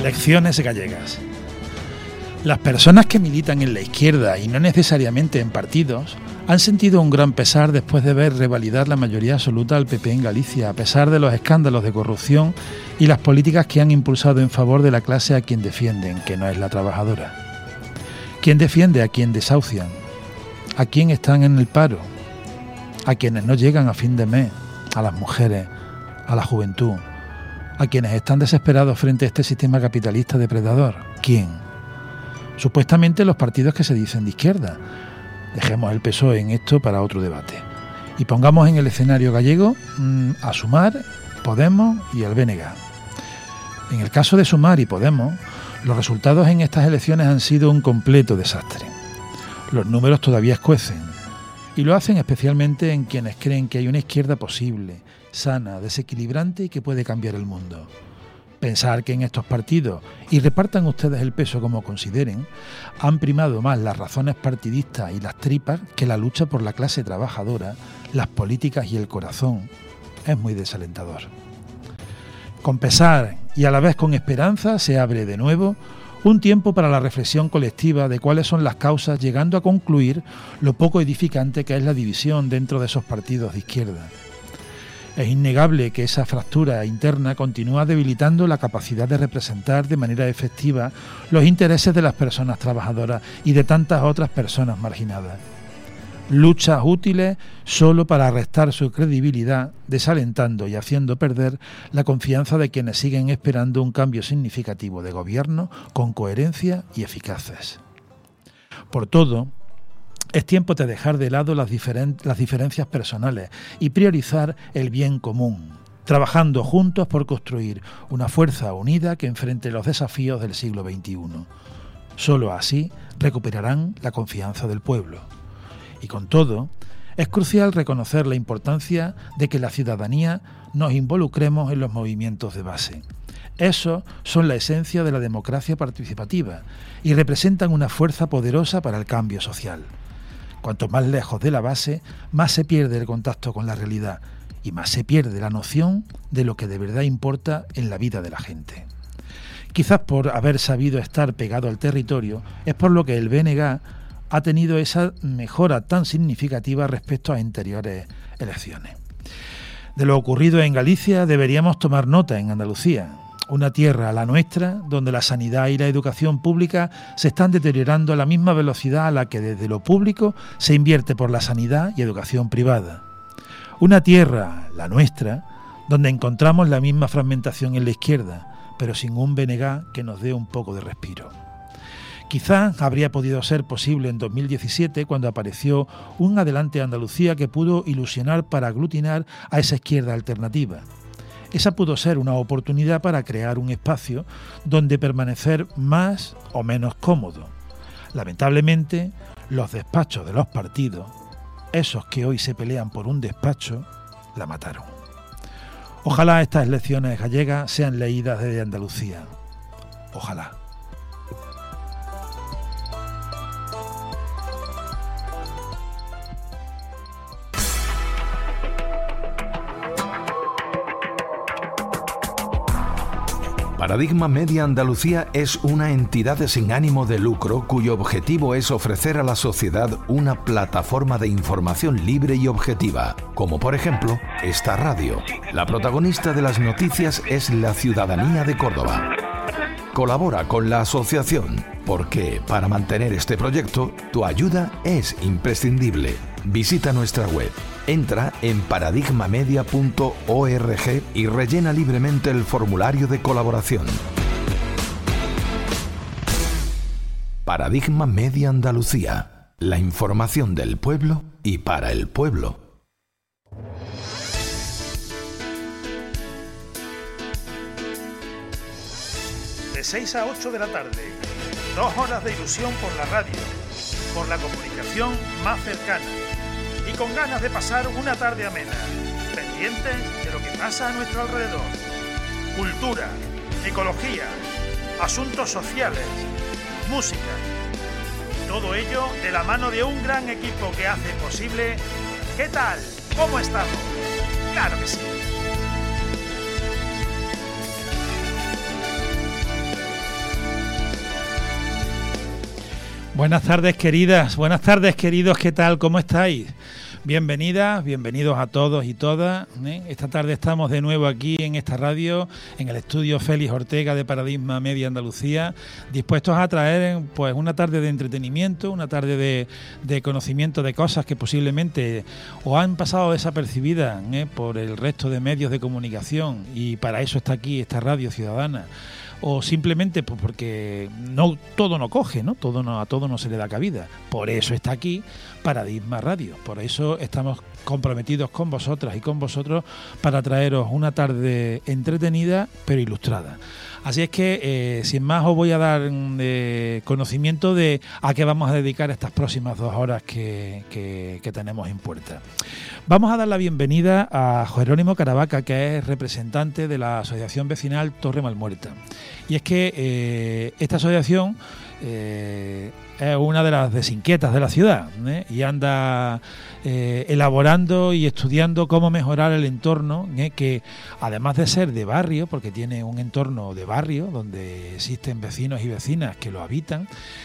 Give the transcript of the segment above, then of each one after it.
Elecciones gallegas. Las personas que militan en la izquierda y no necesariamente en partidos han sentido un gran pesar después de ver revalidar la mayoría absoluta al PP en Galicia, a pesar de los escándalos de corrupción y las políticas que han impulsado en favor de la clase a quien defienden, que no es la trabajadora. ¿Quién defiende a quien desahucian? ¿A quién están en el paro? ¿A quienes no llegan a fin de mes? ¿A las mujeres? ¿A la juventud? ¿A quienes están desesperados frente a este sistema capitalista depredador? ¿Quién? Supuestamente los partidos que se dicen de izquierda. Dejemos el PSOE en esto para otro debate. Y pongamos en el escenario gallego a Sumar, Podemos y el BNG. En el caso de Sumar y Podemos, los resultados en estas elecciones han sido un completo desastre. Los números todavía escuecen, y lo hacen especialmente en quienes creen que hay una izquierda posible, sana, desequilibrante y que puede cambiar el mundo. Pensar que en estos partidos, y repartan ustedes el peso como consideren, han primado más las razones partidistas y las tripas que la lucha por la clase trabajadora, las políticas y el corazón, es muy desalentador. Con pesar y a la vez con esperanza se abre de nuevo un tiempo para la reflexión colectiva de cuáles son las causas, llegando a concluir lo poco edificante que es la división dentro de esos partidos de izquierda. Es innegable que esa fractura interna continúa debilitando la capacidad de representar de manera efectiva los intereses de las personas trabajadoras y de tantas otras personas marginadas. Luchas útiles solo para restar su credibilidad, desalentando y haciendo perder la confianza de quienes siguen esperando un cambio significativo de gobierno con coherencia y eficaces. Por todo, es tiempo de dejar de lado las diferencias personales y priorizar el bien común, trabajando juntos por construir una fuerza unida que enfrente los desafíos del siglo XXI. Solo así recuperarán la confianza del pueblo. Y con todo, es crucial reconocer la importancia de que la ciudadanía nos involucremos en los movimientos de base. Esos son la esencia de la democracia participativa y representan una fuerza poderosa para el cambio social. Cuanto más lejos de la base, más se pierde el contacto con la realidad y más se pierde la noción de lo que de verdad importa en la vida de la gente. Quizás por haber sabido estar pegado al territorio, es por lo que el BNG ha tenido esa mejora tan significativa respecto a anteriores elecciones. De lo ocurrido en Galicia deberíamos tomar nota en Andalucía, una tierra, la nuestra, donde la sanidad y la educación pública se están deteriorando a la misma velocidad a la que desde lo público se invierte por la sanidad y educación privada. Una tierra, la nuestra, donde encontramos la misma fragmentación en la izquierda, pero sin un BNG que nos dé un poco de respiro. Quizás habría podido ser posible en 2017 cuando apareció un Adelante Andalucía que pudo ilusionar para aglutinar a esa izquierda alternativa. Esa pudo ser una oportunidad para crear un espacio donde permanecer más o menos cómodo. Lamentablemente, los despachos de los partidos, esos que hoy se pelean por un despacho, la mataron. Ojalá estas elecciones gallegas sean leídas desde Andalucía. Ojalá. Paradigma Media Andalucía es una entidad sin ánimo de lucro cuyo objetivo es ofrecer a la sociedad una plataforma de información libre y objetiva, como por ejemplo esta radio. La protagonista de las noticias es la ciudadanía de Córdoba. Colabora con la asociación, porque para mantener este proyecto, tu ayuda es imprescindible. Visita nuestra web, entra en paradigmamedia.org y rellena libremente el formulario de colaboración. Paradigma Media Andalucía, la información del pueblo y para el pueblo. De 6 a 8 de la tarde, 2 horas de ilusión por la radio, por la comunicación más cercana y con ganas de pasar una tarde amena, pendientes de lo que pasa a nuestro alrededor. Cultura, ecología, asuntos sociales, música. Todo ello de la mano de un gran equipo que hace posible... ¿Qué tal? ¿Cómo estamos? ¡Claro que sí! Buenas tardes, queridas, buenas tardes, queridos, ¿qué tal? ¿Cómo estáis? Bienvenidas, bienvenidos a todos y todas. Esta tarde estamos de nuevo aquí en esta radio, en el estudio Félix Ortega de Paradigma Media Andalucía, dispuestos a traer pues una tarde de entretenimiento, una tarde de conocimiento de cosas que posiblemente os han pasado desapercibidas por el resto de medios de comunicación, y para eso está aquí esta radio ciudadana. O simplemente pues porque todo no coge, ¿no? A todo no se le da cabida. Por eso está aquí Paradigma Radio. Por eso estamos comprometidos con vosotras y con vosotros para traeros una tarde entretenida pero ilustrada. Así es que, sin más, os voy a dar conocimiento de a qué vamos a dedicar estas próximas 2 horas que tenemos en puerta. Vamos a dar la bienvenida a Jerónimo Caravaca, que es representante de la Asociación Vecinal Torre Malmuerta. Y es que esta asociación es una de las desinquietas de la ciudad, y anda elaborando y estudiando cómo mejorar el entorno, que además de ser de barrio, porque tiene un entorno de barrio donde existen vecinos y vecinas que lo habitan,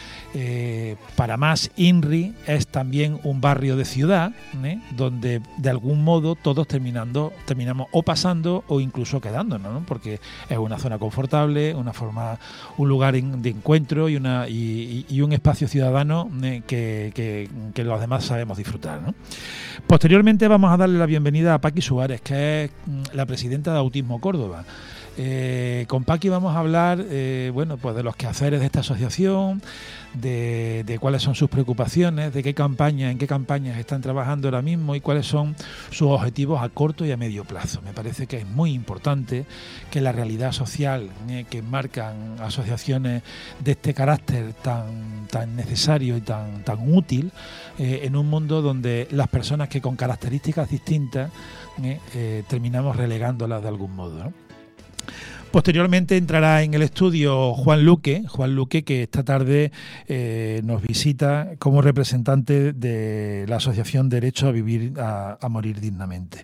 para más INRI es también un barrio de ciudad, donde de algún modo todos terminamos o pasando o incluso quedándonos, ¿no? Porque es una zona confortable, un lugar de encuentro y un espacio ciudadano que los demás sabemos disfrutar, ¿no? Posteriormente vamos a darle la bienvenida a Paqui Suárez, que es la presidenta de Autismo Córdoba. Con Paqui vamos a hablar pues de los quehaceres de esta asociación, de cuáles son sus preocupaciones, en qué campañas están trabajando ahora mismo y cuáles son sus objetivos a corto y a medio plazo. Me parece que es muy importante que la realidad social que marcan asociaciones de este carácter tan necesario y tan útil en un mundo donde las personas que con características distintas terminamos relegándolas de algún modo, ¿no? Posteriormente entrará en el estudio Juan Luque, que esta tarde nos visita como representante de la Asociación Derecho a Vivir, a Morir Dignamente.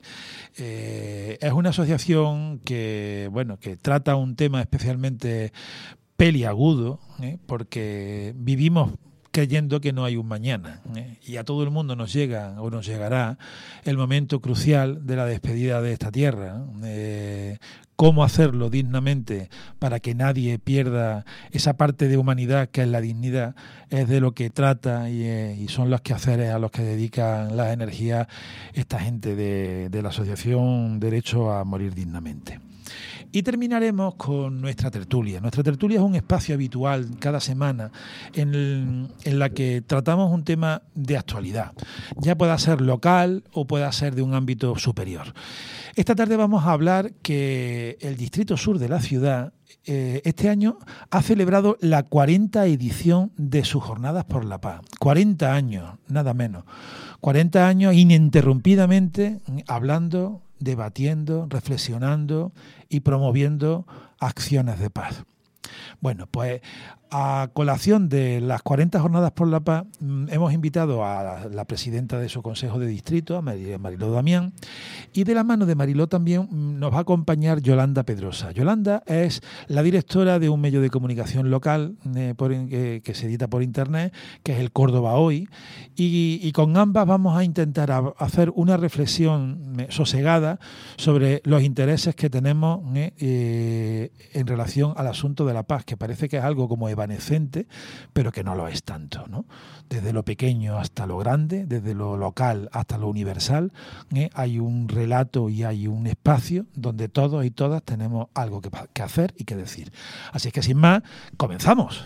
Es una asociación que trata un tema especialmente peliagudo, porque vivimos creyendo que no hay un mañana, y a todo el mundo nos llegará el momento crucial de la despedida de esta tierra, cómo hacerlo dignamente para que nadie pierda esa parte de humanidad que es la dignidad, es de lo que trata y son los quehaceres a los que dedican las energías esta gente de la Asociación Derecho a Morir Dignamente. Y terminaremos con nuestra tertulia. Nuestra tertulia es un espacio habitual cada semana en la que tratamos un tema de actualidad, ya pueda ser local o pueda ser de un ámbito superior. Esta tarde vamos a hablar que el Distrito Sur de la ciudad este año ha celebrado la 40ª edición de sus Jornadas por la Paz. 40 años, nada menos. 40 años ininterrumpidamente hablando, debatiendo, reflexionando y promoviendo acciones de paz. Bueno, pues a colación de las 40 Jornadas por la Paz hemos invitado a la presidenta de su Consejo de Distrito, a Mariló Damián, y de la mano de Mariló también nos va a acompañar Yolanda Pedrosa. Yolanda es la directora de un medio de comunicación local que se edita por internet, que es el Córdoba Hoy, y con ambas vamos a intentar hacer una reflexión sosegada sobre los intereses que tenemos en relación al asunto de la paz, que parece que es algo como evanescente, pero que no lo es tanto, ¿no? Desde lo pequeño hasta lo grande, desde lo local hasta lo universal, hay un relato y hay un espacio donde todos y todas tenemos algo que hacer y que decir. Así es que sin más, comenzamos.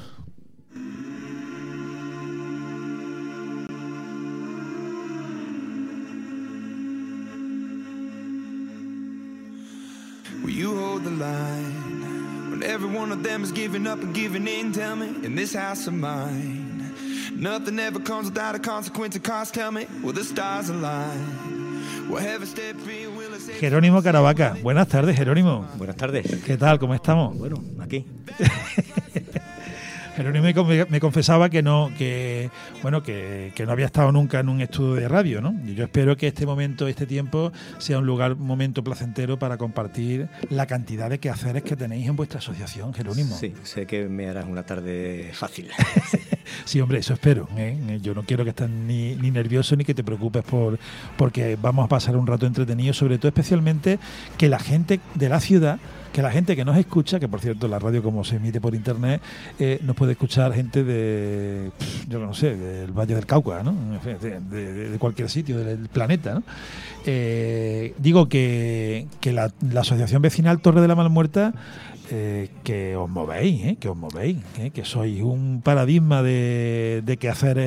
Will you hold the line when every one of them is giving up and giving in? Tell me, in this house of mine, nothing ever comes without a consequence of cost. Tell me, will the stars align? Will heaven step in? Will it say... Jerónimo Caravaca, buenas tardes, Jerónimo. Buenas tardes. ¿Qué tal? ¿Cómo estamos? Bueno, aquí. Jerónimo me confesaba que no había estado nunca en un estudio de radio, ¿no? Y yo espero que este tiempo sea un momento placentero para compartir la cantidad de quehaceres que tenéis en vuestra asociación, Jerónimo. Sí, sé que me harás una tarde fácil. Sí, hombre, eso espero, ¿eh? Yo no quiero que estés ni nervioso ni que te preocupes porque vamos a pasar un rato entretenido, sobre todo especialmente que la gente de la ciudad, que la gente que nos escucha, que por cierto la radio como se emite por internet, nos puede escuchar gente de, yo no sé, del Valle del Cauca, ¿no? De cualquier sitio del planeta, ¿no? Digo que la Asociación Vecinal Torre de la Malmuerta, que os movéis, que sois un paradigma de qué hacer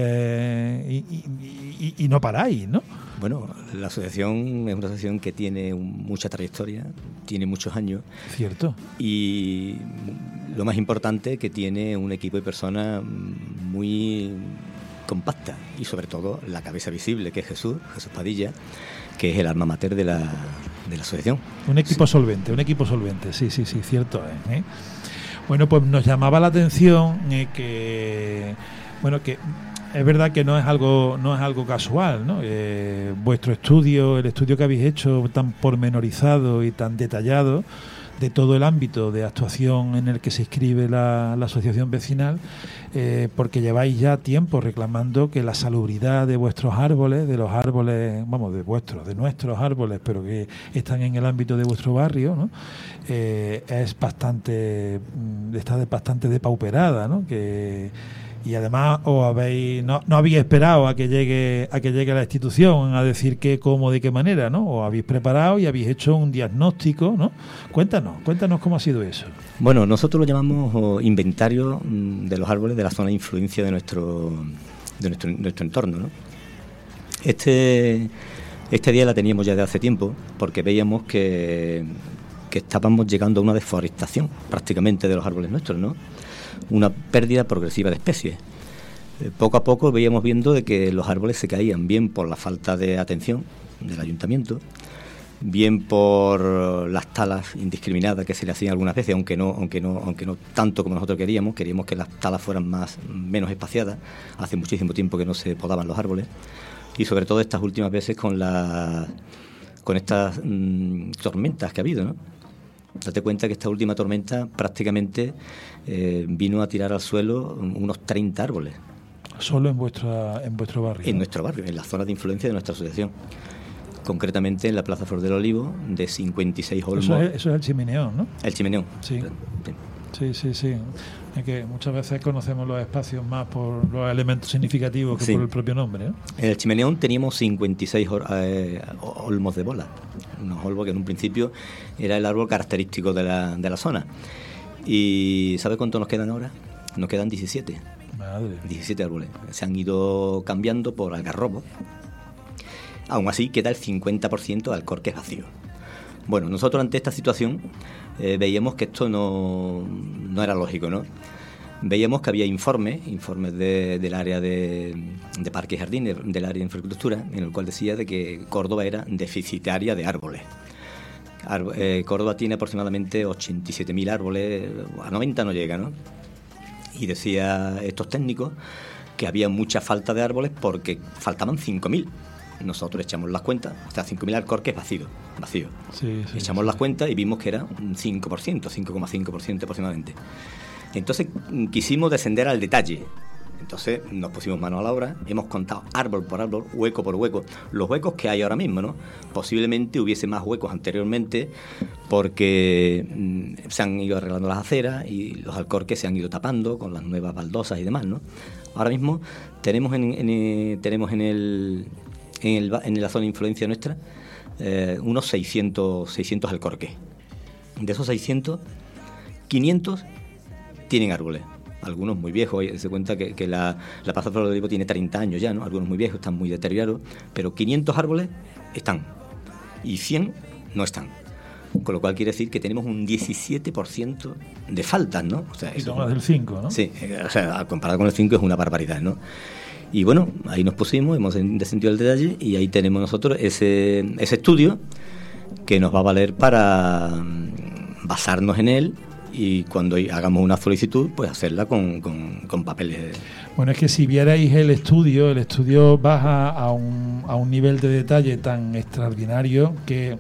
y no paráis, ¿no? Bueno, la asociación es una asociación que tiene mucha trayectoria, tiene muchos años. Cierto. Y lo más importante, que tiene un equipo de personas muy compacta y sobre todo la cabeza visible, que es Jesús Padilla, que es el alma mater de la asociación. Un equipo solvente, sí, cierto es, ¿eh? Bueno, pues nos llamaba la atención que es verdad que no es algo casual, ¿no? Vuestro estudio, el estudio que habéis hecho tan pormenorizado y tan detallado de todo el ámbito de actuación en el que se inscribe la asociación vecinal, porque lleváis ya tiempo reclamando que la salubridad de vuestros árboles, de nuestros árboles, pero que están en el ámbito de vuestro barrio, ¿no? Está bastante depauperada, ¿no? Y además no habéis esperado a que llegue la institución a decir qué, cómo, de qué manera, ¿no? Os habéis preparado y habéis hecho un diagnóstico, ¿no? Cuéntanos cómo ha sido eso. Bueno, nosotros lo llamamos inventario de los árboles de la zona de influencia de nuestro entorno, ¿no? Este día la teníamos ya de hace tiempo, porque veíamos que estábamos llegando a una deforestación prácticamente de los árboles nuestros, ¿no? Una pérdida progresiva de especies. Poco a poco veíamos viendo de que los árboles se caían, bien por la falta de atención del ayuntamiento, bien por las talas indiscriminadas que se le hacían algunas veces, aunque no tanto como nosotros queríamos que las talas fueran menos espaciadas. Hace muchísimo tiempo que no se podaban los árboles, y sobre todo estas últimas veces con estas tormentas que ha habido, ¿no? Date cuenta que esta última tormenta prácticamente vino a tirar al suelo unos 30 árboles. ¿Solo en vuestro barrio? En nuestro barrio, en la zona de influencia de nuestra asociación. Concretamente en la Plaza Flor del Olivo, de 56 olmos. Eso es el Chimeneón, ¿no? El Chimeneón. Sí. Sí. Es que muchas veces conocemos los espacios más por los elementos significativos que por el propio nombre, ¿no? En el Chimeneón teníamos 56 olmos de bola. Unos olmos que en un principio era el árbol característico de la zona. ¿Y sabe cuánto nos quedan ahora? Nos quedan 17. Madre. 17 árboles. Se han ido cambiando por algarrobo. Aún así queda el 50% de alcorques vacíos. Bueno, nosotros ante esta situación veíamos que esto no era lógico, ¿no? Veíamos que había informes del área de parque y jardines, del área de infraestructura, en el cual decía de que Córdoba era deficitaria de árboles. Córdoba tiene aproximadamente 87.000 árboles, a 90 no llega, ¿no? Y decía estos técnicos que había mucha falta de árboles porque faltaban 5.000. Nosotros echamos las cuentas, o sea, 5.000 alcorques vacíos. Sí, echamos las cuentas y vimos que era un 5%, 5,5% aproximadamente. Entonces quisimos descender al detalle. Entonces nos pusimos manos a la obra, hemos contado árbol por árbol, hueco por hueco, los huecos que hay ahora mismo, ¿no? Posiblemente hubiese más huecos anteriormente porque se han ido arreglando las aceras y los alcorques se han ido tapando con las nuevas baldosas y demás, ¿no? Ahora mismo tenemos en la zona de influencia nuestra unos 600 alcorques. De esos 600, 500 tienen árboles. Algunos muy viejos, se cuenta que la Plaza Flor del Olivo tiene 30 años ya, ¿no? Algunos muy viejos, están muy deteriorados, pero 500 árboles están y 100 no están. Con lo cual quiere decir que tenemos un 17% de faltas, ¿no? O sea, eso más del 5, ¿no? Sí, o sea, comparado con el 5 es una barbaridad, ¿no? Y bueno, ahí nos pusimos, hemos descendido al detalle y ahí tenemos nosotros ese estudio que nos va a valer para basarnos en él y cuando hagamos una solicitud, pues hacerla con papeles. Bueno, es que si vierais el estudio baja a un nivel de detalle tan extraordinario que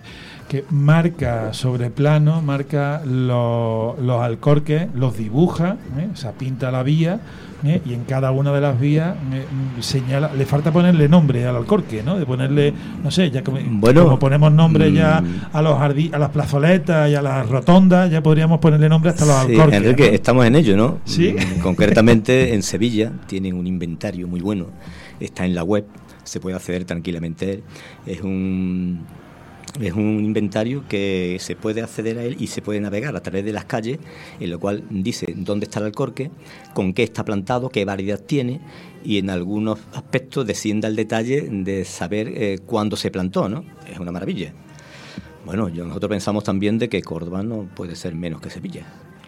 marca sobre plano, marca los alcorques, los dibuja, o sea, pinta la vía, y en cada una de las vías señala. Le falta ponerle nombre al alcorque, ¿no? De ponerle, no sé, ya como ponemos nombre ya a las plazoletas y a las rotondas, ya podríamos ponerle nombre hasta los alcorques. Enrique, ¿no? Estamos en ello, ¿no? Sí. Concretamente en Sevilla tienen un inventario muy bueno, está en la web, se puede acceder tranquilamente a él. Es un inventario que se puede acceder a él y se puede navegar a través de las calles, en lo cual dice dónde está el alcorque, con qué está plantado, qué variedad tiene, y en algunos aspectos desciende al detalle de saber cuándo se plantó, ¿no? Es una maravilla. Bueno, nosotros pensamos también de que Córdoba no puede ser menos que Sevilla.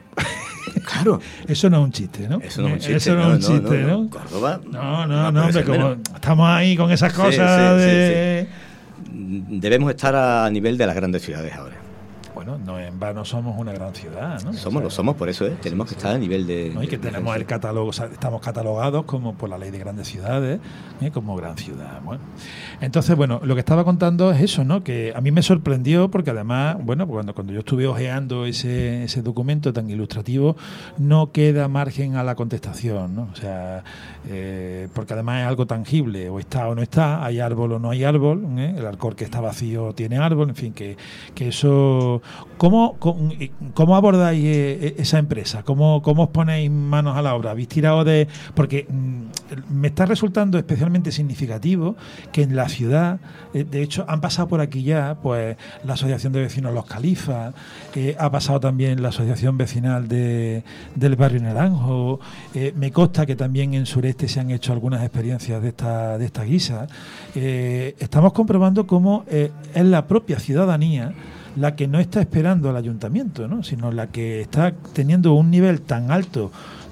Claro. Eso no es un chiste, ¿no? Eso no es un chiste. Eso no es un chiste, ¿no? Córdoba. No, hombre, como estamos ahí con esas cosas de... Sí. Debemos estar a nivel de las grandes ciudades ahora. Bueno, no en vano somos una gran ciudad, ¿no? Somos, por eso, tenemos que estar a nivel de... ¿no? Y que tenemos el catálogo, o sea, estamos catalogados como por la ley de grandes ciudades, como gran ciudad. Bueno, entonces, bueno, lo que estaba contando es eso, ¿no? Que a mí me sorprendió porque además, bueno, cuando yo estuve hojeando ese documento tan ilustrativo, no queda margen a la contestación, ¿no? O sea, porque además es algo tangible, o está o no está, hay árbol o no hay árbol, el alcorque está vacío, tiene árbol, en fin, que eso... ¿Cómo abordáis esa empresa? ¿Cómo os ponéis manos a la obra? ¿Habéis tirado de...? Porque me está resultando especialmente significativo que en la ciudad, de hecho, han pasado por aquí ya pues la Asociación de Vecinos Los Califas, ha pasado también la Asociación Vecinal del Barrio Naranjo, me consta que también en Sureste se han hecho algunas experiencias de esta guisa. Estamos comprobando cómo es la propia ciudadanía la que no está esperando al ayuntamiento, ¿no? Sino la que está teniendo un nivel tan alto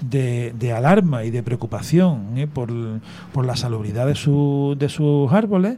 de alarma y de preocupación por la salubridad de sus árboles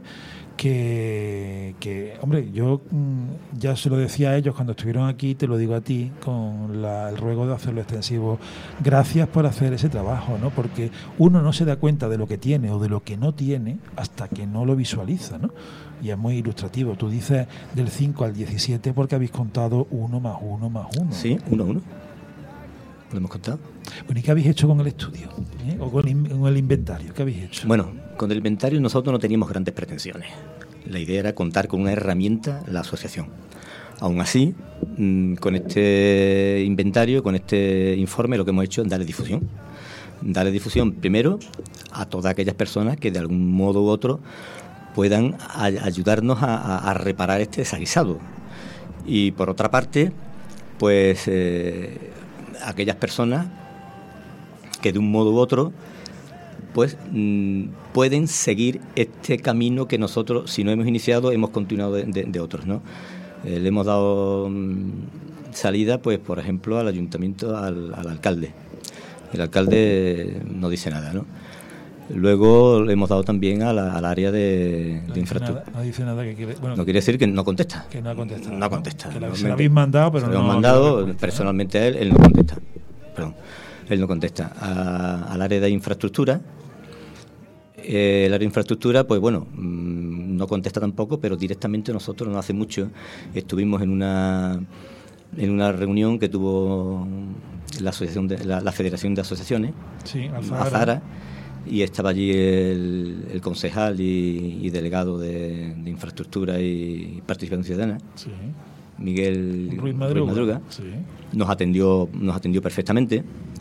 que hombre, yo ya se lo decía a ellos cuando estuvieron aquí, te lo digo a ti con el ruego de hacerlo extensivo. Gracias por hacer ese trabajo, ¿no? Porque uno no se da cuenta de lo que tiene o de lo que no tiene hasta que no lo visualiza, ¿no? Y es muy ilustrativo. Tú dices del 5 al 17 porque habéis contado 1 más 1 más 1. Sí, 1 1. ¿Lo hemos contado? Bueno, ¿y qué habéis hecho con el estudio? ¿O con el inventario? ¿Qué habéis hecho? Bueno, con el inventario nosotros no teníamos grandes pretensiones. La idea era contar con una herramienta, la asociación. Aún así, con este inventario, con este informe, lo que hemos hecho es darle difusión. Darle difusión primero a todas aquellas personas que de algún modo u otro puedan ayudarnos a reparar este desaguisado. Y por otra parte, pues aquellas personas que de un modo u otro pues pueden seguir este camino que nosotros, si no hemos iniciado, hemos continuado de otros, ¿no? Le hemos dado salida, pues por ejemplo, al ayuntamiento, al alcalde. El alcalde no dice nada, ¿no? Luego le hemos dado también al área de infraestructura. No dice nada que quiere. Bueno, no quiere decir que no contesta. Que no ha contestado. No contesta. Que se lo habéis mandado, pero no. Se lo hemos mandado personalmente a él, él no contesta. Perdón, él no contesta. Al área de infraestructura. El área de infraestructura, pues bueno, no contesta tampoco, pero directamente nosotros no hace mucho estuvimos en una reunión que tuvo la asociación la Federación de Asociaciones, sí, Azara, y estaba allí el concejal y delegado de infraestructura y participación ciudadana, sí, Miguel Ruiz Madruga. Sí. Nos atendió perfectamente.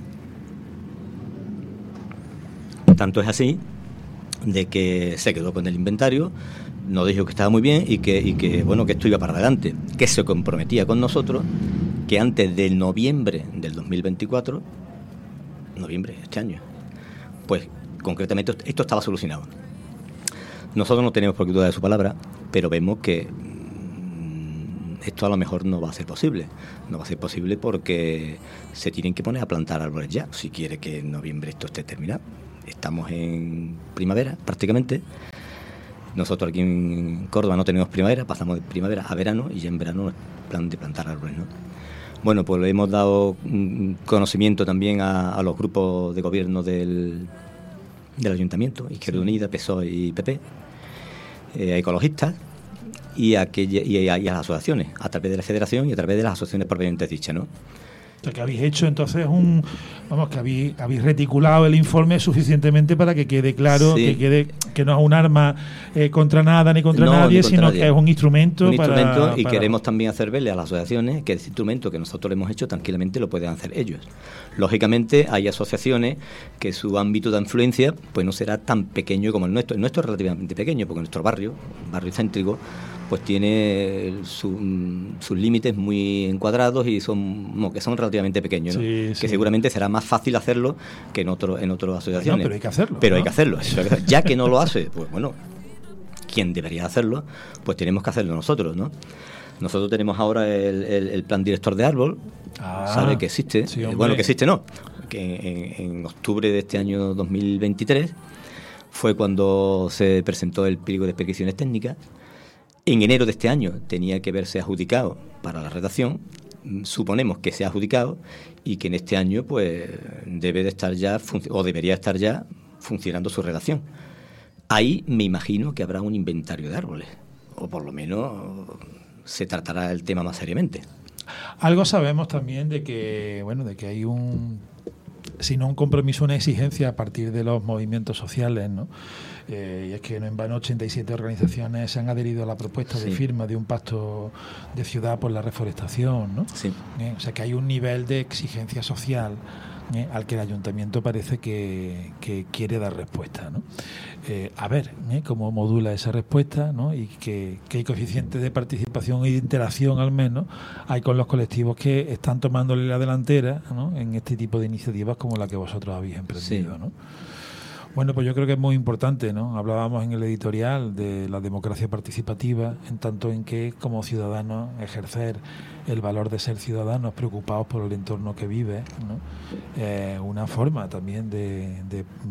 Tanto es así de que se quedó con el inventario, nos dijo que estaba muy bien y que bueno, que esto iba para adelante, que se comprometía con nosotros que antes del noviembre del 2024, noviembre este año, pues concretamente esto estaba solucionado. Nosotros no tenemos por qué dudar de su palabra, pero vemos que esto a lo mejor no va a ser posible. No va a ser posible porque se tienen que poner a plantar árboles ya, si quiere que en noviembre esto esté terminado. Estamos en primavera, prácticamente. Nosotros aquí en Córdoba no tenemos primavera, pasamos de primavera a verano y ya en verano es plan de plantar árboles, ¿no? Bueno, pues le hemos dado conocimiento también a los grupos de gobierno del Ayuntamiento, Izquierda Unida, PSOE y PP, a ecologistas y a las asociaciones, a través de la Federación y a través de las asociaciones propiamente dichas, ¿no? O sea, que habéis hecho entonces que habéis reticulado el informe suficientemente para que quede claro, sí, que no es un arma contra nada ni contra nadie, sino que es un instrumento. Y queremos también hacer verle a las asociaciones que ese instrumento que nosotros le hemos hecho tranquilamente lo pueden hacer ellos. Lógicamente hay asociaciones que su ámbito de influencia pues no será tan pequeño como el nuestro. El nuestro es relativamente pequeño porque nuestro barrio céntrico, pues tiene sus límites muy encuadrados y son relativamente pequeños, ¿no? Sí. Que seguramente será más fácil hacerlo que en otras asociaciones. No, pero hay que hacerlo. Pero ¿no? Hay que hacerlo. Ya que no lo hace, pues bueno, quien debería hacerlo, pues tenemos que hacerlo nosotros, ¿no? Nosotros tenemos ahora el plan director de árbol, sabe que existe, sí, que existe no, que en octubre de este año 2023 fue cuando se presentó el pliego de peticiones técnicas. En enero de este año tenía que verse adjudicado para la redacción. Suponemos que se ha adjudicado y que en este año pues debe de estar ya debería estar ya funcionando su redacción. Ahí me imagino que habrá un inventario de árboles, o por lo menos se tratará el tema más seriamente. Algo sabemos también de que hay si no un compromiso, una exigencia a partir de los movimientos sociales, ¿no? Y es que no en vano 87 organizaciones se han adherido a la propuesta de firma de un pacto de ciudad por la reforestación, ¿no? Sí. O sea que hay un nivel de exigencia social al que el ayuntamiento parece que quiere dar respuesta, ¿no? A ver cómo modula esa respuesta, ¿no? Y qué coeficiente de participación y de interacción al menos hay con los colectivos que están tomándole la delantera, ¿no? En este tipo de iniciativas como la que vosotros habéis emprendido, ¿no? Bueno, pues yo creo que es muy importante, ¿no? Hablábamos en el editorial de la democracia participativa, en tanto en que como ciudadanos ejercer el valor de ser ciudadanos preocupados por el entorno que vive, ¿no? Una forma también de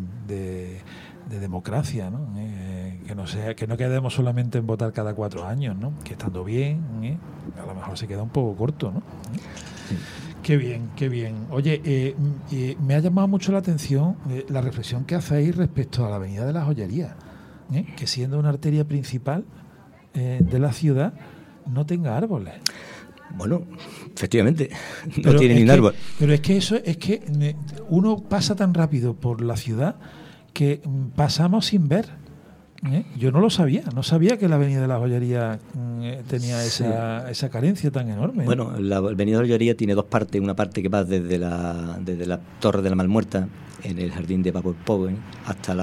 democracia, ¿no? Que no quedemos solamente en votar cada 4 años, ¿no? Que estando bien, a lo mejor se queda un poco corto, ¿no? Sí. Qué bien, qué bien. Oye, me ha llamado mucho la atención la reflexión que hacéis respecto a la Avenida de la Joyería, que siendo una arteria principal de la ciudad no tenga árboles. Bueno, efectivamente, no tiene ni un árbol. Pero es que eso es que uno pasa tan rápido por la ciudad que pasamos sin ver. Yo no sabía que la Avenida de la Joyería tenía esa carencia tan enorme. Bueno, la Avenida de la Joyería tiene dos partes, una parte que va desde la Torre de la Malmuerta, en el jardín de Papo Powen, hasta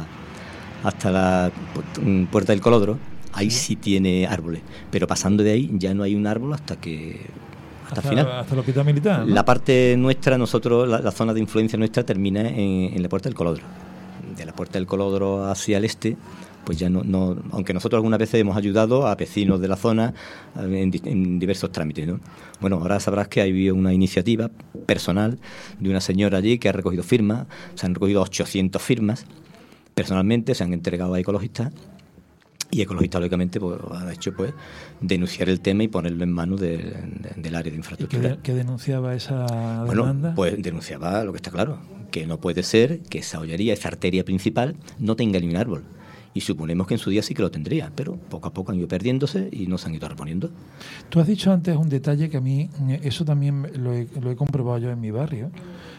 la Puerta del Colodro. Ahí sí tiene árboles, pero pasando de ahí ya no hay un árbol hasta el final. Hasta el Hospital Militar, ¿no? La parte nuestra, la zona de influencia nuestra termina en la Puerta del Colodro. De la Puerta del Colodro hacia el este, pues ya no, aunque nosotros algunas veces hemos ayudado a vecinos de la zona en diversos trámites, ¿no? Bueno, ahora sabrás que hay una iniciativa personal de una señora allí que ha recogido firmas, se han recogido 800 firmas, personalmente se han entregado a ecologistas, y ecologistas lógicamente pues, ha hecho pues denunciar el tema y ponerlo en manos del área de infraestructura. ¿Y qué denunciaba esa demanda? Bueno, pues denunciaba lo que está claro, que no puede ser que esa hoyería, esa arteria principal, no tenga ni un árbol. Y suponemos que en su día sí que lo tendría, pero poco a poco han ido perdiéndose y no se han ido reponiendo. Tú has dicho antes un detalle que a mí, eso también lo he comprobado yo en mi barrio,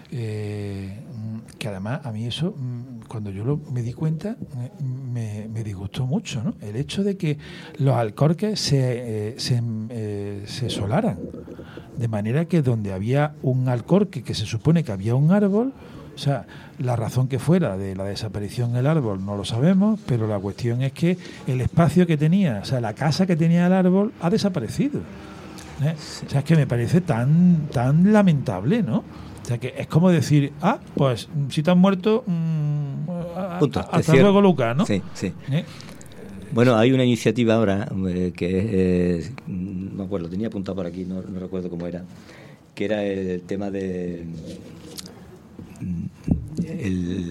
que además a mí eso, cuando yo me di cuenta, me disgustó mucho, ¿no? El hecho de que los alcorques se solaran, de manera que donde había un alcorque que se supone que había un árbol, o sea, la razón que fuera de la desaparición del árbol no lo sabemos, pero la cuestión es que el espacio que tenía, o sea, la casa que tenía el árbol ha desaparecido. O sea, es que me parece tan lamentable, ¿no? O sea, que es como decir, pues si te has muerto, hasta luego, Lucas, ¿no? Sí, sí. Bueno, hay una iniciativa ahora que es, no me acuerdo, tenía apuntado por aquí, no recuerdo cómo era, que era el tema de el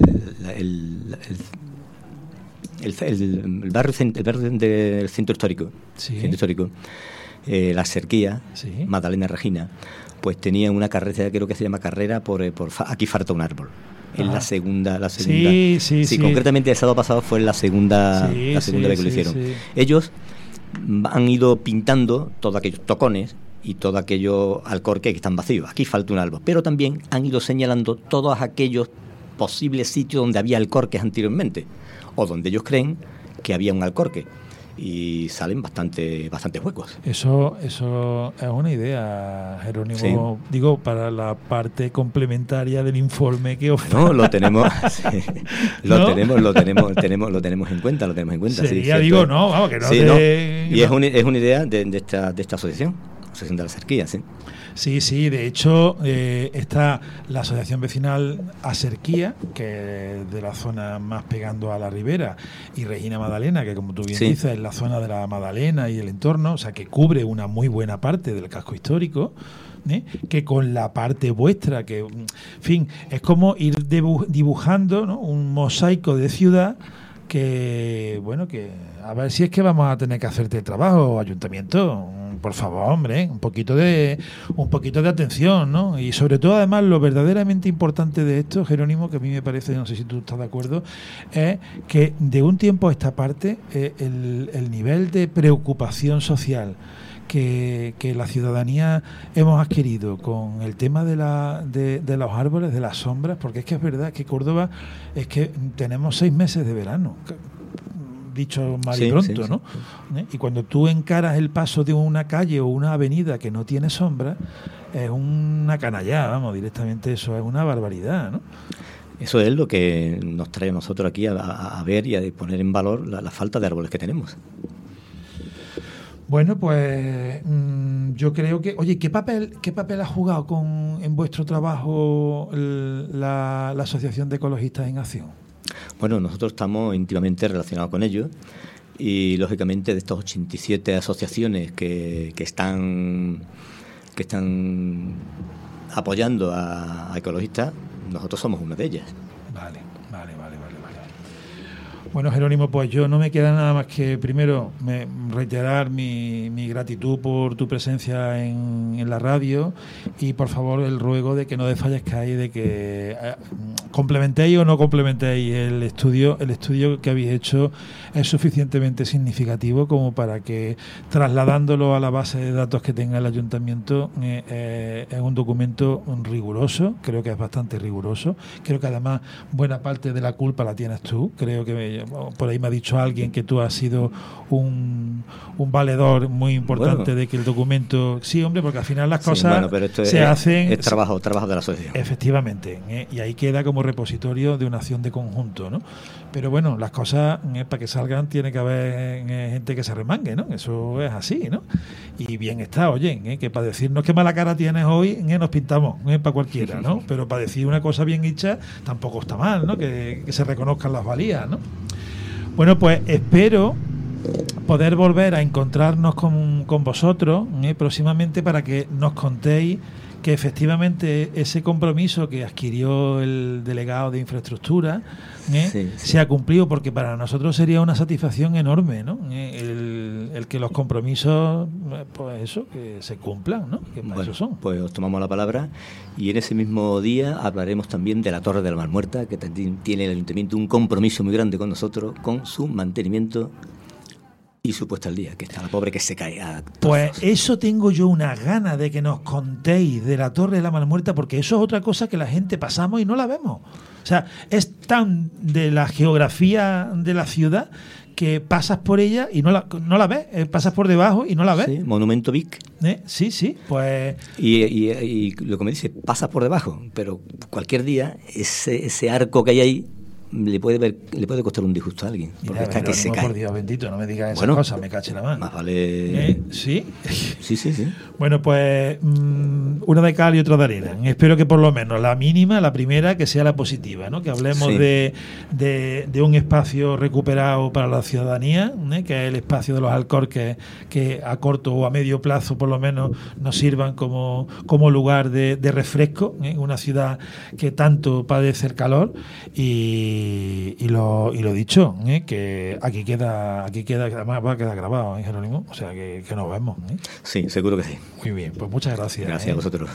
barrio del centro histórico. Sí. Centro histórico. la Serquía, Sí. Magdalena Regina, pues tenían una carretera, creo que se llama carrera por aquí falta un árbol. En Ajá. la segunda. Sí. Concretamente el sábado pasado fue la segunda vez que lo hicieron. Sí. Ellos han ido pintando todos aquellos tocones y todos aquellos alcorques que están vacíos. Aquí falta un árbol. Pero también han ido señalando todos aquellos posibles sitios donde había alcorques anteriormente, o donde ellos creen que había un alcorque. Y salen bastante huecos. Eso es una idea, Jerónimo. Sí. Digo, para la parte complementaria del informe que ofrece. No, lo tenemos, sí, ¿No? lo tenemos en cuenta. Sería, sí, digo, cierto. no, vamos, que no Sí, te... no. Y no. es una idea de esta asociación de la Serquía, sí. Sí, de hecho está la Asociación Vecinal Aserquía, que es de la zona más pegando a la ribera, y Regina Magdalena, que como tú bien Sí. dices, es la zona de la Magdalena y el entorno, o sea que cubre una muy buena parte del casco histórico, que con la parte vuestra, que en fin, es como ir dibujando, ¿no?, un mosaico de ciudad que, bueno, que a ver si es que vamos a tener que hacerte el trabajo, ayuntamiento, por favor, hombre, un poquito de atención, ¿no? Y sobre todo, además, lo verdaderamente importante de esto, Jerónimo, que a mí me parece, no sé si tú estás de acuerdo, es que de un tiempo a esta parte el nivel de preocupación social que la ciudadanía hemos adquirido con el tema de los árboles, de las sombras, porque es que es verdad que Córdoba es que tenemos 6 meses de verano, dicho mal y pronto, sí. ¿no? Y cuando tú encaras el paso de una calle o una avenida que no tiene sombra, es una canallada, vamos, directamente eso es una barbaridad, ¿no? Eso es lo que nos trae a nosotros aquí a ver y a poner en valor la falta de árboles que tenemos. Bueno, pues yo creo que... Oye, ¿qué papel ha jugado en vuestro trabajo la Asociación de Ecologistas en Acción? Bueno, nosotros estamos íntimamente relacionados con ellos y, lógicamente, de estas 87 asociaciones que están apoyando a ecologistas, nosotros somos una de ellas. Vale. Bueno, Jerónimo, pues yo no me queda nada más que primero reiterar mi gratitud por tu presencia en la radio y por favor el ruego de que no desfallezcáis, de que complementéis o no complementéis el estudio que habéis hecho es suficientemente significativo como para que, trasladándolo a la base de datos que tenga el ayuntamiento, es un documento riguroso, creo que es bastante riguroso, creo que además buena parte de la culpa la tienes tú, creo que por ahí me ha dicho alguien que tú has sido un valedor muy importante de que el documento... Sí, hombre, porque al final las cosas pero esto se hacen... Es trabajo de la asociación. Efectivamente, y ahí queda como repositorio de una acción de conjunto, ¿no? Pero bueno, las cosas, para que salgan, tiene que haber gente que se remangue, ¿no? Eso es así, ¿no? Y bien está, oye, que para decirnos qué mala cara tienes hoy, nos pintamos, para cualquiera, ¿no? Pero para decir una cosa bien hecha, tampoco está mal, ¿no? Que se reconozcan las valías, ¿no? Bueno, pues espero poder volver a encontrarnos con vosotros próximamente para que nos contéis que efectivamente ese compromiso que adquirió el delegado de infraestructura se ha cumplido, porque para nosotros sería una satisfacción enorme, ¿no? El que los compromisos, pues eso, que se cumplan, ¿no? Que para eso son. Pues os tomamos la palabra y en ese mismo día hablaremos también de la Torre de la Mar Muerta, que tiene el ayuntamiento un compromiso muy grande con nosotros, con su mantenimiento y su puesta al día, que está la pobre que se cae. Pues eso tengo yo una gana de que nos contéis de la Torre de la Mar Muerta, porque eso es otra cosa que la gente pasamos y no la vemos. O sea, es tan de la geografía de la ciudad que pasas por ella y no la ves, pasas por debajo y no la ves. Sí, Monumento Vic. Sí, pues... Y lo que me dice, pasas por debajo, pero cualquier día ese arco que hay ahí le puede costar un disgusto a alguien, porque está que se cae. Por Dios bendito, no me digas esas cosas, me cache la mano. Más vale... ¿Sí? Sí. Bueno, pues una de cal y otra de arena. Espero que por lo menos la mínima, la primera, que sea la positiva, ¿no? Que hablemos de un espacio recuperado para la ciudadanía, que es el espacio de los alcorques, que a corto o a medio plazo por lo menos nos sirvan como lugar de refresco, una ciudad que tanto padece el calor, y Y lo dicho, que aquí queda, además va a quedar grabado, Jerónimo, o sea que nos vemos. Sí, seguro que sí. Muy bien, pues muchas gracias. Gracias a vosotros.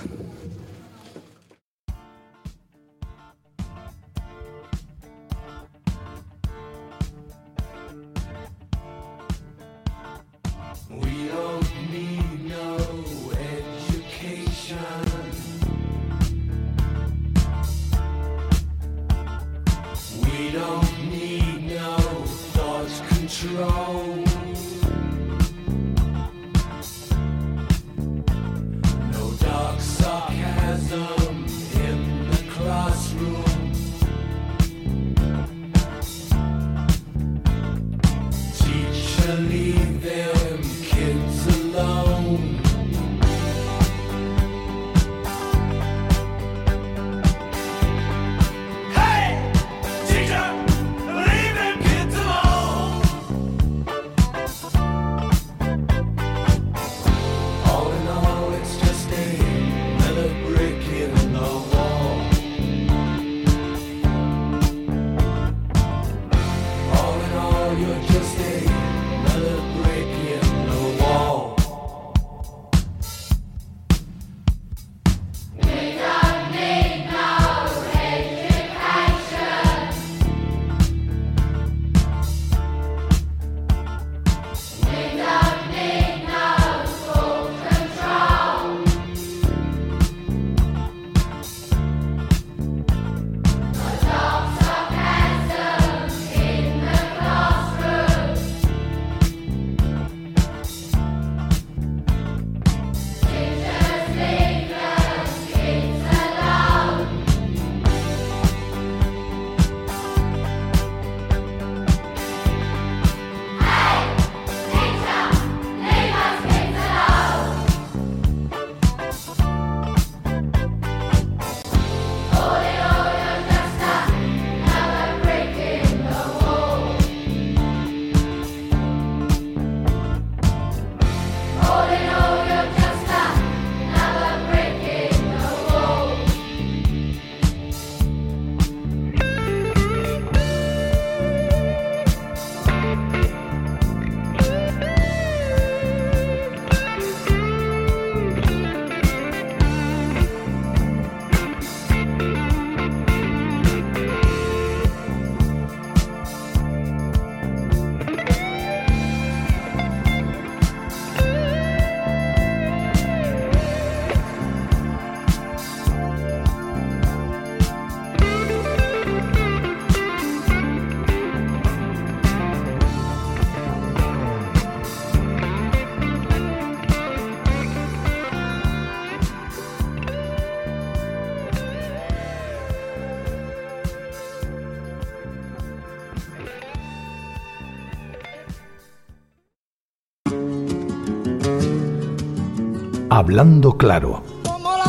Hablando claro. Como el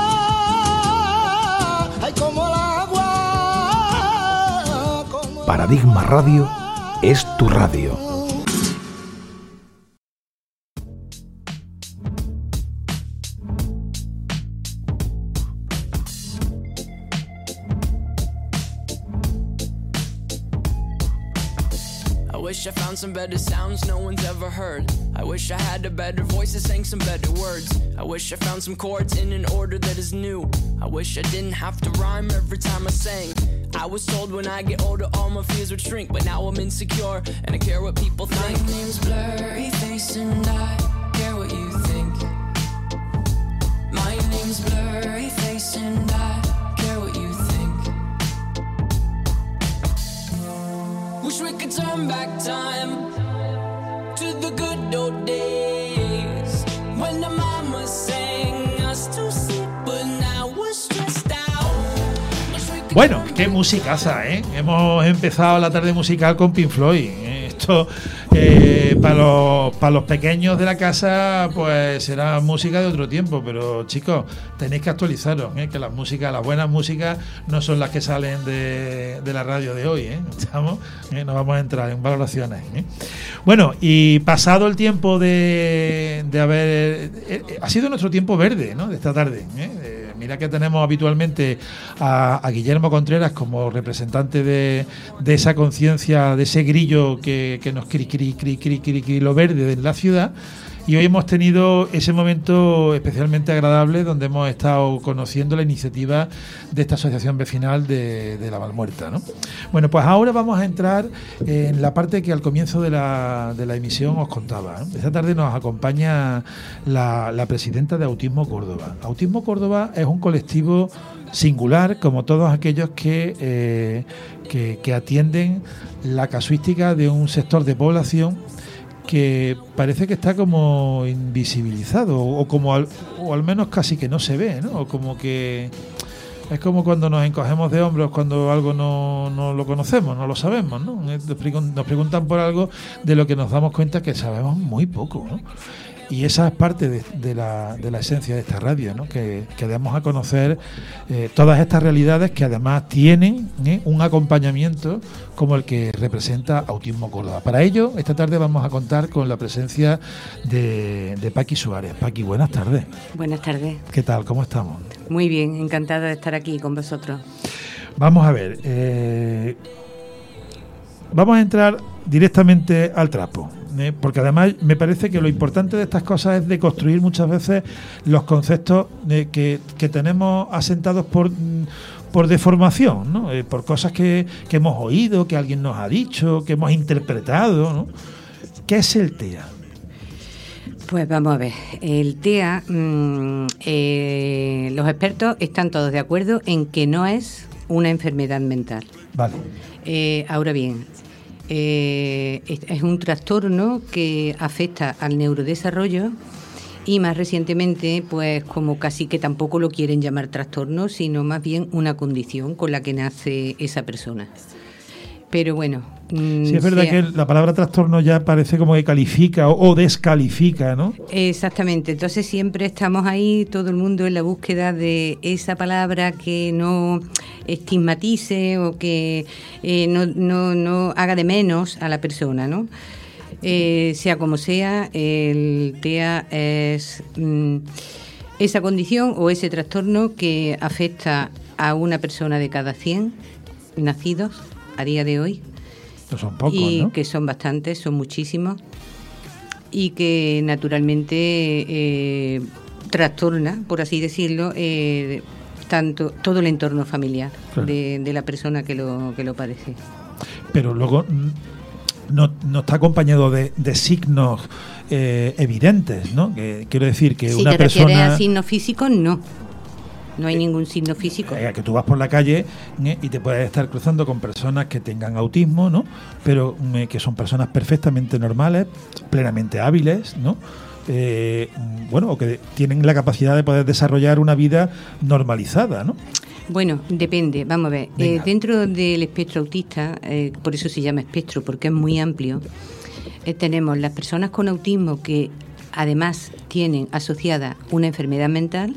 agua, ay, como el agua. Paradigma Radio es tu radio. I wish I found some better sounds no one's ever heard. I wish I had a better voice that sang some better words. I wish I found some chords in an order that is new. I wish I didn't have to rhyme every time I sang. I was told when I get older all my fears would shrink, but now I'm insecure and I care what people think. My name's Blurry Face and I care what you think. My name's Blurry Face and I care what you think. Wish we could turn back time to the good old days when the mama sang us to sleep, but now we're stressed out. Bueno, qué musicaza, ¿eh? Hemos empezado la tarde musical con Pink Floyd. Esto para los pequeños de la casa pues será música de otro tiempo, pero chicos, tenéis que actualizaros, que las buenas músicas no son las que salen de la radio de hoy, ¿estamos? No vamos a entrar en valoraciones. Bueno, y pasado el tiempo de haber... ha sido nuestro tiempo verde, ¿no? De esta tarde, mira que tenemos habitualmente a Guillermo Contreras como representante de esa conciencia, de ese grillo que nos cri lo verde de la ciudad. Y hoy hemos tenido ese momento especialmente agradable donde hemos estado conociendo la iniciativa de esta asociación vecinal de la Valmuerta, ¿no? Bueno, pues ahora vamos a entrar en la parte que al comienzo de la emisión os contaba, ¿no? Esta tarde nos acompaña la presidenta de Autismo Córdoba. Autismo Córdoba es un colectivo singular, como todos aquellos que atienden la casuística de un sector de población que parece que está como invisibilizado o al menos casi que no se ve, ¿no? O como que es como cuando nos encogemos de hombros cuando algo no lo conocemos, no lo sabemos, ¿no? Nos preguntan por algo de lo que nos damos cuenta que sabemos muy poco, ¿no? Y esa es parte de la esencia de esta radio, ¿no? Que demos a conocer todas estas realidades que además tienen un acompañamiento como el que representa Autismo Córdoba. Para ello, esta tarde vamos a contar con la presencia de Paqui Suárez. Paqui, buenas tardes. Buenas tardes. ¿Qué tal? ¿Cómo estamos? Muy bien, encantada de estar aquí con vosotros. Vamos a ver, vamos a entrar directamente al trapo. Porque además me parece que lo importante de estas cosas es de construir muchas veces los conceptos que tenemos asentados por deformación, ¿no? Por cosas que hemos oído, que alguien nos ha dicho, que hemos interpretado, ¿no? ¿Qué es el TEA? Pues vamos a ver, el TEA, los expertos están todos de acuerdo en que no es una enfermedad mental. Vale. Ahora bien, es un trastorno que afecta al neurodesarrollo y más recientemente, pues como casi que tampoco lo quieren llamar trastorno, sino más bien una condición con la que nace esa persona. Pero bueno... Sí, es verdad que la palabra trastorno ya parece como que califica o descalifica, ¿no? Exactamente, entonces siempre estamos ahí, todo el mundo en la búsqueda de esa palabra que no estigmatice o que no haga de menos a la persona, ¿no? Sea como sea, el TEA es esa condición o ese trastorno que afecta a una persona de cada 100 nacidos a día de hoy. No son pocos, y ¿no? Que son bastantes, son muchísimos, y que naturalmente trastorna, por así decirlo, tanto todo el entorno familiar, claro, de la persona que lo padece. Pero luego no está acompañado de signos evidentes, ¿no? Quiero decir que si una persona... Si te refieres a signos físicos, no hay ningún signo físico. Que tú vas por la calle y te puedes estar cruzando con personas que tengan autismo, ¿no? Pero que son personas perfectamente normales, plenamente hábiles, ¿no? O que tienen la capacidad de poder desarrollar una vida normalizada, ¿no? Bueno, depende. Vamos a ver. Dentro del espectro autista, por eso se llama espectro, porque es muy amplio, tenemos las personas con autismo que además tienen asociada una enfermedad mental.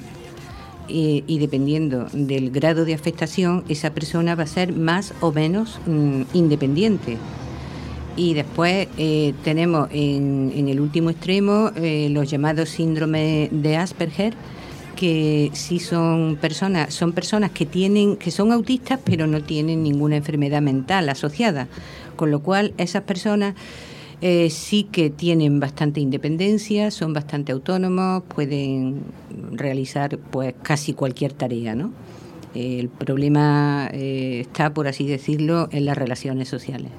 Y dependiendo del grado de afectación, esa persona va a ser más o menos independiente. Y después tenemos en el último extremo los llamados síndrome de Asperger, que sí son personas que son autistas pero no tienen ninguna enfermedad mental asociada, con lo cual esas personas sí que tienen bastante independencia, son bastante autónomos, pueden realizar pues casi cualquier tarea, ¿no? El problema está, por así decirlo, en las relaciones sociales.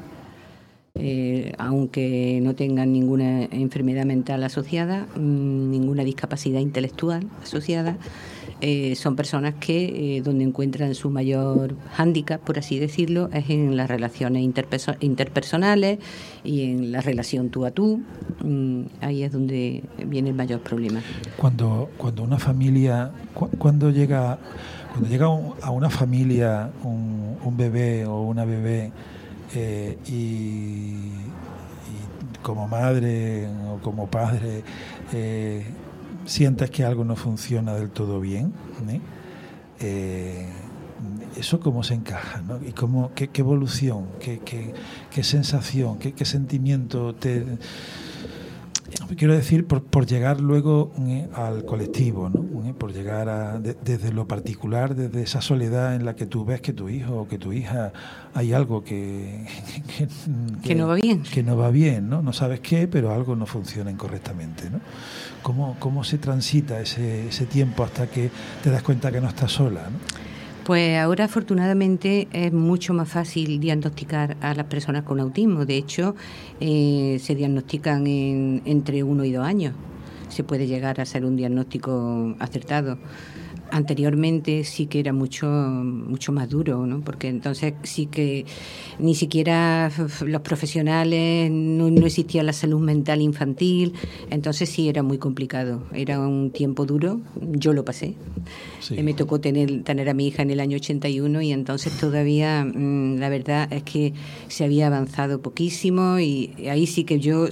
Aunque no tengan ninguna enfermedad mental asociada, ninguna discapacidad intelectual asociada, son personas que donde encuentran su mayor hándicap, por así decirlo, es en las relaciones interpersonales y en la relación tú a tú. Ahí es donde viene el mayor problema. Cuando una familia, cuando llega a una familia un bebé o una bebé y como madre o como padre sientes que algo no funciona del todo bien, eso cómo se encaja, ¿no? Y cómo, qué evolución, qué sensación, qué sentimiento Quiero decir, por llegar luego al colectivo, ¿no? Por llegar desde lo particular, desde esa soledad en la que tú ves que tu hijo o que tu hija hay algo que no va bien. Que no va bien, ¿no? No sabes qué, pero algo no funciona incorrectamente, ¿no? ¿Cómo se transita ese tiempo hasta que te das cuenta que no estás sola, ¿no? Pues ahora afortunadamente es mucho más fácil diagnosticar a las personas con autismo. De hecho, se diagnostican entre 1 y 2 años. Se puede llegar a hacer un diagnóstico acertado. Anteriormente sí que era mucho más duro, ¿no? Porque entonces sí que ni siquiera los profesionales, no existía la salud mental infantil, entonces sí era muy complicado, era un tiempo duro, yo lo pasé. Sí. Me tocó tener a mi hija en el año 81 y entonces todavía la verdad es que se había avanzado poquísimo y ahí sí que yo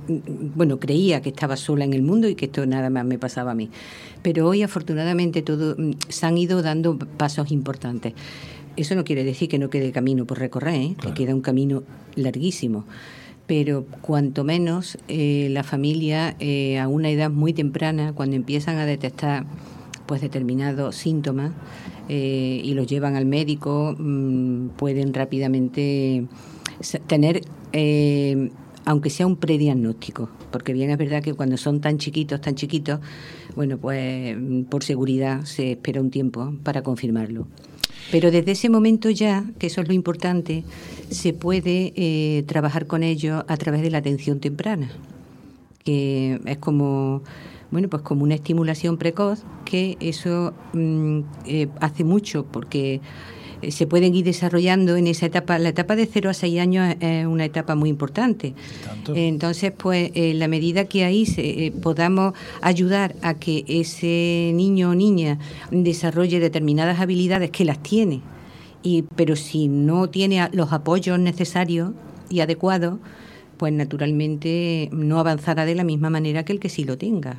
creía que estaba sola en el mundo y que esto nada más me pasaba a mí. Pero hoy afortunadamente se han ido dando pasos importantes. Eso no quiere decir que no quede camino por recorrer, ¿eh? Claro. Que queda un camino larguísimo. Pero cuanto menos la familia a una edad muy temprana, cuando empiezan a detectar pues determinados síntomas y los llevan al médico, pueden rápidamente tener aunque sea un prediagnóstico, porque bien es verdad que cuando son tan chiquitos, bueno, pues por seguridad se espera un tiempo para confirmarlo. Pero desde ese momento ya, que eso es lo importante, se puede trabajar con ellos a través de la atención temprana, que es como una estimulación precoz, que eso hace mucho, porque se pueden ir desarrollando en esa etapa. La etapa de 0 a 6 años es una etapa muy importante. ¿Tanto? Entonces, pues, en la medida que ahí podamos ayudar a que ese niño o niña desarrolle determinadas habilidades, que las tiene, pero si no tiene los apoyos necesarios y adecuados, pues naturalmente no avanzará de la misma manera que el que sí lo tenga.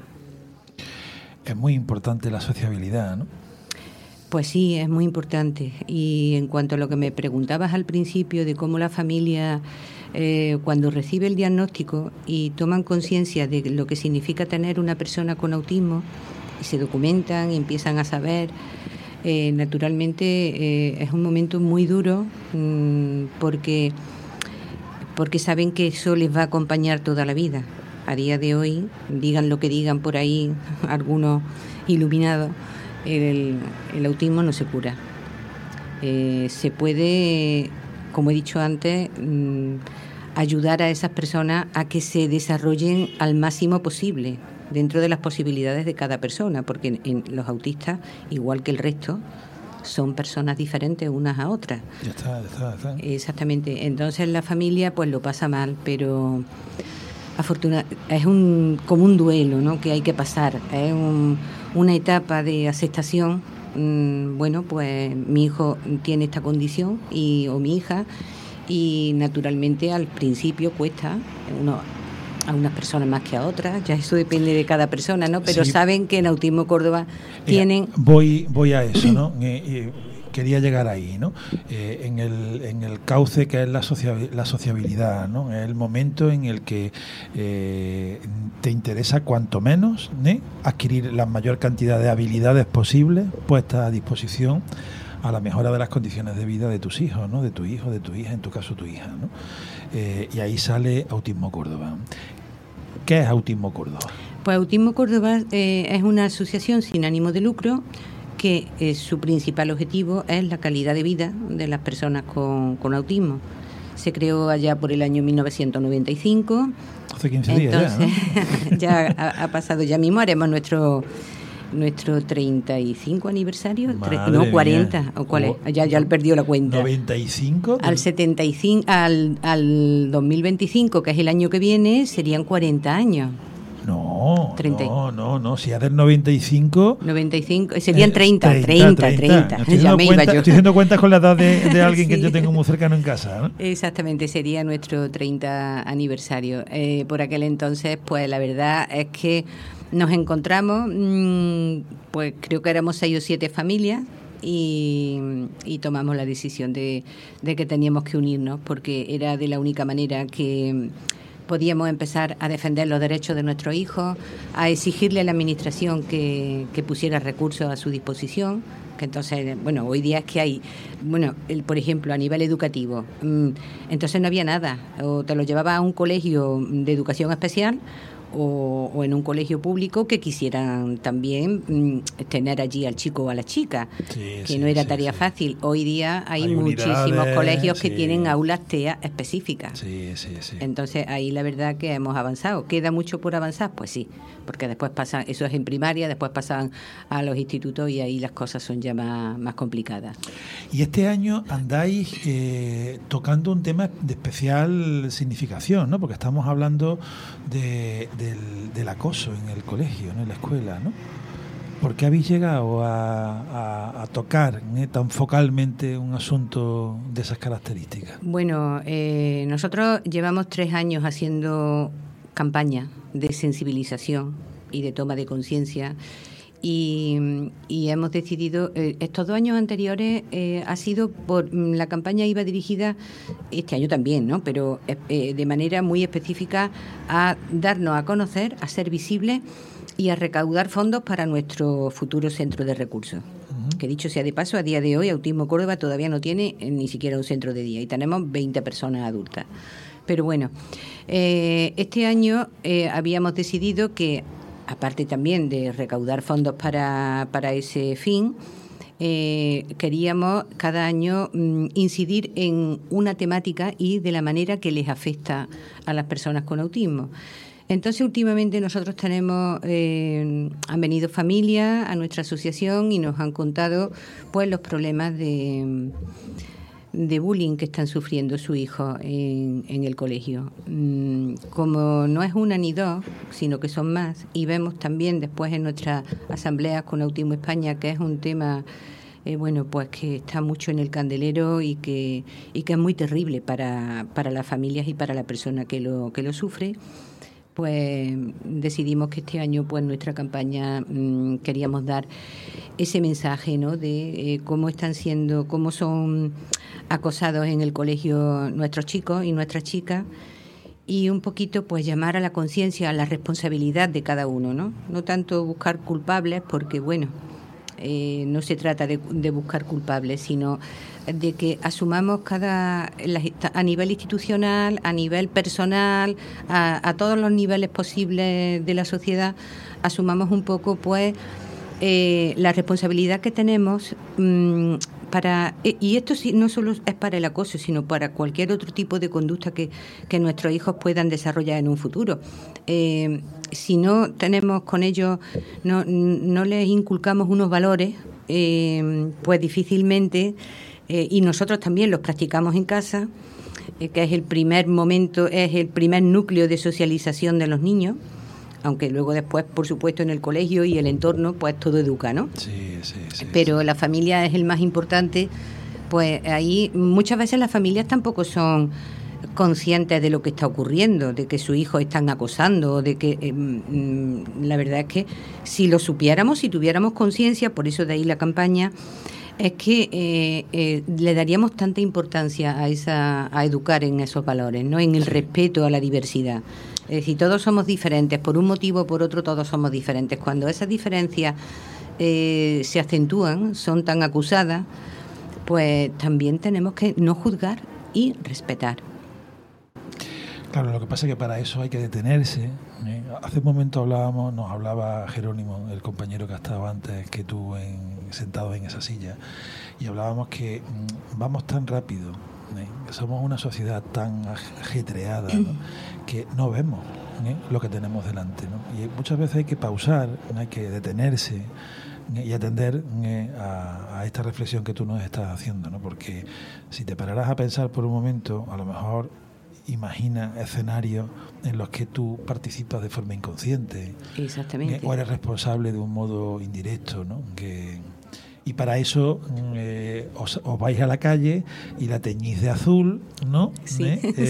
Es muy importante la sociabilidad, ¿no? Pues sí, es muy importante. Y en cuanto a lo que me preguntabas al principio de cómo la familia, cuando recibe el diagnóstico y toman conciencia de lo que significa tener una persona con autismo, y se documentan y empiezan a saber, naturalmente es un momento muy duro porque saben que eso les va a acompañar toda la vida. A día de hoy, digan lo que digan por ahí algunos iluminados, el autismo no se cura. Se puede, como he dicho antes, ayudar a esas personas a que se desarrollen al máximo posible dentro de las posibilidades de cada persona, porque los autistas, igual que el resto, son personas diferentes unas a otras. Ya está. Exactamente. Entonces la familia pues lo pasa mal, pero es como un duelo, ¿no?, que hay que pasar. Es una etapa de aceptación. Bueno, pues mi hijo tiene esta condición o mi hija, y naturalmente al principio cuesta a unas personas más que a otras, ya eso depende de cada persona, ¿no? Pero sí, saben que en Autismo Córdoba tienen... Voy a eso, ¿no? Quería llegar ahí, ¿no? En el cauce que es la sociabilidad, ¿no? Es el momento en el que te interesa cuanto menos, ¿no?, adquirir la mayor cantidad de habilidades posibles puestas a disposición a la mejora de las condiciones de vida de tus hijos, ¿no? De tu hijo, de tu hija, en tu caso tu hija, ¿no? Y ahí sale Autismo Córdoba. ¿Qué es Autismo Córdoba? Pues Autismo Córdoba es una asociación sin ánimo de lucro que su principal objetivo es la calidad de vida de las personas con autismo. Se creó allá por el año 1995. Hace 15 días. Entonces, ya, ¿no? ya ha pasado, ya mismo haremos nuestro 35 aniversario, 40, mía. ¿O cuál es? Ya perdió la cuenta. ¿95? Al 75, al 2025, que es el año que viene, serían 40 años. No, si es del 95... 95, serían 30. Estoy haciendo cuentas con la edad de alguien sí, que yo tengo muy cercano en casa, ¿no? Exactamente, sería nuestro 30 aniversario. Por aquel entonces, pues la verdad es que nos encontramos, pues creo que éramos 6 o 7 familias y tomamos la decisión de que teníamos que unirnos, porque era de la única manera que podíamos empezar a defender los derechos de nuestros hijos, a exigirle a la Administración que pusiera recursos a su disposición. Que entonces, bueno, hoy día es que hay, bueno, por ejemplo, a nivel educativo, entonces no había nada, o te lo llevaba a un colegio de educación especial o en un colegio público que quisieran también tener allí al chico o a la chica, que no era tarea fácil. Hoy día hay muchísimos colegios que tienen aulas TEA específicas. Entonces ahí la verdad que hemos avanzado. ¿Queda mucho por avanzar? Pues sí, porque después pasan, eso es en primaria, después pasan a los institutos y ahí las cosas son ya más complicadas. Y este año andáis tocando un tema de especial significación, ¿no? Porque estamos hablando del acoso en el colegio, ¿no? En la escuela, ¿no? ¿Por qué habéis llegado a tocar tan focalmente un asunto de esas características? Bueno, nosotros llevamos 3 años haciendo campañas de sensibilización y de toma de conciencia y hemos decidido, estos 2 años anteriores ha sido la campaña iba dirigida, este año también, ¿no? Pero de manera muy específica a darnos a conocer, a ser visibles y a recaudar fondos para nuestro futuro centro de recursos. Que dicho sea de paso, a día de hoy Autismo Córdoba todavía no tiene ni siquiera un centro de día y tenemos 20 personas adultas. Pero bueno, este año habíamos decidido que, aparte también de recaudar fondos para ese fin, queríamos cada año incidir en una temática y de la manera que les afecta a las personas con autismo. Entonces, últimamente nosotros tenemos, han venido familias a nuestra asociación y nos han contado pues los problemas de bullying que están sufriendo sus hijos en el colegio. Como no es una ni dos, sino que son más, y vemos también después en nuestras asambleas con Autismo España que es un tema bueno, pues que está mucho en el candelero y que es muy terrible para las familias y para la persona que lo sufre. Pues decidimos que este año pues nuestra campaña queríamos dar ese mensaje, ¿no? De cómo son acosados en el colegio nuestros chicos y nuestras chicas, y un poquito pues llamar a la conciencia, a la responsabilidad de cada uno, ¿no? No tanto buscar culpables, porque bueno, no se trata de buscar culpables, sino de que asumamos a nivel institucional, a nivel personal, a todos los niveles posibles de la sociedad, asumamos un poco pues la responsabilidad que tenemos y esto no solo es para el acoso, sino para cualquier otro tipo de conducta que nuestros hijos puedan desarrollar en un futuro. Si no tenemos con ellos, no les inculcamos unos valores, pues difícilmente, y nosotros también los practicamos en casa, que es el primer momento, es el primer núcleo de socialización de los niños, aunque luego después, por supuesto, en el colegio y el entorno, pues todo educa, ¿no? Sí. Pero la familia es el más importante, pues ahí muchas veces las familias tampoco son conscientes de lo que está ocurriendo, de que sus hijos están acosando, de que la verdad es que si lo supiéramos, si tuviéramos conciencia, por eso de ahí la campaña, es que le daríamos tanta importancia a educar en esos valores, ¿no? En el respeto a la diversidad. Es decir, todos somos diferentes, por un motivo o por otro todos somos diferentes. Cuando esas diferencias se acentúan, son tan acusadas, pues también tenemos que no juzgar y respetar. Claro, lo que pasa es que para eso hay que detenerse. Hace un momento nos hablaba Jerónimo, el compañero que ha estado antes que tú sentado en esa silla, y hablábamos que vamos tan rápido, somos una sociedad tan ajetreada, ¿no? Que no vemos lo que tenemos delante, ¿no? Y muchas veces hay que pausar, hay que detenerse y atender a esta reflexión que tú nos estás haciendo, ¿no? Porque si te pararas a pensar por un momento, a lo mejor imagina escenarios en los que tú participas de forma inconsciente. Exactamente. O eres responsable de un modo indirecto, ¿no? Y para eso os vais a la calle y la teñís de azul, ¿no? Sí.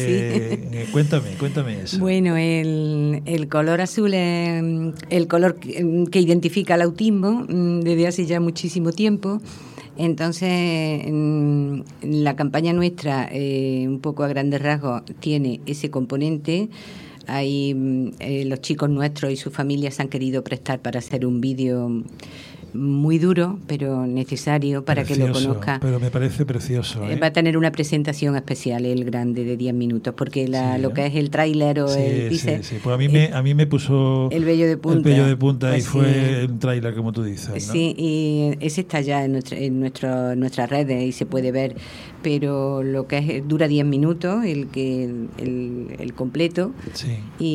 Cuéntame eso. Bueno, el color azul es el color que identifica el autismo desde hace ya muchísimo tiempo. Entonces, la campaña nuestra, un poco a grandes rasgos, tiene ese componente. Ahí los chicos nuestros y sus familias se han querido prestar para hacer un vídeo muy duro, pero necesario para precioso, que lo conozca. Pero me parece precioso. Va a tener una presentación especial, el grande, de 10 minutos, porque lo que es el tráiler o el teaser... Sí. Pues a mí me puso el vello de punta. El vello de punta, pues y fue un tráiler, como tú dices, ¿no? Sí, y ese está ya en nuestras redes y se puede ver, pero lo que es dura 10 minutos, el completo, sí.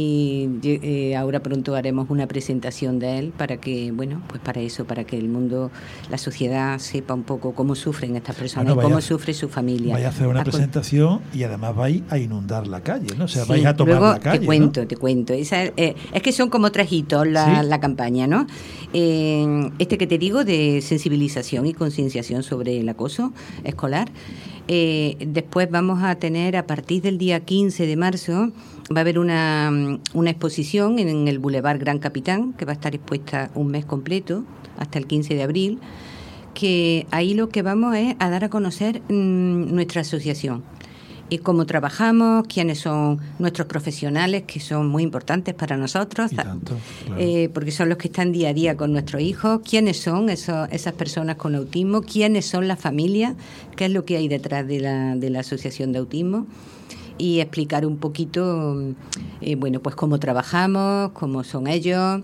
Y ahora pronto haremos una presentación de él para que, bueno, pues para eso, para que el mundo, la sociedad sepa un poco cómo sufren estas personas y cómo sufre su familia. Vais a hacer una presentación y además vais a inundar la calle, ¿no? O sea, sí, vais a tomar luego la calle, te cuento. Es que son como 3 hitos la campaña, ¿no? Este que te digo de sensibilización y concienciación sobre el acoso escolar. Después vamos a tener, a partir del día 15 de marzo, va a haber una exposición en el Boulevard Gran Capitán, que va a estar expuesta un mes completo, hasta el 15 de abril, que ahí lo que vamos es a dar a conocer nuestra asociación y cómo trabajamos, quiénes son nuestros profesionales, que son muy importantes para nosotros, tanto, claro. Porque son los que están día a día con nuestros hijos, quiénes son esas personas con autismo, quiénes son las familias, qué es lo que hay detrás de la asociación de autismo, y explicar un poquito, bueno, pues cómo trabajamos, cómo son ellos,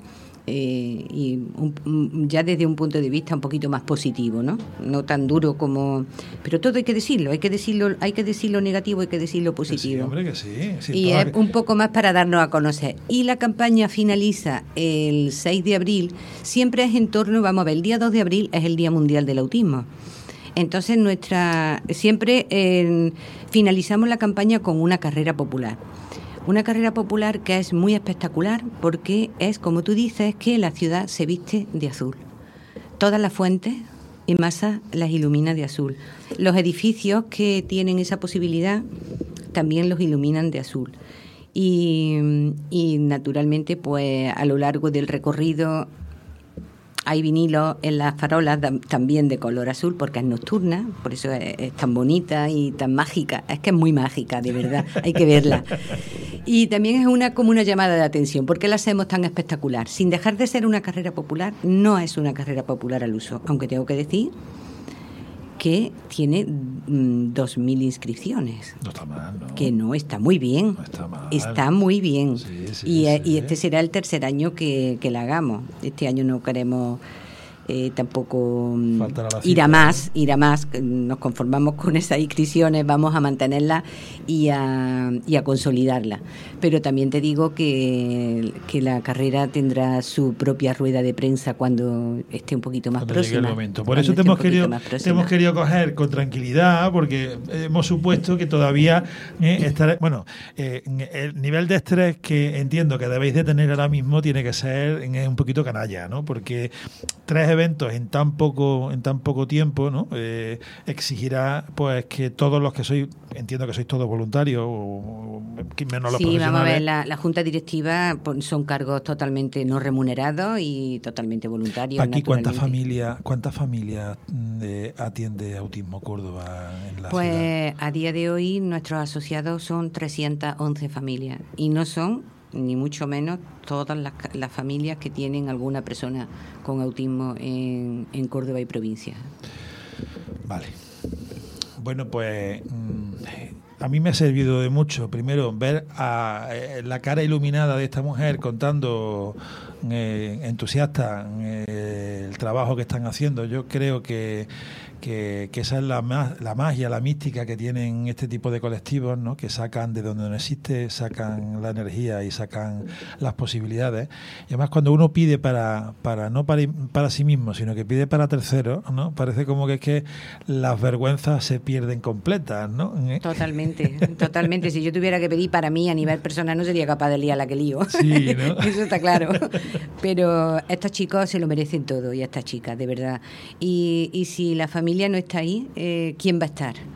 y ya desde un punto de vista un poquito más positivo, no tan duro como, pero todo hay que decirlo negativo, hay que decirlo positivo. Sí, hombre, que sí. Y es un poco más para darnos a conocer. Y la campaña finaliza el 6 de abril, siempre es en torno, vamos a ver, el día 2 de abril es el Día Mundial del Autismo. Entonces siempre finalizamos la campaña con una carrera popular. Una carrera popular que es muy espectacular porque es, como tú dices, que la ciudad se viste de azul. Todas las fuentes en masa las ilumina de azul. Los edificios que tienen esa posibilidad también los iluminan de azul. Y naturalmente, pues a lo largo del recorrido hay vinilos en las farolas también de color azul, porque es nocturna, por eso es tan bonita y tan mágica. Es que es muy mágica, de verdad, hay que verla. Y también es como una llamada de atención. ¿Por qué la hacemos tan espectacular? Sin dejar de ser una carrera popular, no es una carrera popular al uso, aunque tengo que decir que tiene 2.000 inscripciones. No está mal, ¿no? Que no, está muy bien. No está mal. Está muy bien. Sí, Y este será el tercer año que la hagamos. Este año no queremos tampoco ir a más. Nos conformamos con esas inscripciones, vamos a mantenerlas y a consolidarlas. Pero también te digo que la carrera tendrá su propia rueda de prensa cuando esté un poquito más próxima. Llegue el momento. Por eso te hemos querido coger con tranquilidad, porque hemos supuesto que todavía el nivel de estrés que entiendo que debéis de tener ahora mismo tiene que ser un poquito canalla, ¿no? Porque 3 eventos en tan poco tiempo, ¿no? Exigirá pues que todos los que sois, entiendo que sois todos voluntarios o menos los profesionales. Vamos a ver, la junta directiva son cargos totalmente no remunerados y totalmente voluntarios. Aquí ¿cuántas familias atiende Autismo Córdoba en la ciudad? Pues a día de hoy nuestros asociados son 311 familias y no son ni mucho menos todas las familias que tienen alguna persona con autismo en Córdoba y provincia. Vale. Bueno, pues a mí me ha servido de mucho, primero, ver la cara iluminada de esta mujer contando entusiasta el trabajo que están haciendo. Yo creo que esa es la magia, la mística que tienen este tipo de colectivos, ¿no? Que sacan de donde no existe, sacan la energía y sacan las posibilidades. Y además cuando uno pide no para sí mismo, sino que pide para terceros, ¿no? Parece como que es que las vergüenzas se pierden completas, ¿no? Totalmente. Si yo tuviera que pedir para mí a nivel personal no sería capaz de liar la que lío. Sí, ¿no? Eso está claro. Pero estos chicos se lo merecen todo y estas chicas, de verdad. Y si la familia no está ahí, ¿quién va a estar?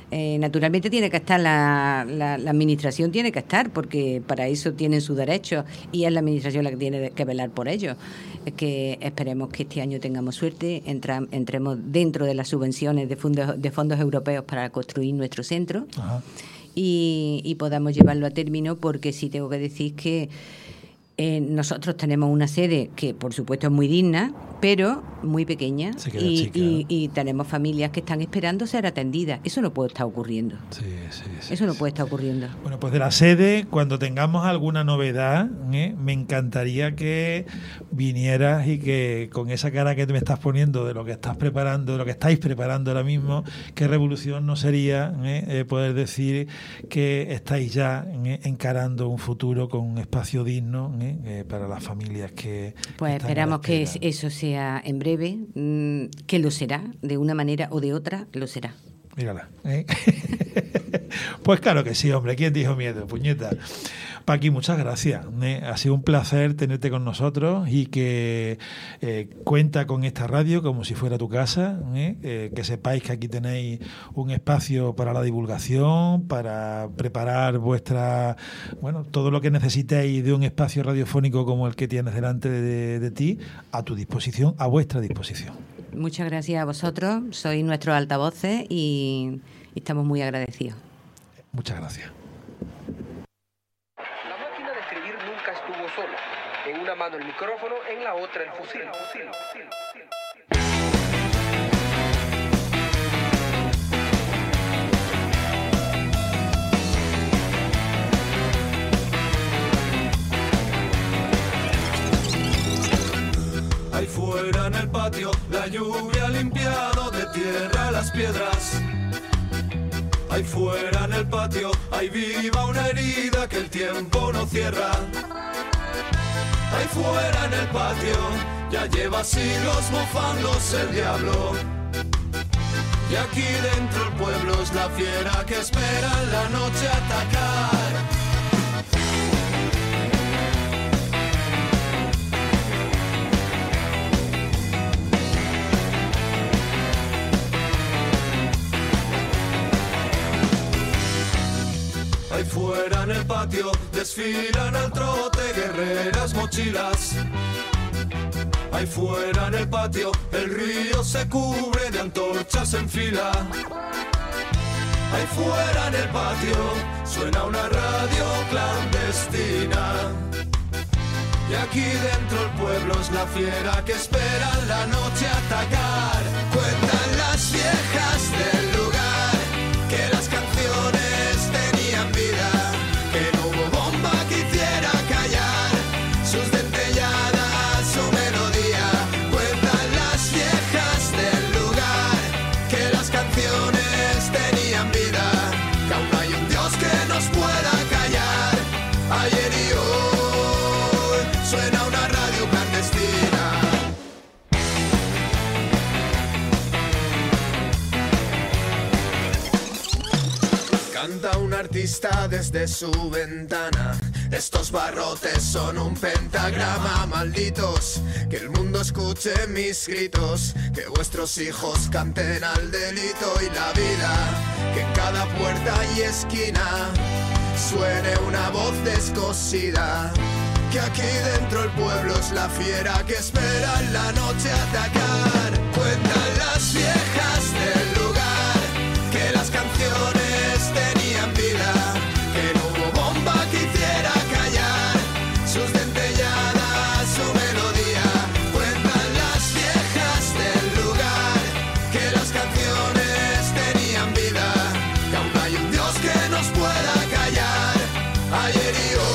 Naturalmente tiene que estar la administración, tiene que estar, porque para eso tienen sus derechos y es la administración la que tiene que velar por ellos. Es que esperemos que este año tengamos suerte, entremos dentro de las subvenciones de fondos europeos para construir nuestro centro. Ajá. Y podamos llevarlo a término, porque sí tengo que decir que nosotros tenemos una sede que por supuesto es muy digna, pero muy pequeña, y tenemos familias que están esperando ser atendidas. Eso no puede estar ocurriendo. Eso no puede estar ocurriendo. Bueno, pues de la sede, cuando tengamos alguna novedad, me encantaría que vinieras y que con esa cara que te me estás poniendo de lo que estás preparando, de lo que estáis preparando ahora mismo, qué revolución no sería poder decir que estáis ya encarando un futuro con un espacio digno para las familias que... Pues esperamos que eso sea en breve, que lo será, de una manera o de otra, lo será. Mírala. Pues claro que sí, hombre. ¿Quién dijo miedo, puñeta? Paqui, muchas gracias. Ha sido un placer tenerte con nosotros y que cuenta con esta radio como si fuera tu casa. Que sepáis que aquí tenéis un espacio para la divulgación, para preparar todo lo que necesitéis de un espacio radiofónico como el que tienes delante de ti, a tu disposición, a vuestra disposición. Muchas gracias a vosotros, sois nuestros altavoces y estamos muy agradecidos. Muchas gracias. La máquina de escribir nunca estuvo sola. En una mano el micrófono, en la otra el fusil. Ahí fuera en el patio, la lluvia ha limpiado de tierra las piedras. Ahí fuera en el patio, ahí viva una herida que el tiempo no cierra. Ahí fuera en el patio, ya lleva siglos mofándose el diablo. Y aquí dentro el pueblo es la fiera que espera en la noche atacar. Ahí fuera en el patio desfilan al trote guerreras mochilas. Ahí fuera en el patio el río se cubre de antorchas en fila. Ahí fuera en el patio suena una radio clandestina. Y aquí dentro el pueblo es la fiera que espera en la noche atacar. Cuentan las viejas del lugar que las canciones tenían vida, que no hubo bomba que hiciera callar sus dentelladas, su melodía. Cuentan las viejas del lugar que las canciones tenían vida, que aún hay un Dios que nos pueda callar. Ayer y hoy suena una radio clandestina. Canta un artista desde su ventana. Estos barrotes son un pentagrama, malditos. Que el mundo escuche mis gritos, que vuestros hijos canten al delito y la vida. Que en cada puerta y esquina suene una voz descosida. Que aquí dentro el pueblo es la fiera que espera en la noche atacar. Cuentan las viejas del lugar que las canciones tenían vida, que no hubo bomba que hiciera callar sus dentelladas, su melodía. Cuentan las viejas del lugar que las canciones tenían vida, que aún hay un Dios que nos pueda callar. Ayer y hoy.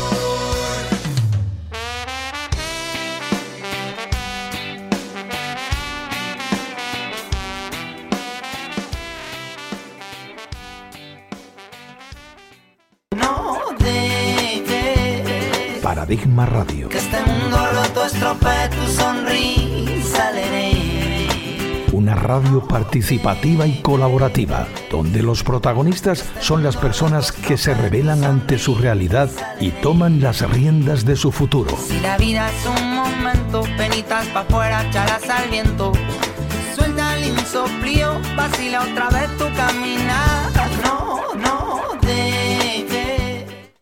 Paradigma Radio. Que este mundo roto estropee tu sonrisa, una radio participativa y colaborativa, donde los protagonistas son las personas que se rebelan ante su realidad y toman las riendas de su futuro. Si la vida es un momento, penitas pa' afuera, chalas al viento. Suelta el soplío, vacila otra vez tu caminar. No, no dejes.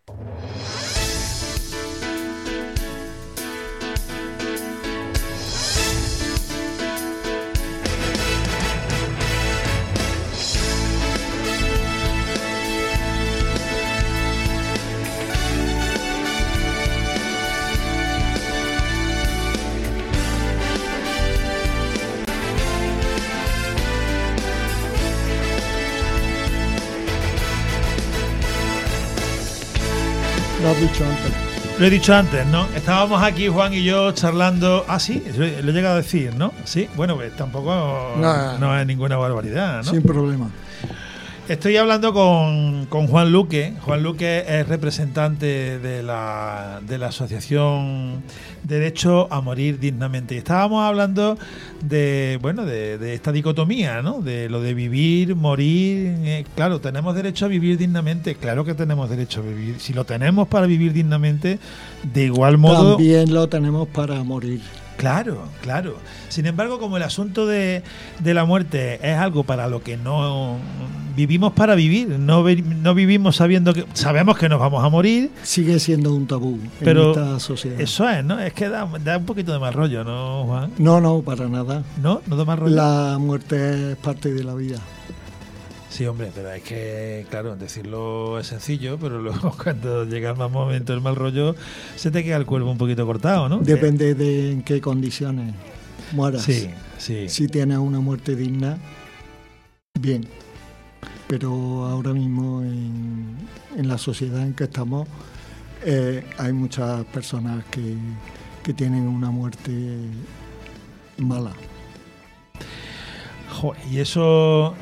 Lo has dicho antes. Lo he dicho antes, ¿no? Estábamos aquí, Juan y yo, charlando. Ah, sí, lo he llegado a decir, ¿no? Sí, bueno, pues tampoco no es ninguna barbaridad, ¿no? Sin problema. Estoy hablando con Juan Luque. Juan Luque es representante de la asociación Derecho a Morir Dignamente. Y estábamos hablando de esta dicotomía, ¿no? De lo de vivir, morir. Claro, tenemos derecho a vivir dignamente. Claro que tenemos derecho a vivir. Si lo tenemos para vivir dignamente, de igual modo... También lo tenemos para morir. Claro, claro. Sin embargo, como el asunto de la muerte es algo para lo que no vivimos para vivir, no vivimos sabemos que nos vamos a morir. Sigue siendo un tabú pero en esta sociedad. Eso es, ¿no? Es que da un poquito de mal rollo, ¿no, Juan? No, para nada. ¿No? ¿No da mal rollo? La muerte es parte de la vida. Sí, hombre, pero es que, claro, decirlo es sencillo, pero luego cuando llega el momento del mal rollo, se te queda el cuerpo un poquito cortado, ¿no? Depende de en qué condiciones mueras. Sí, sí. Si tienes una muerte digna, bien. Pero ahora mismo en la sociedad en que estamos hay muchas personas que tienen una muerte mala. Y eso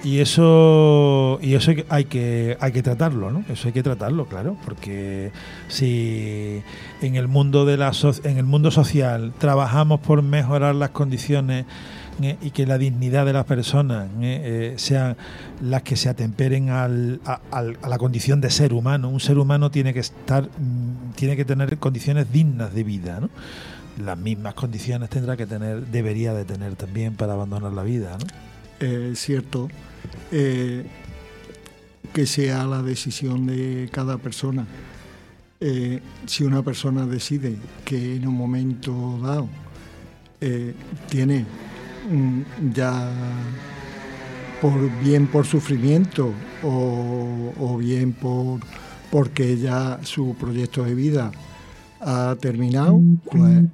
hay que tratarlo, ¿no? Eso hay que tratarlo, claro, porque si en el mundo social trabajamos por mejorar las condiciones y que la dignidad de las personas sean las que se atemperen a la condición de ser humano. Un ser humano tiene que tener condiciones dignas de vida, ¿no? Las mismas condiciones debería de tener también para abandonar la vida, ¿no? Es cierto que sea la decisión de cada persona. Si una persona decide que en un momento dado tiene ya por sufrimiento o bien porque ya su proyecto de vida ha terminado, pues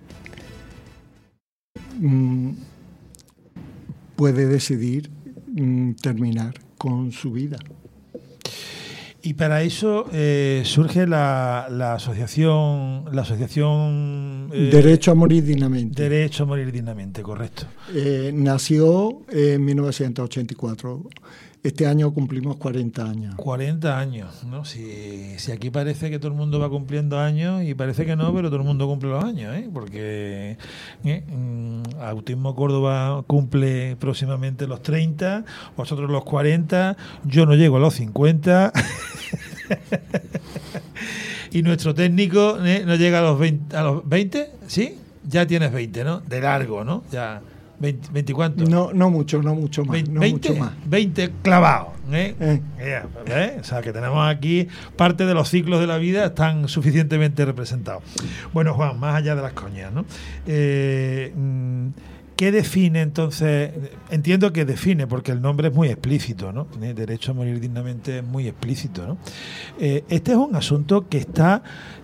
puede decidir terminar con su vida. Y para eso surge la asociación Derecho a Morir Dignamente. Derecho a Morir Dignamente, correcto. Nació en 1984. Este año cumplimos 40 años. 40 años, ¿no? Si aquí parece que todo el mundo va cumpliendo años, y parece que no, pero todo el mundo cumple los años, ¿eh? Porque Autismo Córdoba cumple próximamente los 30, vosotros los 40, yo no llego a los 50. Y nuestro técnico no llega a los 20, ¿sí? Ya tienes 20, ¿no? De largo, ¿no? Ya... ¿20 cuánto? No mucho más. 20 clavados. O sea, que tenemos aquí parte de los ciclos de la vida están suficientemente representados. Bueno, Juan, más allá de las coñas, ¿no? ¿Qué define entonces? Entiendo que define, porque el nombre es muy explícito, ¿no? Derecho a Morir Dignamente es muy explícito, ¿no? Este es un asunto que está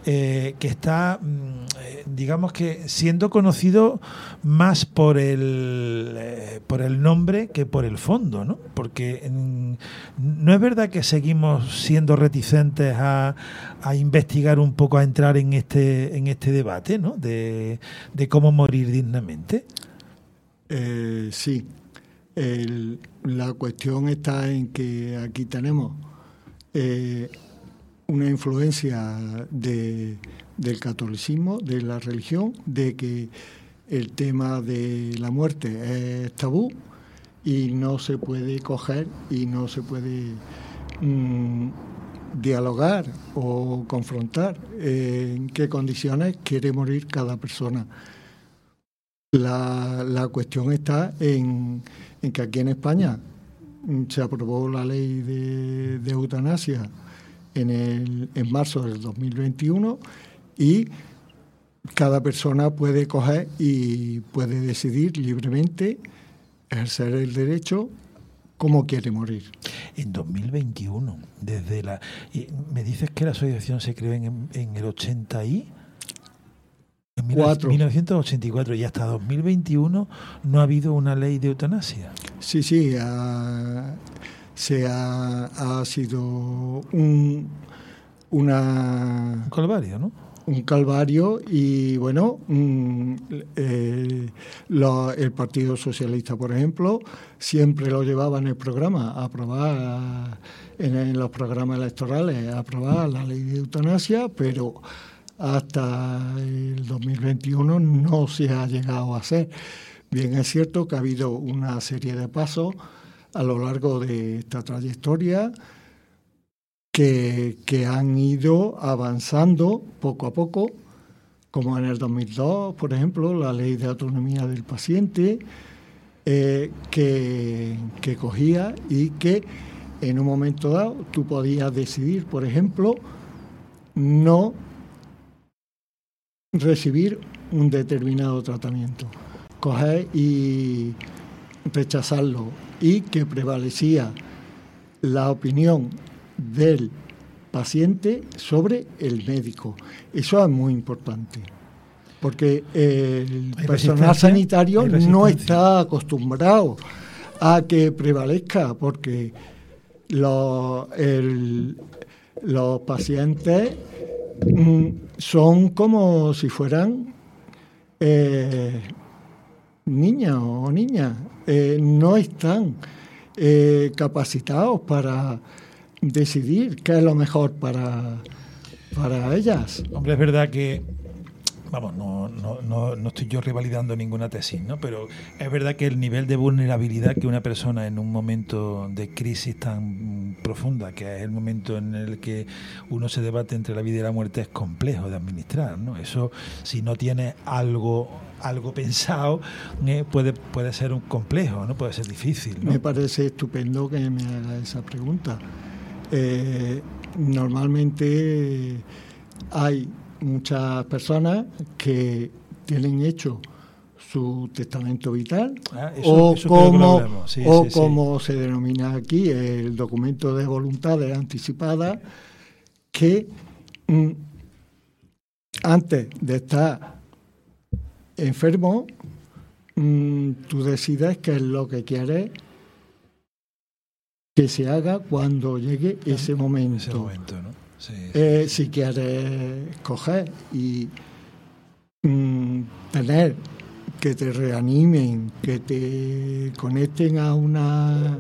digamos que siendo conocido más por el nombre que por el fondo, ¿no? Porque no es verdad que seguimos siendo reticentes a investigar un poco, a entrar en este debate, ¿no? De cómo morir dignamente. Sí. La cuestión está en que aquí tenemos una influencia del catolicismo, de la religión, de que el tema de la muerte es tabú y no se puede coger y no se puede dialogar o confrontar en qué condiciones quiere morir cada persona. La cuestión está en que aquí en España se aprobó la ley de eutanasia en marzo del 2021 y cada persona puede coger y puede decidir libremente, ejercer el derecho cómo quiere morir. En 2021, me dices que la asociación se creó en el 80 y... En 1984 y hasta 2021 no ha habido una ley de eutanasia. Sí, ha sido un calvario, ¿no? Un calvario y bueno, el Partido Socialista, por ejemplo, siempre lo llevaba en el programa, a aprobar en los programas electorales, a aprobar la ley de eutanasia, pero hasta el 2021 no se ha llegado a hacer. Bien, es cierto que ha habido una serie de pasos a lo largo de esta trayectoria que han ido avanzando poco a poco, como en el 2002, por ejemplo, la ley de autonomía del paciente, que cogía y que en un momento dado tú podías decidir, por ejemplo, no recibir un determinado tratamiento, coger y rechazarlo, y que prevalecía la opinión del paciente sobre el médico. Eso es muy importante, porque el personal sanitario no está acostumbrado a que prevalezca, porque los pacientes son como si fueran niñas o niñas, no están capacitados para decidir qué es lo mejor para ellas. Hombre, es verdad que, vamos, no estoy yo revalidando ninguna tesis, ¿no? Pero es verdad que el nivel de vulnerabilidad que una persona en un momento de crisis tan profunda, que es el momento en el que uno se debate entre la vida y la muerte, es complejo de administrar, ¿no? Eso, si no tienes algo pensado, puede ser un complejo, ¿no? Puede ser difícil, ¿no? Me parece estupendo que me haga esa pregunta. Normalmente hay muchas personas que tienen hecho su testamento vital, como se denomina aquí, el documento de voluntades anticipadas, que antes de estar enfermo, tú decides qué es lo que quieres que se haga cuando llegue ese momento. Ese momento, ¿no? Sí. Si quieres coger y tener que te reanimen, que te conecten a una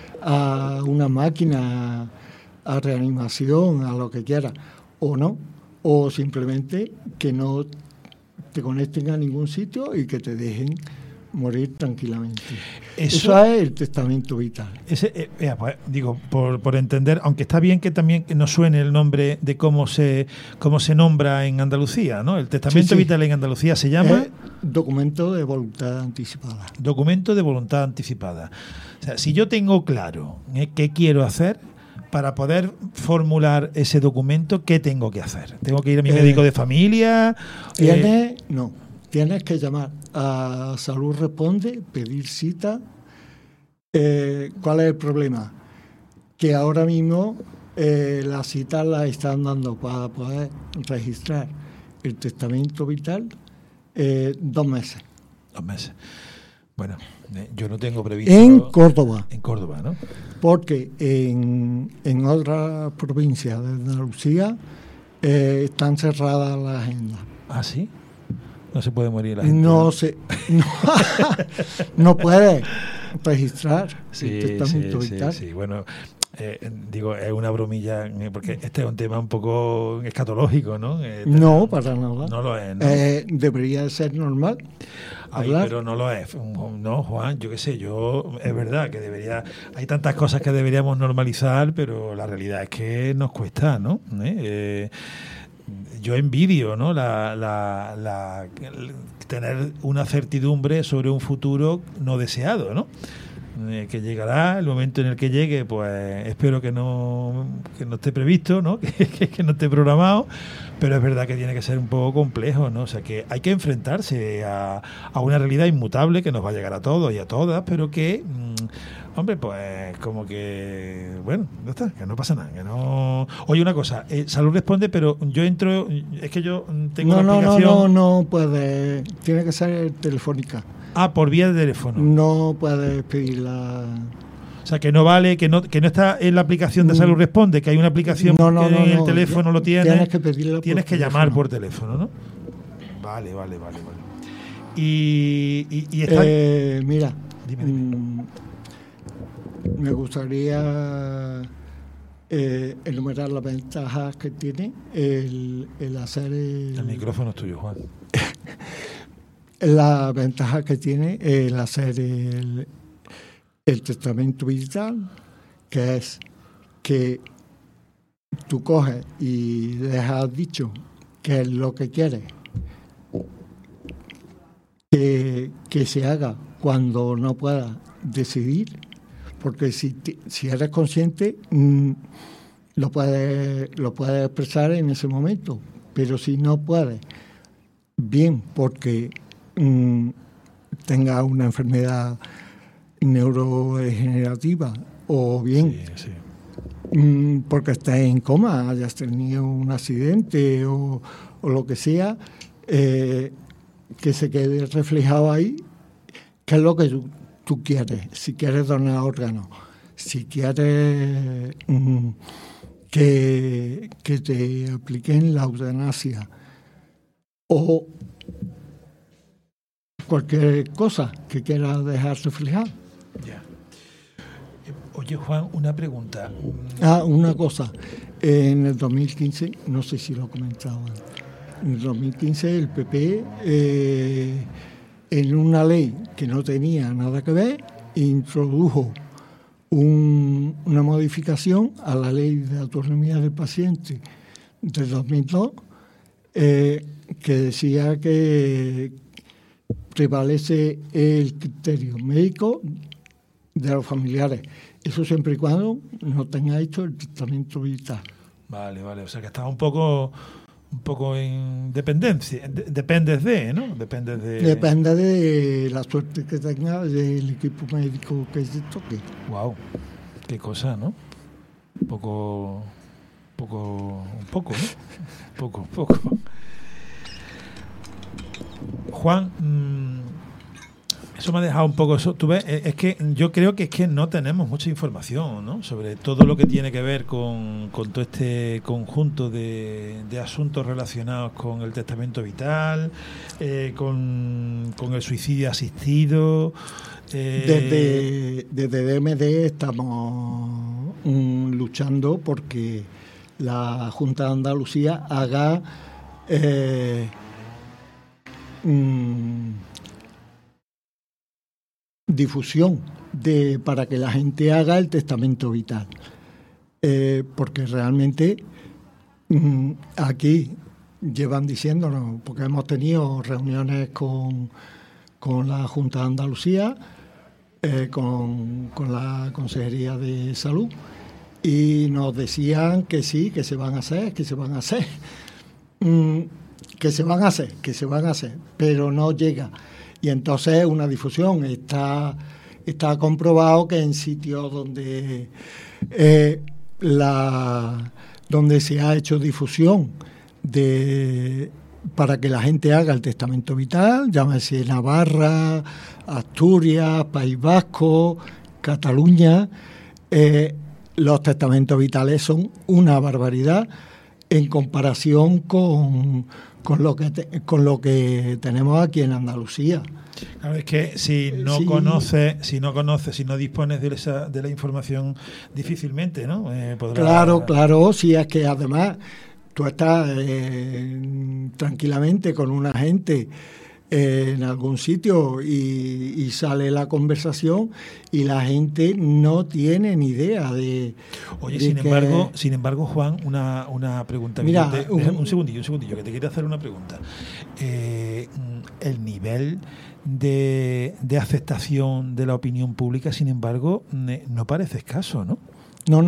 máquina, a reanimación, a lo que quieras, o no, o simplemente que no te conecten a ningún sitio y que te dejen morir tranquilamente. Eso es el testamento vital. Pues, digo, por entender, aunque está bien que también nos suene el nombre de cómo se nombra en Andalucía, ¿no? El testamento vital en Andalucía se llama documento de voluntad anticipada. Documento de voluntad anticipada. O sea, si yo tengo claro qué quiero hacer, para poder formular ese documento, ¿qué tengo que hacer? ¿Tengo que ir a mi médico de familia? Tienes que llamar a Salud Responde, pedir cita. ¿Cuál es el problema? Que ahora mismo las citas las están dando para poder registrar el testamento vital 2 meses. 2 meses. Bueno, yo no tengo previsto... En Córdoba. En Córdoba, ¿no? Porque en otras provincias de Andalucía están cerradas las agendas. ¿Ah, sí? No se puede morir la gente. No puede registrar el testamento vital. Sí, bueno, digo, es una bromilla, porque este es un tema un poco escatológico, ¿no? No, para nada. No lo es, ¿no? Debería ser normal. Pero no lo es. No, Juan, yo qué sé, es verdad que hay tantas cosas que deberíamos normalizar, pero la realidad es que nos cuesta, ¿no? yo envidio, ¿no? Tener una certidumbre sobre un futuro no deseado, ¿no? Que llegará, el momento en el que llegue, pues espero que no esté previsto, ¿no? que no esté programado, pero es verdad que tiene que ser un poco complejo, ¿no? O sea, que hay que enfrentarse a una realidad inmutable que nos va a llegar a todos y a todas, pero que, hombre, pues como que, bueno, ya está, que no pasa nada, que no... Oye, una cosa, Salud Responde, pero yo entro, es que yo tengo una aplicación... No puede, tiene que ser telefónica. Ah, por vía de teléfono. No puedes pedirla. O sea, que no vale, que no está en la aplicación de Salud Responde, que hay una aplicación que en el teléfono lo tienes. Tienes que pedirla. Tienes que llamar por teléfono, ¿no? Vale. Y está... mira, dime. Me gustaría enumerar las ventajas que tiene el hacer... El micrófono es tuyo, Juan. La ventaja que tiene el hacer el testamento vital, que es que tú coges y dejas dicho qué es lo que quieres que se haga cuando no puedas decidir, porque si eres consciente lo puedes expresar en ese momento, pero si no puedes, bien porque tenga una enfermedad neurodegenerativa o bien porque estés en coma, hayas tenido un accidente o lo que sea, que se quede reflejado ahí qué es lo que tú quieres, si quieres donar órganos, si quieres que te apliquen la eutanasia o cualquier cosa que quieras dejar reflejar. Ya. Oye, Juan, una pregunta. Una cosa. En el 2015, no sé si lo he comentado antes, en el 2015 el PP, en una ley que no tenía nada que ver, introdujo una modificación a la ley de autonomía del paciente del 2002, que decía que prevalece el criterio médico de los familiares. Eso siempre y cuando no tenga hecho el testamento vital. Vale. O sea que está un poco en dependencia. Dependes de, ¿no? Depende de la suerte que tenga del equipo médico que se toque. Wow, qué cosa, ¿no? Un poco, ¿no? Juan, eso me ha dejado un poco eso. Tú ves, es que yo creo que es que no tenemos mucha información, ¿no? Sobre todo lo que tiene que ver con todo este conjunto de asuntos relacionados con el testamento vital, con el suicidio asistido. Desde DMD estamos luchando porque la Junta de Andalucía haga difusión para que la gente haga el testamento vital, porque realmente aquí llevan diciéndonos, porque hemos tenido reuniones con la Junta de Andalucía, con la Consejería de Salud, y nos decían que sí, que se van a hacer, que se van a hacer, pero no llega. Y entonces una difusión. Está comprobado que en sitios donde donde se ha hecho difusión para que la gente haga el testamento vital, llámese Navarra, Asturias, País Vasco, Cataluña, los testamentos vitales son una barbaridad en comparación con lo que tenemos aquí en Andalucía. Claro, es que si no dispones de la información, difícilmente, ¿no? Podrás... Claro, si es que además tú estás tranquilamente con una gente en algún sitio y sale la conversación y la gente no tiene ni idea de... Oye, de sin embargo, Juan, una pregunta. Mira, un segundillo, que te quiero hacer una pregunta. El nivel de aceptación de la opinión pública, sin embargo, no parece escaso, ¿no? No.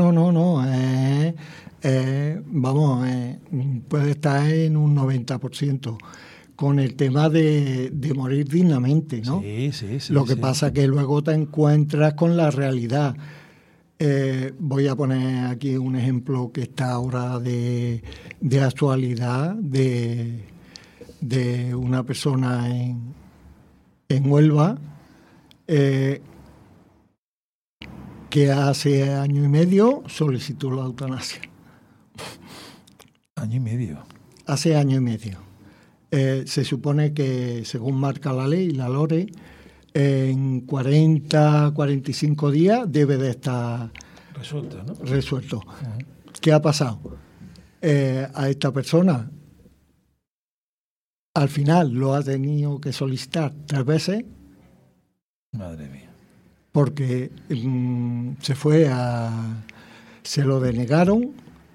Puede estar en un 90%. Con el tema de morir dignamente, ¿no? Sí. Lo que pasa es que luego te encuentras con la realidad. Voy a poner aquí un ejemplo que está ahora de actualidad de una persona en Huelva que hace año y medio solicitó la eutanasia. ¿Año y medio? Hace año y medio. Se supone que, según marca la ley, la LORE, en 45 días debe de estar resuelto. Uh-huh. ¿Qué ha pasado? A esta persona, al final, lo ha tenido que solicitar 3 veces. Madre mía. Porque se lo denegaron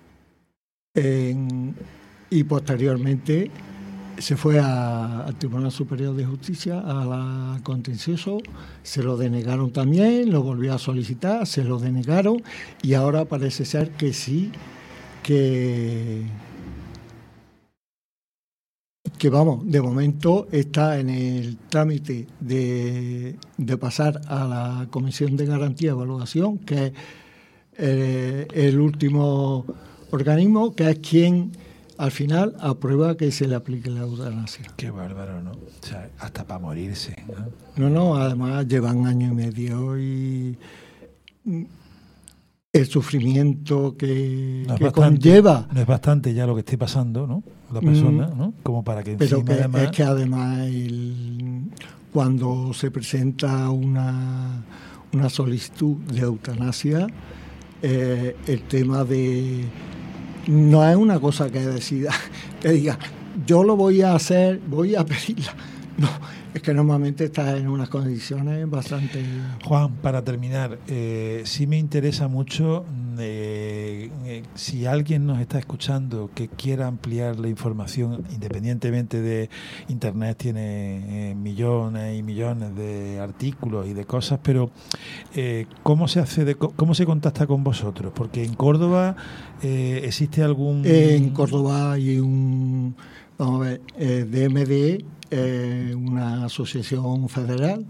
y posteriormente se fue al Tribunal Superior de Justicia, al contencioso, se lo denegaron también, lo volvió a solicitar, se lo denegaron y ahora parece ser que sí, que vamos, de momento está en el trámite de pasar a la Comisión de Garantía y Evaluación, que es el último organismo, que es quien al final aprueba que se le aplique la eutanasia. Qué bárbaro, ¿no? O sea, hasta para morirse, ¿no? No, además llevan año y medio y el sufrimiento que conlleva. No es bastante ya lo que esté pasando, ¿no? La persona, ¿no? Como para que encima además... Es que además cuando se presenta una solicitud de eutanasia, el tema de... No es una cosa que decida, que diga, yo lo voy a hacer, voy a pedirla. No, es que normalmente está en unas condiciones bastante... Juan, para terminar, sí me interesa mucho si alguien nos está escuchando que quiera ampliar la información, independientemente de Internet, tiene millones y millones de artículos y de cosas, pero ¿cómo se contacta con vosotros? Porque en Córdoba existe algún... En Córdoba hay vamos a ver, DMD, una asociación federal,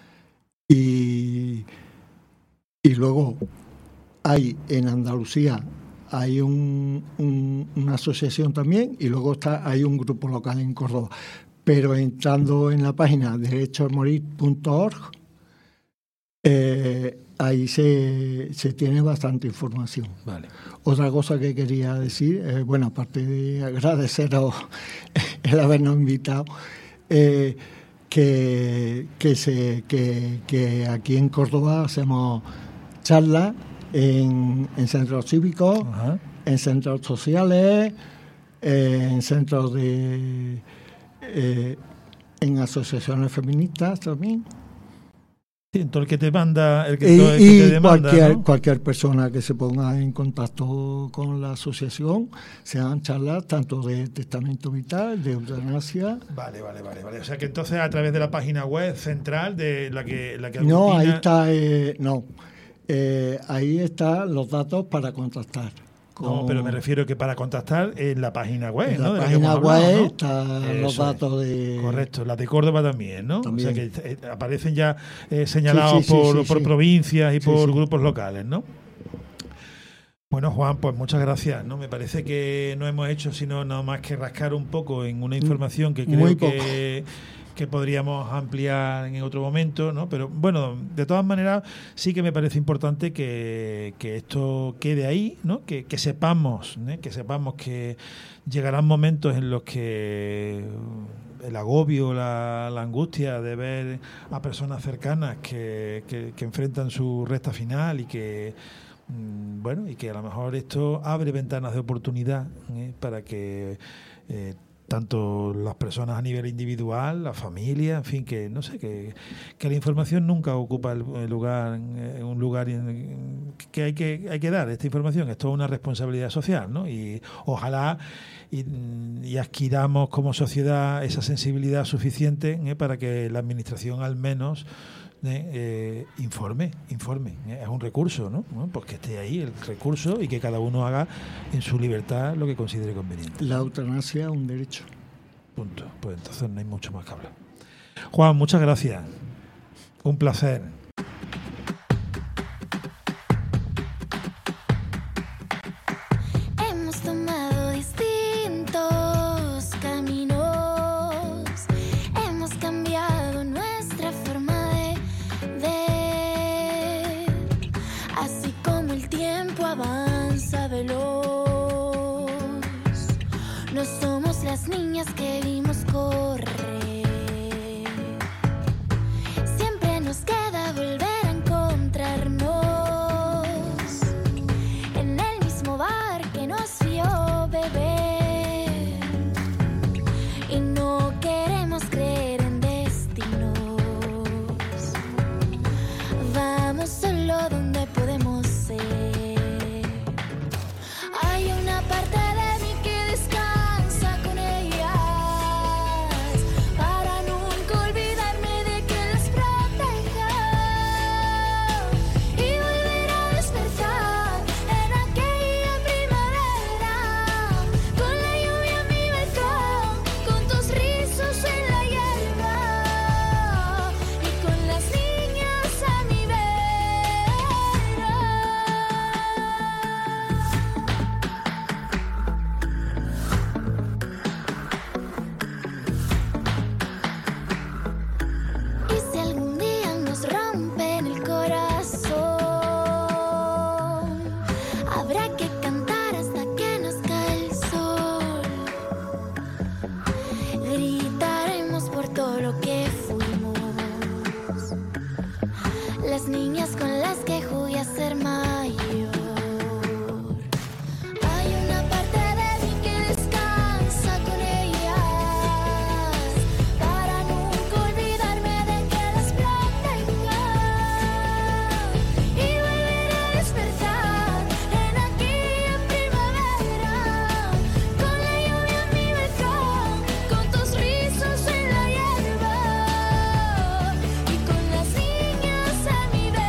y luego hay en Andalucía hay una asociación también, y luego hay un grupo local en Córdoba. Pero entrando en la página derechoamorir.org, ahí se tiene bastante información. Vale. Otra cosa que quería decir, bueno, aparte de agradeceros el habernos invitado, que aquí en Córdoba hacemos charlas en centros cívicos, uh-huh, en centros sociales, en centros en asociaciones feministas también. Sí, todo el que te manda, que te demanda, ¿no? Cualquier persona que se ponga en contacto con la asociación, se dan charlas tanto de testamento vital, de eutanasia. Vale. O sea que entonces a través de la página web central de la que no, ahí está, ahí están los datos para contactar. No, pero me refiero que para contactar en la página web, en ¿no? La página web, ¿no? Están los Eso datos de... Correcto, la de Córdoba también, ¿no? También. O sea que aparecen ya señalados por provincias y por grupos locales, ¿no? Bueno, Juan, pues muchas gracias, ¿no? Me parece que no hemos hecho sino nada más que rascar un poco en una información que creo que podríamos ampliar en otro momento, ¿no? Pero bueno, de todas maneras sí que me parece importante que esto quede ahí, ¿no? Que sepamos, ¿no? que llegarán momentos en los que el agobio, la angustia de ver a personas cercanas que enfrentan su recta final y que y que a lo mejor esto abre ventanas de oportunidad para que tanto las personas a nivel individual, la familia, en fin, que no sé, que la información nunca ocupa un lugar que hay que dar esta información. Es toda una responsabilidad social, ¿no? Y ojalá y adquiramos como sociedad esa sensibilidad suficiente para que la administración al menos informe. Es un recurso, ¿no? Pues que esté ahí el recurso y que cada uno haga en su libertad lo que considere conveniente. La eutanasia es un derecho. Punto. Pues entonces no hay mucho más que hablar. Juan, muchas gracias. Un placer. Hemos tomado distintos caminos, hemos cambiado nuestra forma de ver, así como el tiempo avanza veloz. No somos las niñas que vimos correr. Siempre nos queda volver a encontrarnos en el mismo bar que nos vio beber. Y no queremos creer en destinos. Vamos solo donde podemos ser. Hay una parte de mí que descansa con ellas para nunca olvidarme de que las proteja y volver a despertar en aquella primavera con la lluvia en mi balcón, con tus rizos en la hierba y con las niñas a mi vera. Y si algún día nos rompen el corazón, habrá que cantar hasta que nazca el sol. Gritaremos por todo lo que fuimos, las niñas con las que jugué a ser mayor. Hay una parte de mí que descansa con ellas para nunca olvidarme de que las proteja y volver a despertar en aquella primavera con la lluvia en mi balcón, con tus rizos en la hierba y con las niñas a mi vera.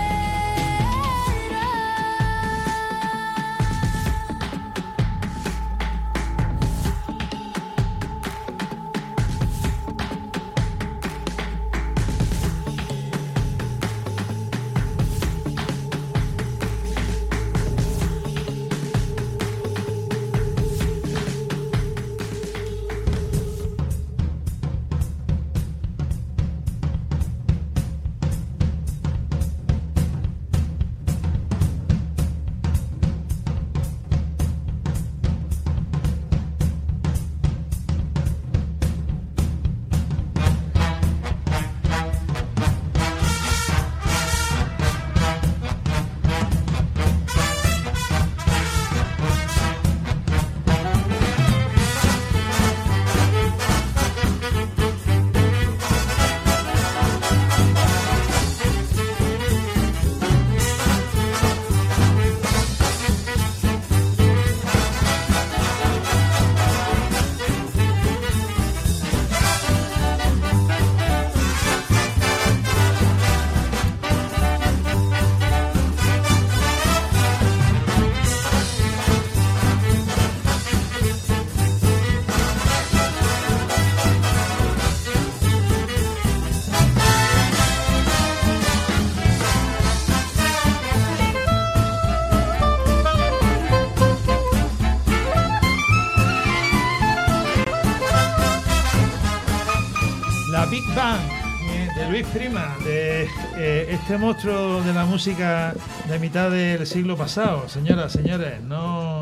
La Big Bang de Luis Prima, de este monstruo de la música de mitad del siglo pasado. Señoras, señores, no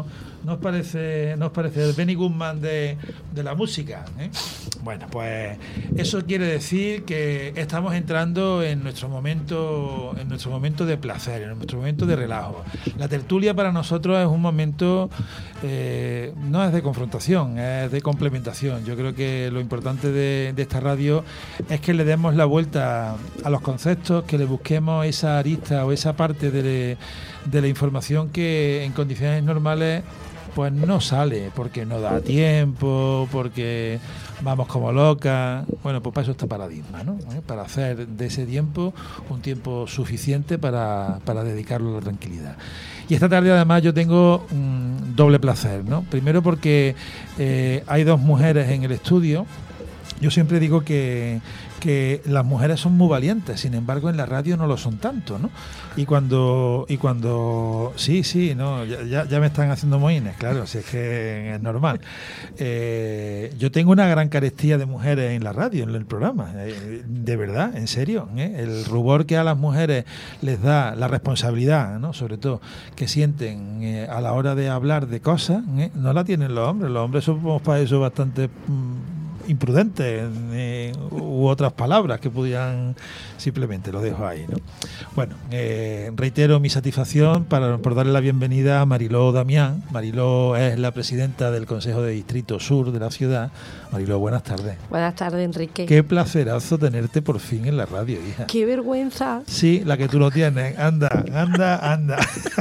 ¿No os parece el Benny Goodman de la música? Bueno, pues eso quiere decir que estamos entrando en nuestro momento de placer, en nuestro momento de relajo. La tertulia para nosotros es un momento, no es de confrontación, es de complementación. Yo creo que lo importante de esta radio es que le demos la vuelta a los conceptos, que le busquemos esa arista o esa parte de la información que en condiciones normales pues no sale, porque no da tiempo, porque vamos como locas. Bueno, pues para eso está Paradigma, ¿no? Para hacer de ese tiempo un tiempo suficiente para dedicarlo a la tranquilidad. Y esta tarde además yo tengo un doble placer, ¿no? Primero porque hay dos mujeres en el estudio. Yo siempre digo que las mujeres son muy valientes, sin embargo en la radio no lo son tanto, ¿no? Y cuando sí, no, ya me están haciendo moines, claro, si es que es normal. Yo tengo una gran carestía de mujeres en la radio, en el programa, de verdad, en serio, el rubor que a las mujeres les da la responsabilidad, ¿no? Sobre todo que sienten a la hora de hablar de cosas, no la tienen los hombres somos para eso bastante imprudentes u otras palabras que pudieran, simplemente lo dejo ahí, ¿no? Bueno, reitero mi satisfacción por darle la bienvenida a Mariló Damián. Mariló es la presidenta del Consejo de Distrito Sur de la ciudad. Mariló, buenas tardes. Buenas tardes, Enrique. Qué placerazo tenerte por fin en la radio, hija. Qué vergüenza. Sí, la que tú lo tienes. Anda.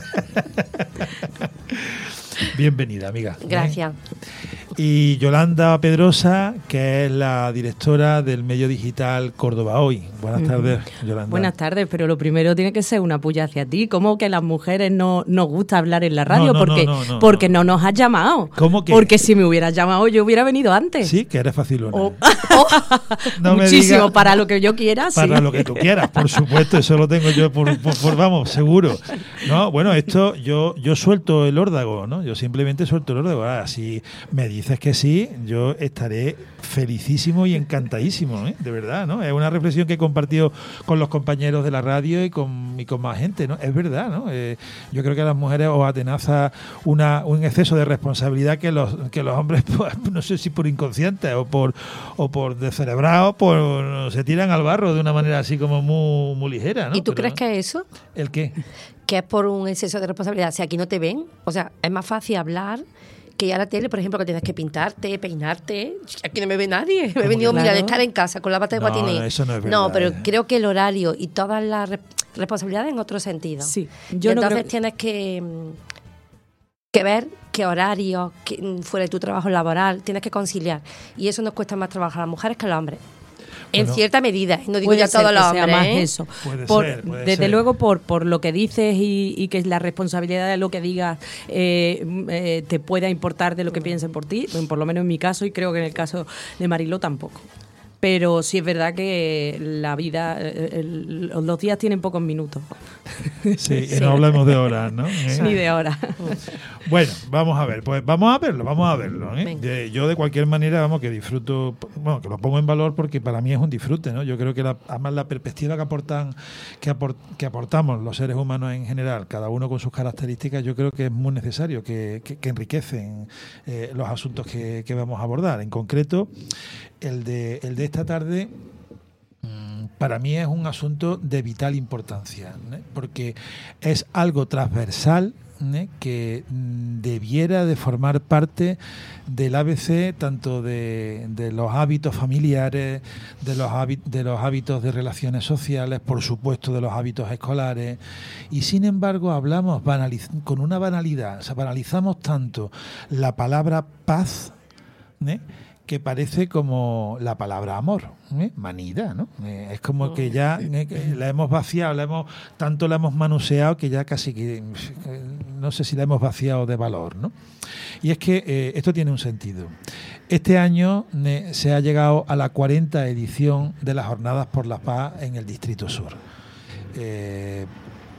Bienvenida, amiga. Gracias. Y Yolanda Pedrosa, que es la directora del medio digital Córdoba Hoy. Buenas tardes, Yolanda. Buenas tardes, pero lo primero tiene que ser una puya hacia ti. ¿Cómo que a las mujeres no nos gusta hablar en la radio? Porque no nos has llamado. ¿Cómo que? Porque si me hubieras llamado yo hubiera venido antes. Sí, que eres facilona. No muchísimo, para lo que yo quiera. Para lo que tú quieras, por supuesto, eso lo tengo yo por vamos, seguro. No, bueno, esto yo suelto el órdago, ¿no? Yo simplemente suelto el órdago. Ahora, si me dices que sí, yo estaré felicísimo y encantadísimo, de verdad, ¿no? Es una reflexión que he compartido con los compañeros de la radio y con más gente, ¿no? Es verdad, ¿no? Yo creo que a las mujeres os atenaza un exceso de responsabilidad que los hombres, pues, no sé si por inconscientes o por descerebrados, se tiran al barro de una manera así como muy ligera, ¿no? ¿Y tú crees que es eso? ¿El qué? Que es por un exceso de responsabilidad. Si aquí no te ven, o sea, es más fácil hablar que ya la tele, por ejemplo, que tienes que pintarte, peinarte. Aquí no me ve nadie. Me he venido, mira, de estar en casa con la bata de guatiné. No, eso no es verdad. No, pero creo que el horario y todas las responsabilidades en otro sentido. Sí. Entonces tienes que ver qué horario, fuera de tu trabajo laboral, tienes que conciliar. Y eso nos cuesta más trabajo a las mujeres que a los hombres. En cierta medida, no digo ya todos los hombres. Más eso. Puede desde ser. luego por lo que dices y que la responsabilidad de lo que digas te pueda importar de lo que piensen por ti, por lo menos en mi caso, y creo que en el caso de Mariló tampoco. Pero sí es verdad que la vida, los días tienen pocos minutos. Sí, y no hablamos de horas, ¿no? Ni de horas. Bueno, vamos a ver, pues vamos a verlo. Yo de cualquier manera, vamos, que disfruto, bueno, que lo pongo en valor porque para mí es un disfrute, ¿no? Yo creo que además la perspectiva que aportamos los seres humanos en general, cada uno con sus características, yo creo que es muy necesario, que enriquecen los asuntos que vamos a abordar. En concreto, el de esta tarde para mí es un asunto de vital importancia, porque es algo transversal que debiera de formar parte del ABC, tanto de los hábitos familiares, de los hábitos de relaciones sociales, por supuesto de los hábitos escolares, y sin embargo hablamos con una banalidad, o sea, banalizamos tanto la palabra paz, que parece como la palabra amor, manida, ¿no? Es como que ya la hemos vaciado, tanto la hemos manoseado que ya casi que no sé si la hemos vaciado de valor, ¿no? Y es que esto tiene un sentido. Este año se ha llegado a la 40ª edición de las Jornadas por la Paz en el Distrito Sur.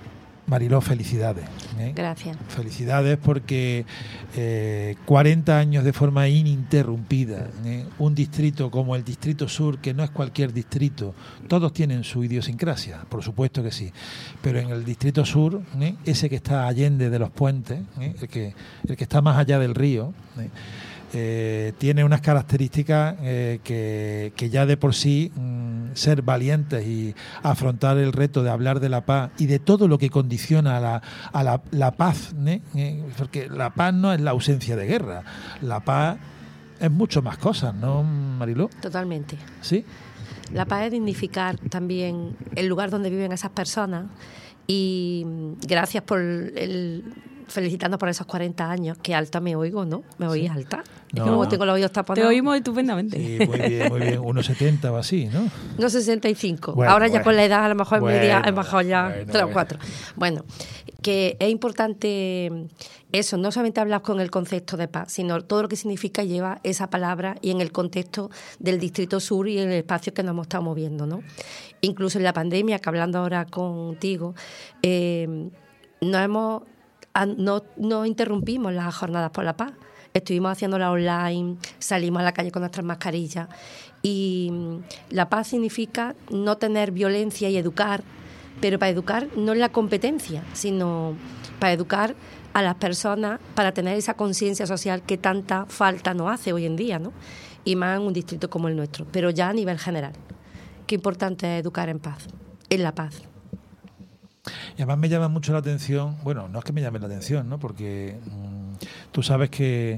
Mariló, felicidades. Gracias. Felicidades porque 40 años de forma ininterrumpida, un distrito como el Distrito Sur, que no es cualquier distrito, todos tienen su idiosincrasia, por supuesto que sí, pero en el Distrito Sur, ese que está allende de los puentes, el que está más allá del río, tiene unas características que ya de por sí ser valientes y afrontar el reto de hablar de la paz y de todo lo que condiciona a la paz, porque la paz no es la ausencia de guerra, la paz es mucho más cosas, ¿no, Mariló? Totalmente. ¿Sí? La paz es dignificar también el lugar donde viven esas personas y gracias por felicitarnos por esos 40 años. Qué alta me oigo, ¿no? ¿Me oís alta? No. Es que luego tengo los oídos taponados. Te oímos estupendamente. Sí, muy bien, muy bien. 1,70 o así, ¿no? 1,65. Bueno, ahora ya con la edad a lo mejor media, a lo mejor ya bueno, 3 o 4. Bueno, que es importante eso, no solamente hablar con el concepto de paz, sino todo lo que significa lleva esa palabra y en el contexto del Distrito Sur y en el espacio que nos hemos estado moviendo, ¿no? Incluso en la pandemia, que hablando ahora contigo, no interrumpimos las jornadas por la paz. Estuvimos haciéndola online, salimos a la calle con nuestras mascarillas y la paz significa no tener violencia y educar, pero para educar no es la competencia, sino para educar a las personas, para tener esa conciencia social que tanta falta nos hace hoy en día, ¿no? Y más en un distrito como el nuestro, pero ya a nivel general. Qué importante es educar en paz, en la paz. Y además me llama mucho la atención, bueno, no es que me llame la atención, ¿no? Porque tú sabes que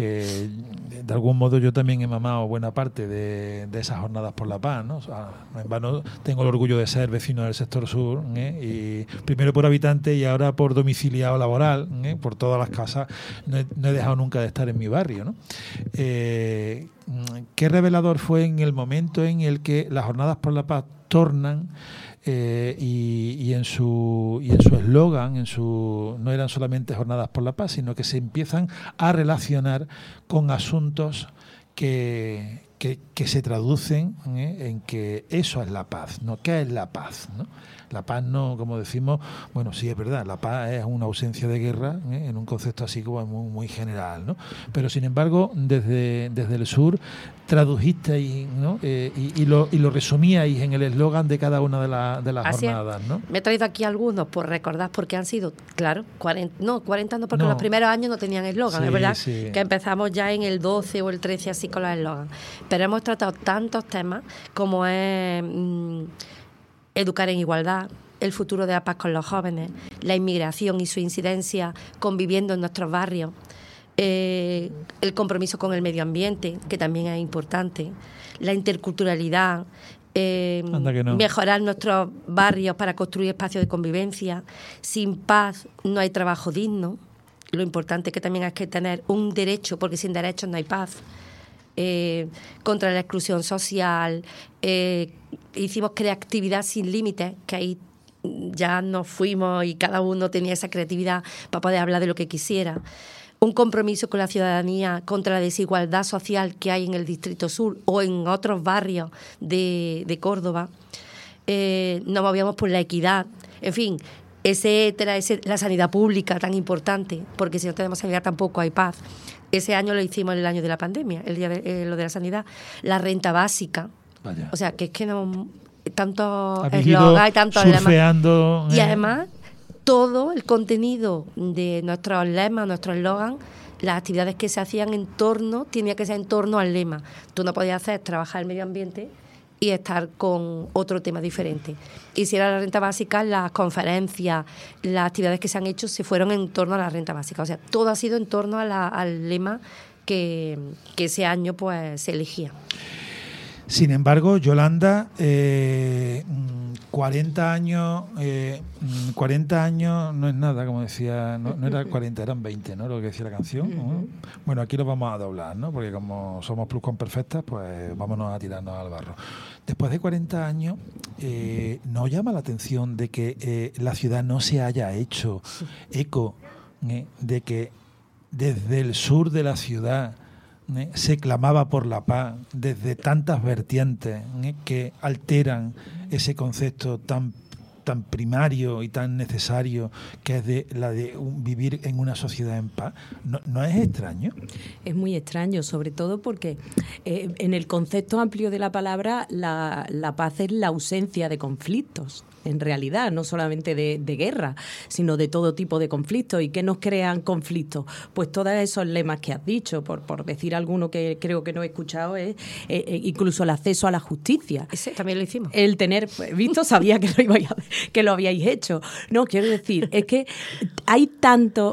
de algún modo yo también he mamado buena parte de esas jornadas por la paz, ¿no? O sea, no en vano tengo el orgullo de ser vecino del sector sur, y primero por habitante y ahora por domiciliado laboral, por todas las casas, no he dejado nunca de estar en mi barrio, ¿no? Qué revelador fue en el momento en el que las jornadas por la paz tornan y en su eslogan, no eran solamente jornadas por la paz, sino que se empiezan a relacionar con asuntos que se traducen en que eso es la paz, ¿no? ¿Qué es la paz, no? La paz no, como decimos, bueno, sí es verdad, la paz es una ausencia de guerra, en un concepto así como muy, muy general, ¿no? Pero sin embargo, desde el sur tradujisteis, ¿no? y lo resumíais en el eslogan de cada una de las Así jornadas, ¿no? Me he traído aquí algunos por recordar, porque han sido, claro, 40 no, porque los primeros años no tenían eslogan, Sí, es verdad sí. que empezamos ya en el 12 o el 13 así con los eslogan, pero hemos tratado tantos temas como es educar en igualdad, el futuro de la paz con los jóvenes, la inmigración y su incidencia conviviendo en nuestros barrios, el compromiso con el medio ambiente, que también es importante, la interculturalidad, mejorar nuestros barrios para construir espacios de convivencia. Sin paz no hay trabajo digno. Lo importante que también hay que tener un derecho, porque sin derechos no hay paz. Contra la exclusión social, hicimos creatividad sin límites, que ahí ya nos fuimos y cada uno tenía esa creatividad para poder hablar de lo que quisiera. Un compromiso con la ciudadanía contra la desigualdad social que hay en el Distrito Sur o en otros barrios de Córdoba. Nos movíamos por la equidad, en fin, etcétera, la sanidad pública tan importante, porque si no tenemos sanidad tampoco hay paz. Ese año lo hicimos en el año de la pandemia, el día de lo de la sanidad, la renta básica. O sea, que es que no tanto eslogan y tantos lemas. Y además, todo el contenido de nuestros lemas, nuestros eslogan, las actividades que se hacían tenía que ser en torno al lema. Tú no podías trabajar el medio ambiente y estar con otro tema diferente. Y si era la renta básica, las conferencias, las actividades que se han hecho se fueron en torno a la renta básica. O sea, todo ha sido en torno al lema que ese año pues se elegía. Sin embargo, Yolanda, 40 años no es nada, como decía, no era 40, eran 20, ¿no? Lo que decía la canción. ¿no? Bueno, aquí lo vamos a doblar, ¿no? Porque como somos pluscuamperfectas, pues vámonos a tirarnos al barro. Después de 40 años, ¿no llama la atención de que la ciudad no se haya hecho eco de que desde el sur de la ciudad se clamaba por la paz desde tantas vertientes que alteran ese concepto tan tan primario y tan necesario que es vivir en una sociedad en paz. ¿No es extraño? Es muy extraño, sobre todo porque en el concepto amplio de la palabra, la paz es la ausencia de conflictos. En realidad, no solamente de guerra, sino de todo tipo de conflictos. ¿Y qué nos crean conflictos? Pues todos esos lemas que has dicho, por decir alguno que creo que no he escuchado, es incluso el acceso a la justicia. Ese también lo hicimos. El tener, visto, sabía que lo habíais hecho. No, quiero decir, es que hay tanto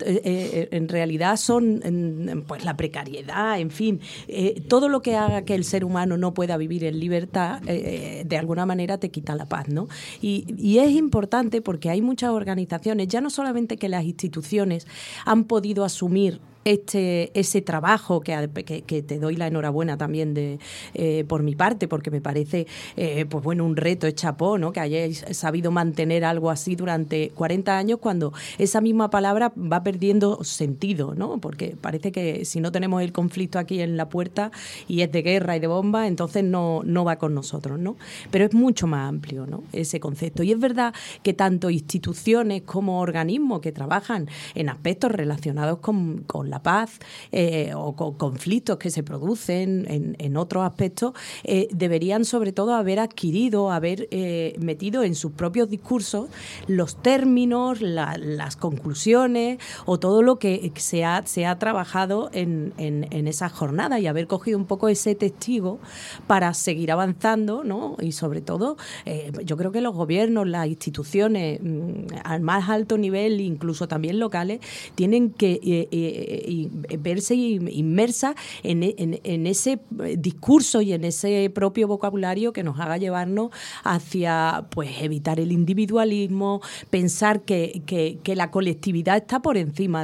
en realidad son pues la precariedad, en fin, todo lo que haga que el ser humano no pueda vivir en libertad, de alguna manera te quita la paz, ¿no? Y es importante porque hay muchas organizaciones, ya no solamente que las instituciones han podido asumir ese trabajo que te doy la enhorabuena también por mi parte, porque me parece pues bueno, un reto, es chapó, ¿no? Que hayáis sabido mantener algo así durante 40 años cuando esa misma palabra va perdiendo sentido, ¿no? Porque parece que si no tenemos el conflicto aquí en la puerta y es de guerra y de bomba, entonces no va con nosotros, ¿no? Pero es mucho más amplio, ¿no? Ese concepto. Y es verdad que tanto instituciones como organismos que trabajan en aspectos relacionados con la paz o con conflictos que se producen en otros aspectos, deberían sobre todo haber adquirido, haber metido en sus propios discursos los términos, las conclusiones o todo lo que se ha trabajado en esa jornada y haber cogido un poco ese testigo para seguir avanzando, ¿no? Y sobre todo, yo creo que los gobiernos, las instituciones al más alto nivel, incluso también locales, tienen que verse inmersa en ese discurso y en ese propio vocabulario que nos haga llevarnos hacia pues evitar el individualismo, pensar que la colectividad está por encima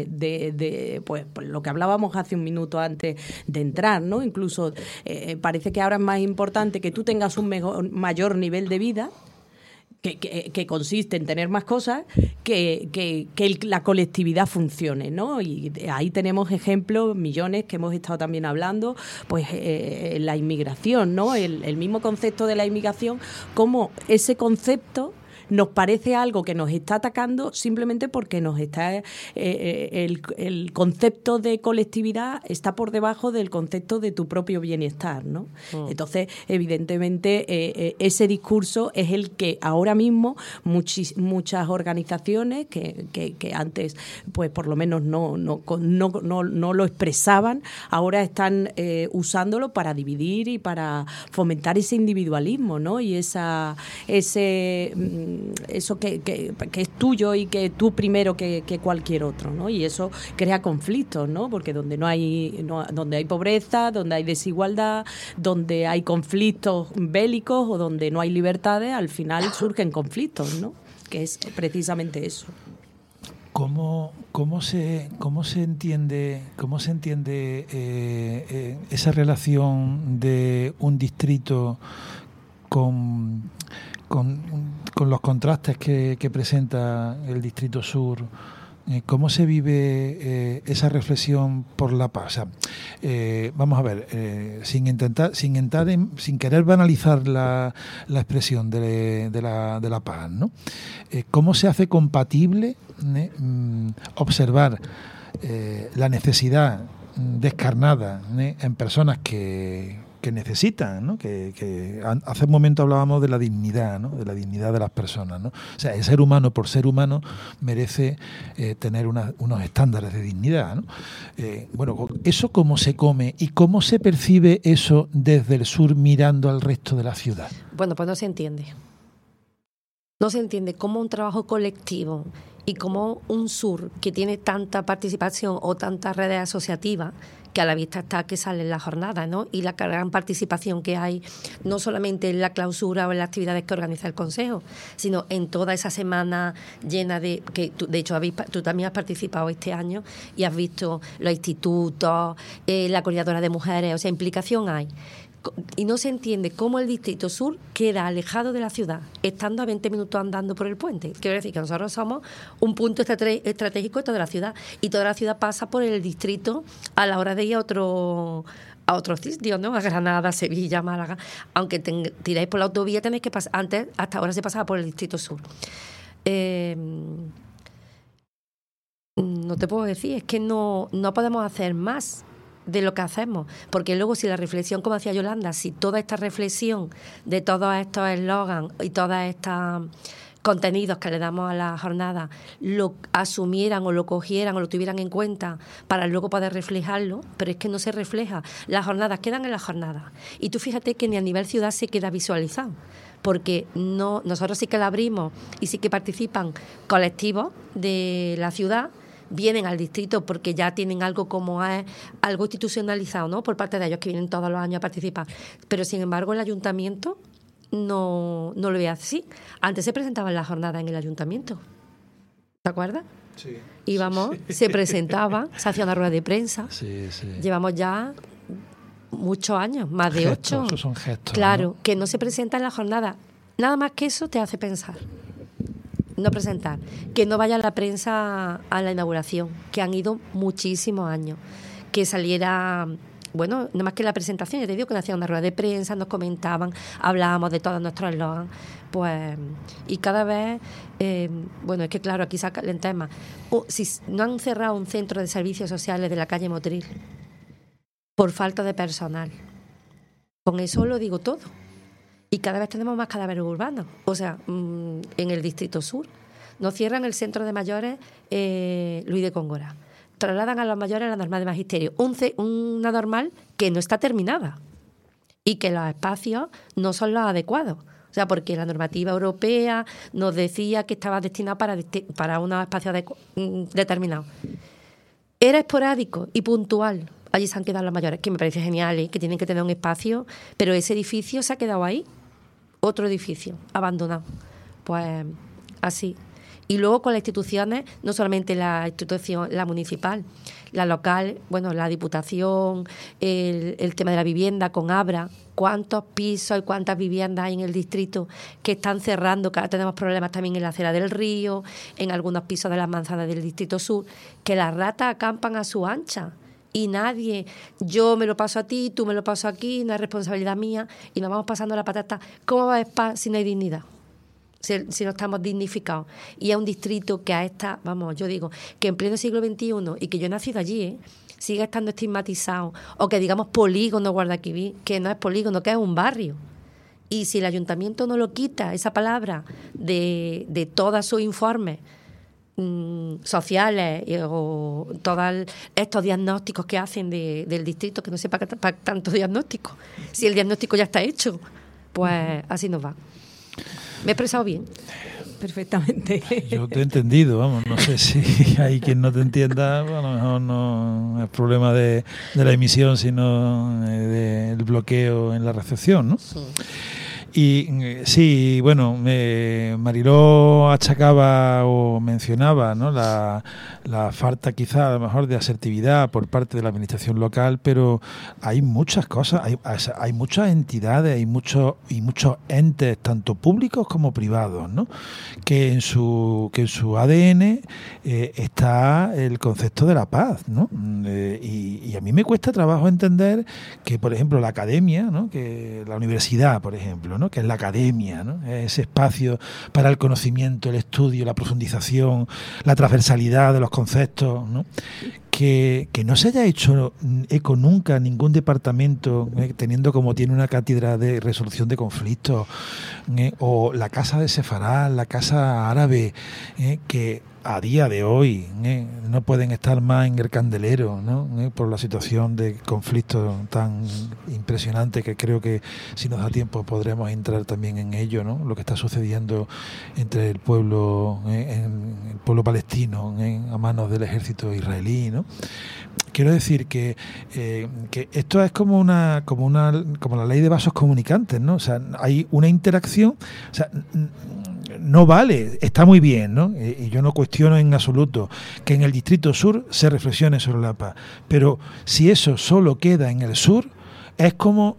de pues lo que hablábamos hace un minuto antes de entrar, ¿no? Incluso parece que ahora es más importante que tú tengas un mayor nivel de vida, que consiste en tener más cosas, que la colectividad funcione, ¿no? Y ahí tenemos ejemplos, millones que hemos estado también hablando, pues la inmigración, ¿no? El mismo concepto de la inmigración, como ese concepto nos parece algo que nos está atacando simplemente porque nos está el concepto de colectividad está por debajo del concepto de tu propio bienestar, ¿no? Entonces, evidentemente, ese discurso es el que ahora mismo muchas organizaciones que antes, pues por lo menos no lo expresaban, ahora están usándolo para dividir y para fomentar ese individualismo, ¿no? Y eso que es tuyo y que tú primero que cualquier otro, ¿no? Y eso crea conflictos, ¿no? Porque donde donde hay pobreza, donde hay desigualdad, donde hay conflictos bélicos o donde no hay libertades, al final surgen conflictos, ¿no? Que es precisamente eso. ¿Cómo se entiende esa relación de un distrito con los contrastes que presenta el Distrito Sur? ¿Cómo se vive esa reflexión por la paz? O sea, vamos a ver, sin querer banalizar la expresión de la paz, ¿no? ¿Cómo se hace compatible observar la necesidad descarnada en personas que necesitan, ¿no? Que hace un momento hablábamos de la dignidad, ¿no? De la dignidad de las personas, ¿no? O sea, el ser humano por ser humano merece tener unos estándares de dignidad, ¿no? Bueno, ¿eso cómo se come y cómo se percibe eso desde el sur mirando al resto de la ciudad? Bueno, pues no se entiende. No se entiende cómo un trabajo colectivo y cómo un sur que tiene tanta participación o tantas redes asociativas, que a la vista está que sale en la jornada, ¿no? Y la gran participación que hay, no solamente en la clausura o en las actividades que organiza el Consejo, sino en toda esa semana llena de... que tú, de hecho, tú también has participado este año y has visto los institutos, la coordinadora de mujeres, o sea, implicación hay. Y no se entiende cómo el Distrito Sur queda alejado de la ciudad, estando a 20 minutos andando por el puente. Quiero decir que nosotros somos un punto estratégico de toda la ciudad, y toda la ciudad pasa por el distrito a la hora de ir a a otros sitios, ¿no? A Granada, Sevilla, Málaga. Aunque tiráis por la autovía, tenéis que pasar. Antes, hasta ahora se pasaba por el Distrito Sur. No te puedo decir, es que no podemos hacer más de lo que hacemos, porque luego si la reflexión, como decía Yolanda, si toda esta reflexión de todos estos eslogans y todos estos contenidos que le damos a la jornada lo asumieran o lo cogieran o lo tuvieran en cuenta para luego poder reflejarlo, pero es que no se refleja. Las jornadas quedan en las jornadas. Y tú fíjate que ni a nivel ciudad se queda visualizado, porque nosotros sí que la abrimos y sí que participan colectivos de la ciudad, vienen al distrito porque ya tienen algo como algo institucionalizado, ¿no? Por parte de ellos, que vienen todos los años a participar. Pero sin embargo el ayuntamiento no lo ve así. Antes se presentaban las jornadas en el ayuntamiento, ¿te acuerdas? Sí. Íbamos, se presentaban, se hacía una rueda de prensa. Sí. Llevamos ya muchos años, más de 8. Esos son gestos. Claro, ¿no? que no se presenta en la jornada. Nada más que eso te hace pensar. No presentar. Que no vaya la prensa a la inauguración, que han ido muchísimos años. Que saliera, bueno, nada más que la presentación, ya te digo que nos hacían una rueda de prensa, nos comentaban, hablábamos de todos nuestros eslogans, pues, y cada vez, bueno, es que claro, aquí sacan el tema. Si no han cerrado un centro de servicios sociales de la calle Motril por falta de personal, con eso lo digo todo. Y cada vez tenemos más cadáveres urbanos. O sea, en el Distrito Sur. Nos cierran el centro de mayores Luis de Góngora. Trasladan a los mayores a la normal de magisterio. Una normal que no está terminada. Y que los espacios no son los adecuados. O sea, porque la normativa europea nos decía que estaba destinado para unos espacios determinados. Era esporádico y puntual. Allí se han quedado los mayores, que me parece genial, que tienen que tener un espacio, pero ese edificio se ha quedado ahí. Otro edificio abandonado. Pues así. Y luego con las instituciones, no solamente la institución, la municipal, la local, bueno, la Diputación, el tema de la vivienda con Abra, cuántos pisos y cuántas viviendas hay en el distrito que están cerrando, que ahora tenemos problemas también en la acera del río, en algunos pisos de las manzanas del Distrito Sur, que las ratas acampan a su ancha. Y nadie, yo me lo paso a ti, tú me lo paso aquí, no es responsabilidad mía, y nos vamos pasando la patata. ¿Cómo va a haber paz si no hay dignidad? Si no estamos dignificados. Y es un distrito que yo digo, que en pleno siglo XXI, y que yo he nacido allí, sigue estando estigmatizado, o que digamos polígono Guadalquivir, que no es polígono, que es un barrio. Y si el ayuntamiento no lo quita, esa palabra, de todos sus informes sociales o todos estos diagnósticos que hacen del distrito, que no sé para tanto diagnóstico, si el diagnóstico ya está hecho, pues así nos va. ¿Me he expresado bien? Perfectamente. Yo te he entendido, vamos, no sé si hay quien no te entienda, a lo mejor no es problema de la emisión, sino del bloqueo en la recepción, ¿no? Sí. Y sí, bueno, Mariló achacaba o mencionaba, ¿no?, la falta quizá a lo mejor de asertividad por parte de la administración local, pero hay muchas cosas, hay muchas entidades, hay muchos entes, tanto públicos como privados, ¿no?, que en su ADN está el concepto de la paz, ¿no? Y a mí me cuesta trabajo entender que, por ejemplo, la academia, ¿no?, que la universidad, por ejemplo, ¿no?, que es la academia, ¿no?, ese espacio para el conocimiento, el estudio, la profundización, la transversalidad de los conceptos, ¿no?, que no se haya hecho eco nunca ningún departamento, teniendo como tiene una cátedra de resolución de conflictos, o la Casa de Sefarad, la Casa Árabe, que a día de hoy no pueden estar más en el candelero, ¿no?, por la situación de conflicto tan impresionante, que creo que si nos da tiempo podremos entrar también en ello, ¿no?, lo que está sucediendo entre el pueblo palestino a manos del ejército israelí, ¿no? Quiero decir que esto es como la ley de vasos comunicantes, ¿no? O sea, hay una interacción, o sea, no vale, está muy bien, ¿no? Y yo no cuestiono en absoluto que en el Distrito Sur se reflexione sobre la paz, pero si eso solo queda en el sur, es como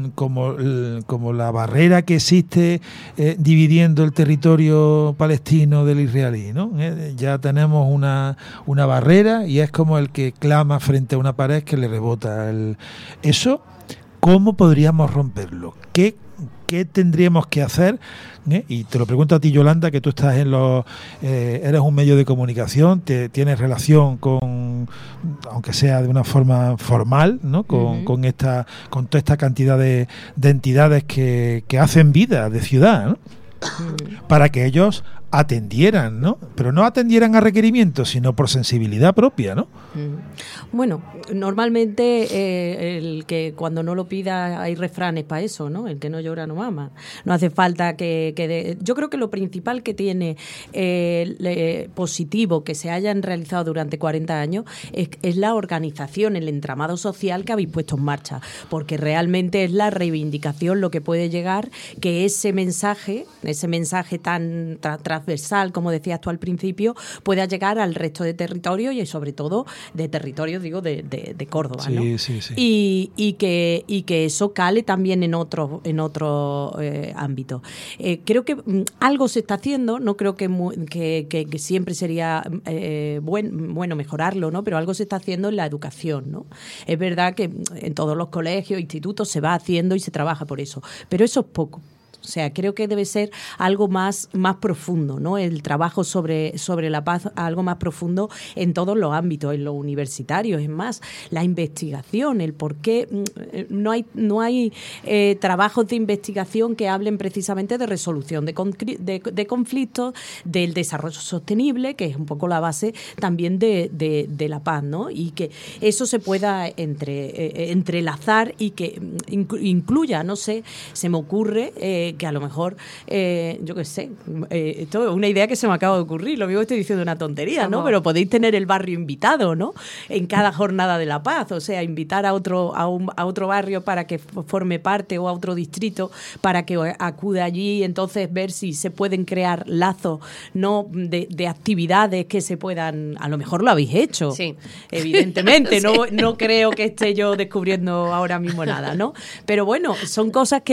la barrera que existe dividiendo el territorio palestino del israelí, ¿no? Ya tenemos una barrera y es como el que clama frente a una pared que le rebota. Eso, ¿cómo podríamos romperlo? ¿Qué tendríamos que hacer? Y te lo pregunto a ti, Yolanda, que tú estás eres un medio de comunicación, tienes relación con, aunque sea de una forma formal, ¿no? Con toda esta cantidad de entidades que hacen vida de ciudad, ¿no? Para que ellos atendieran, ¿no? Pero no atendieran a requerimientos, sino por sensibilidad propia, ¿no? Bueno, normalmente el que cuando no lo pida hay refranes para eso, ¿no? El que no llora no mama. No hace falta yo creo que lo principal que tiene positivo que se hayan realizado durante 40 años es la organización, el entramado social que habéis puesto en marcha, porque realmente es la reivindicación lo que puede llegar, que ese mensaje tan transversal, como decías tú al principio, pueda llegar al resto de territorios y sobre todo de territorios, digo, de Córdoba, ¿no? Sí. Y que eso cale también en otro ámbito. Creo que algo se está haciendo, no creo que siempre sería bueno mejorarlo, ¿no? Pero algo se está haciendo en la educación, ¿no? Es verdad que en todos los colegios, institutos se va haciendo y se trabaja por eso, pero eso es poco. O sea, creo que debe ser algo más profundo, ¿no? El trabajo sobre la paz, algo más profundo en todos los ámbitos, en los universitarios. Es más, la investigación, el por qué no hay trabajos de investigación que hablen precisamente de resolución de conflictos, del desarrollo sostenible, que es un poco la base también de la paz, ¿no? Y que eso se pueda entrelazar y que incluya, no sé, se me ocurre que a lo mejor, yo qué sé, esto es una idea que se me acaba de ocurrir, lo mismo estoy diciendo una tontería, ¿no? Pero podéis tener el barrio invitado, ¿no? En cada jornada de la paz, o sea, invitar a otro barrio para que forme parte o a otro distrito para que acude allí y entonces ver si se pueden crear lazos, ¿no? De actividades que se puedan, a lo mejor lo habéis hecho, sí, evidentemente, sí. No creo que esté yo descubriendo ahora mismo nada, ¿no? Pero bueno, son cosas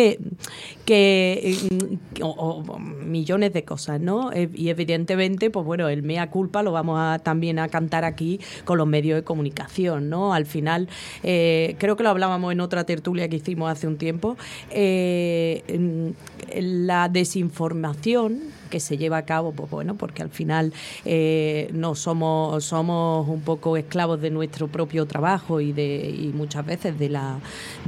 o millones de cosas, ¿no? Y evidentemente, pues bueno, el mea culpa lo vamos también a cantar aquí con los medios de comunicación, ¿no? Al final, creo que lo hablábamos en otra tertulia que hicimos hace un tiempo, la desinformación que se lleva a cabo, pues bueno, porque al final no somos un poco esclavos de nuestro propio trabajo y muchas veces de las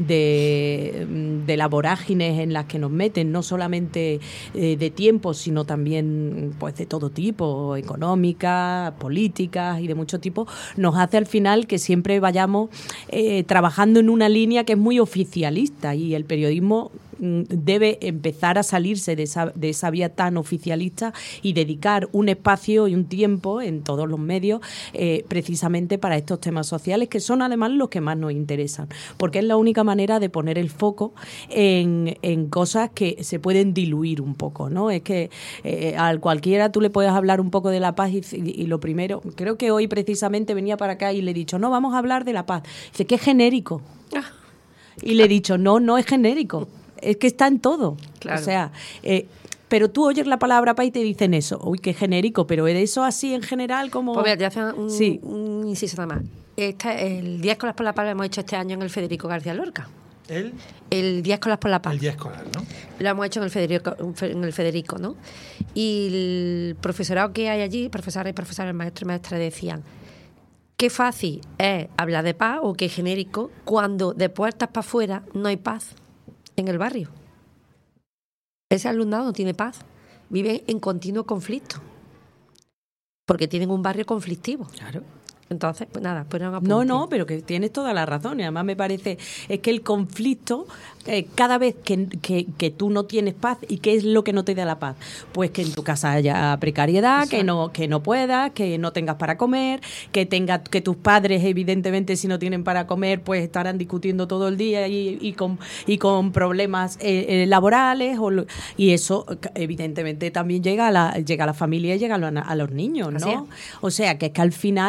vorágines en las que nos meten, no solamente de tiempo, sino también pues de todo tipo, económicas, políticas y de mucho tipo, nos hace al final que siempre vayamos trabajando en una línea que es muy oficialista, y el periodismo debe empezar a salirse de esa vía tan oficialista y dedicar un espacio y un tiempo en todos los medios precisamente para estos temas sociales, que son además los que más nos interesan, porque es la única manera de poner el foco en cosas que se pueden diluir un poco, ¿no? Es que a cualquiera tú le puedes hablar un poco de la paz y lo primero, creo que hoy precisamente venía para acá y le he dicho, no, vamos a hablar de la paz. Dice, ¿qué genérico? Y le he dicho, no es genérico. Es que está en todo. Claro. O sea, pero tú oyes la palabra paz y te dicen eso. Uy, qué genérico, pero ¿es eso así en general como...? Pues mira, te hace un inciso nada más. El Día Escolar por la Paz lo hemos hecho este año en el Federico García Lorca. El Día Escolar por la Paz. El Día Escolar, ¿no? Lo hemos hecho en el Federico, ¿no? Y el profesorado que hay allí, profesores y profesores, maestros y maestras, decían, qué fácil es hablar de paz o qué genérico cuando de puertas para afuera no hay paz en el barrio. Ese alumnado no tiene paz, vive en continuo conflicto, porque tienen un barrio conflictivo. Claro. Entonces, pues nada, pues un apunte. No, pero que tienes toda la razón. Y además me parece, es que el conflicto, cada vez que tú no tienes paz, ¿y qué es lo que no te da la paz? Pues que en tu casa haya precariedad, que no puedas, que no tengas para comer, que tus padres, evidentemente, si no tienen para comer, pues estarán discutiendo todo el día y con problemas laborales, y eso, evidentemente, también llega a la familia y llega a los niños, ¿no? O sea, que es que al final, es que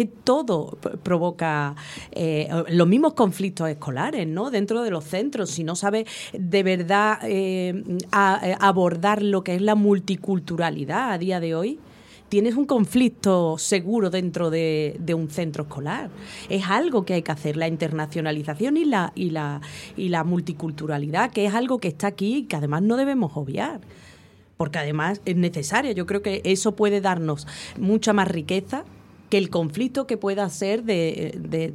todo provoca los mismos conflictos escolares, ¿no? Dentro de los centros, si no sabes de verdad abordar lo que es la multiculturalidad a día de hoy, tienes un conflicto seguro dentro de un centro escolar. Es algo que hay que hacer, la internacionalización y la multiculturalidad, que es algo que está aquí y que además no debemos obviar, porque además es necesario. Yo creo que eso puede darnos mucha más riqueza que el conflicto que pueda ser de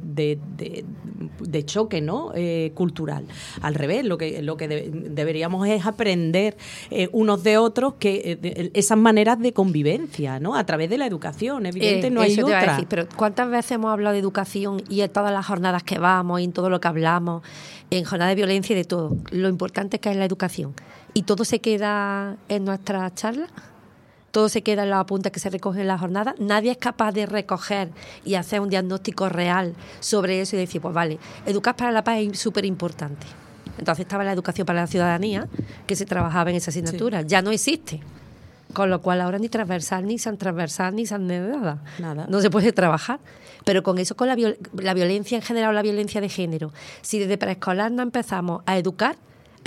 choque, ¿no? Cultural. Al revés, lo que deberíamos es aprender unos de otros esas maneras de convivencia, ¿no? A través de la educación, evidente, no hay eso te iba a otra. decir, pero ¿cuántas veces hemos hablado de educación y en todas las jornadas que vamos y en todo lo que hablamos, en jornadas de violencia y de todo? Lo importante es que es la educación. ¿Y todo se queda en nuestras charlas? Todo se queda en los apuntes que se recogen en la jornada. Nadie es capaz de recoger y hacer un diagnóstico real sobre eso y decir, pues vale, educar para la paz es súper importante. Entonces estaba la educación para la ciudadanía, que se trabajaba en esa asignatura. Sí. Ya no existe. Con lo cual ahora ni transversal, ni san nada. No se puede trabajar. Pero con eso, con la violencia en general, la violencia de género, si desde preescolar no empezamos a educar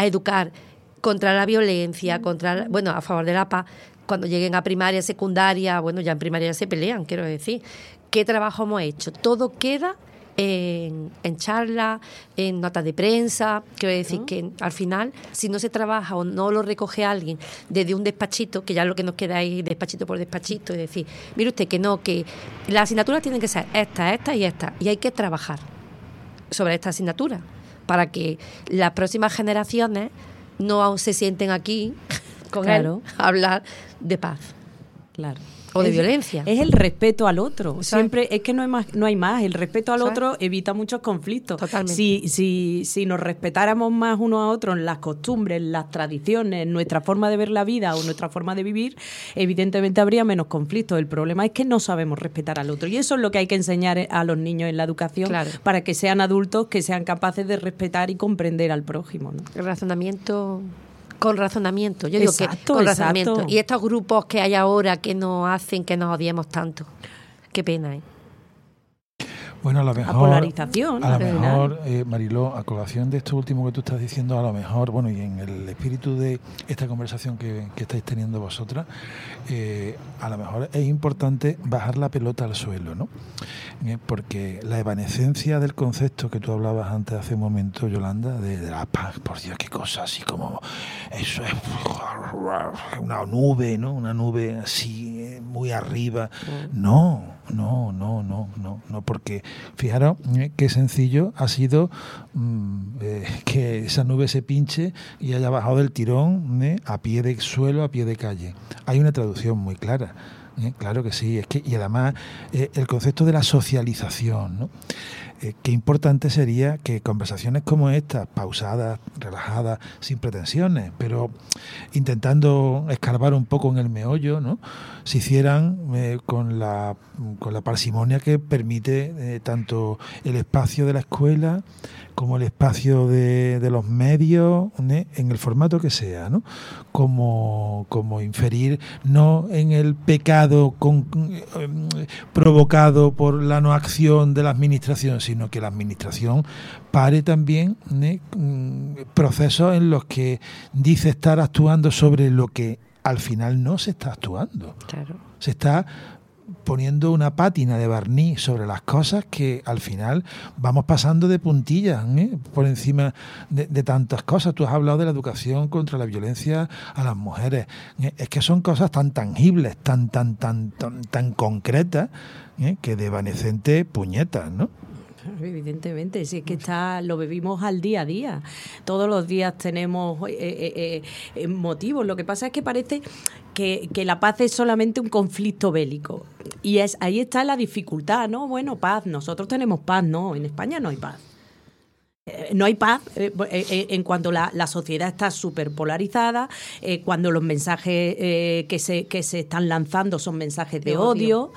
contra la violencia, a favor de la paz, cuando lleguen a primaria, secundaria, bueno, ya en primaria se pelean, quiero decir. ¿Qué trabajo hemos hecho? Todo queda en charlas, en notas de prensa. Quiero decir que al final, si no se trabaja o no lo recoge alguien desde un despachito, que ya lo que nos queda ahí despachito por despachito, es decir, mire usted que no, que las asignaturas tienen que ser esta y esta, y hay que trabajar sobre esta asignatura para que las próximas generaciones no se sienten aquí con él a hablar de paz. Claro. O de violencia. Es el respeto al otro. Siempre es que no hay más. El respeto al otro evita muchos conflictos. Totalmente. Si nos respetáramos más unos a otros en las costumbres, en las tradiciones, en nuestra forma de ver la vida o nuestra forma de vivir, evidentemente habría menos conflictos. El problema es que no sabemos respetar al otro. Y eso es lo que hay que enseñar a los niños en la educación, para que sean adultos que sean capaces de respetar y comprender al prójimo, ¿no? El razonamiento... Con razonamiento, yo digo que con razonamiento. Y estos grupos que hay ahora que nos hacen que nos odiemos tanto. Qué pena, ¿eh? Bueno, a lo mejor... La polarización. A lo mejor, Mariló, a colación de esto último que tú estás diciendo, a lo mejor, bueno, y en el espíritu de esta conversación que estáis teniendo vosotras, a lo mejor es importante bajar la pelota al suelo, ¿no? Porque la evanescencia del concepto que tú hablabas antes hace un momento, Yolanda, de la paz, por Dios, qué cosa así como... Eso es una nube, ¿no? Una nube así, muy arriba. No, porque fijaros qué sencillo ha sido que esa nube se pinche y haya bajado del tirón a pie de suelo, a pie de calle. Hay una traducción muy clara. Claro que sí, y además el concepto de la socialización, ¿no? Qué importante sería que conversaciones como estas, pausadas, relajadas, sin pretensiones, pero intentando escarbar un poco en el meollo, ¿no?, se hicieran con la parsimonia que permite tanto el espacio de la escuela como el espacio de los medios, en el formato que sea, ¿no?, como inferir no en el pecado provocado por la no acción de la administración, sino que la administración pare también procesos en los que dice estar actuando sobre lo que al final no se está actuando. Claro. Se está poniendo una pátina de barniz sobre las cosas que al final vamos pasando de puntillas por encima de tantas cosas. Tú has hablado de la educación contra la violencia a las mujeres. Es que son cosas tan tangibles, tan concretas, que de evanescente puñetas, ¿no? Evidentemente, si es que lo vivimos al día a día. Todos los días tenemos motivos. Lo que pasa es que parece que la paz es solamente un conflicto bélico. Y ahí está la dificultad, ¿no? Bueno, paz, nosotros tenemos paz, no, en España no hay paz. No hay paz en cuanto la sociedad está súper polarizada, cuando los mensajes que se están lanzando son mensajes de odio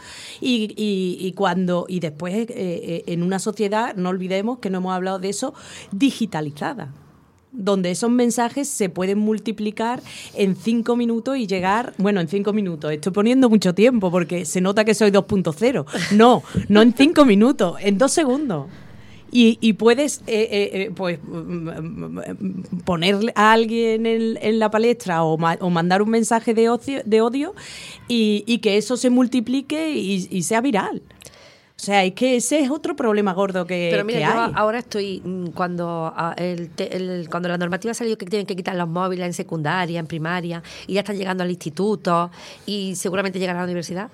y después en una sociedad, no olvidemos que no hemos hablado de eso, digitalizada. donde esos mensajes se pueden multiplicar en 5 minutos y llegar, bueno, en 5 minutos, estoy poniendo mucho tiempo porque se nota que soy 2.0, no en 5 minutos, en 2 segundos. Y puedes pues poner a alguien en la palestra o mandar un mensaje de odio y que eso se multique y sea viral. O sea, es que ese es otro problema gordo Pero mira, que yo hay. ahora estoy, cuando cuando la normativa salió que tienen que quitar los móviles en secundaria, en primaria, y ya están llegando al instituto y seguramente llegarán a la universidad,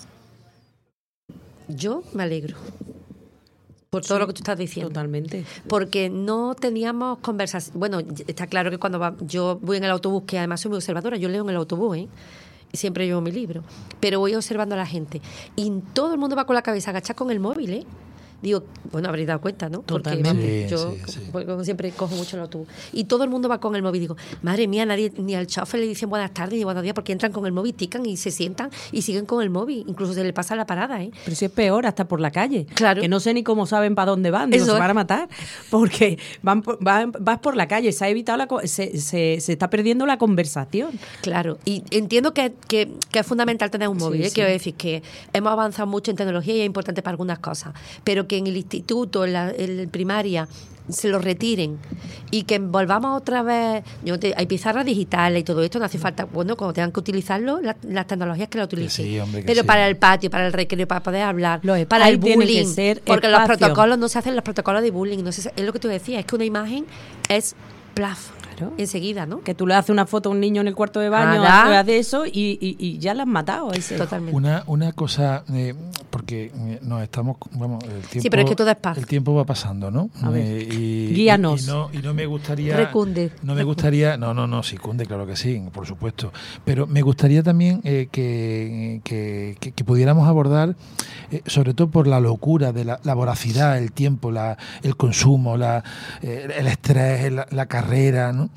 yo me alegro. Por todo lo que tú estás diciendo. Totalmente. Porque no teníamos conversación. Bueno, está claro que cuando yo voy en el autobús, que además soy muy observadora, yo leo en el autobús, y siempre llevo mi libro, pero voy observando a la gente y todo el mundo va con la cabeza agachada con el móvil, Digo, bueno, habréis dado cuenta, ¿no? Totalmente. Porque yo como siempre cojo mucho el autobús y todo el mundo va con el móvil. Digo, madre mía, nadie, ni al chofer le dicen buenas tardes ni buenos días, porque entran con el móvil, tican y se sientan y siguen con el móvil. Incluso se le pasa la parada, Pero si es peor, hasta por la calle. Claro. Que no sé ni cómo saben para dónde van. Digo, Eso se es. van a matar. Porque vas por la calle, se ha evitado se está perdiendo la conversación. Claro, y entiendo que es fundamental tener un móvil, Sí, sí. Quiero decir que hemos avanzado mucho en tecnología y es importante para algunas cosas, pero que en el instituto, en primaria, se lo retiren y que volvamos otra vez. Hay pizarras digitales y todo esto, no hace falta, bueno, cuando tengan que utilizarlo, las tecnologías que lo utilicen. sí, hombre, que pero sí. para el patio, para el recreo, para poder hablar, para espacios el tienen que bullying, ser porque los espacios. protocolos no se hacen, los protocolos de bullying, no es lo que tú decías, es que una imagen es plaf. Enseguida, ¿no? Que tú le haces una foto a un niño en el cuarto de baño, de eso y ya la has matado. Totalmente. Una cosa, porque nos estamos, vamos, el tiempo, Sí, pero es que todo es paz. El tiempo va pasando, ¿no? A ver, Y guíanos. Y no me gustaría... Recunde. No me gustaría... No, sí, cunde, claro que sí, por supuesto. Pero me gustaría también que pudiéramos abordar, sobre todo por la locura de la voracidad, el tiempo, el consumo, el estrés, la carrera, ¿no?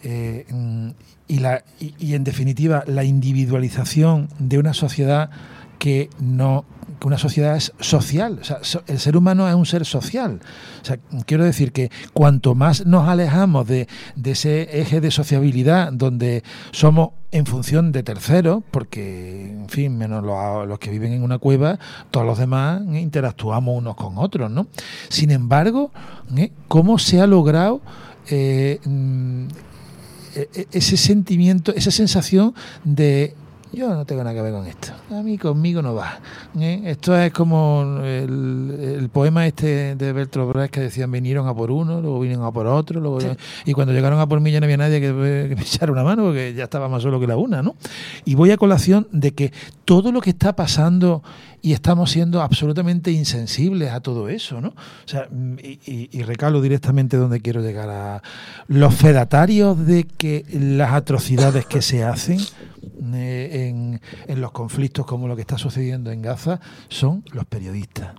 Y en definitiva la individualización de una sociedad que una sociedad es social. O sea, el ser humano es un ser social. O sea, quiero decir que cuanto más nos alejamos de ese eje de sociabilidad donde somos en función de terceros, porque, en fin, menos los que viven en una cueva, todos los demás interactuamos unos con otros, ¿no? Sin embargo, ¿cómo se ha logrado ese sentimiento, esa sensación de yo no tengo nada que ver con esto, a mí conmigo no va? Esto es como el poema de Bertolt Brecht que decían vinieron a por uno, luego vinieron a por otro, y cuando llegaron a por mí ya no había nadie que me echara una mano porque ya estaba más solo que la una, ¿no? Y voy a colación de que todo lo que está pasando y estamos siendo absolutamente insensibles a todo eso, ¿no? O sea, y recalo directamente donde quiero llegar, a los fedatarios de que las atrocidades que se hacen en los conflictos como lo que está sucediendo en Gaza son los periodistas.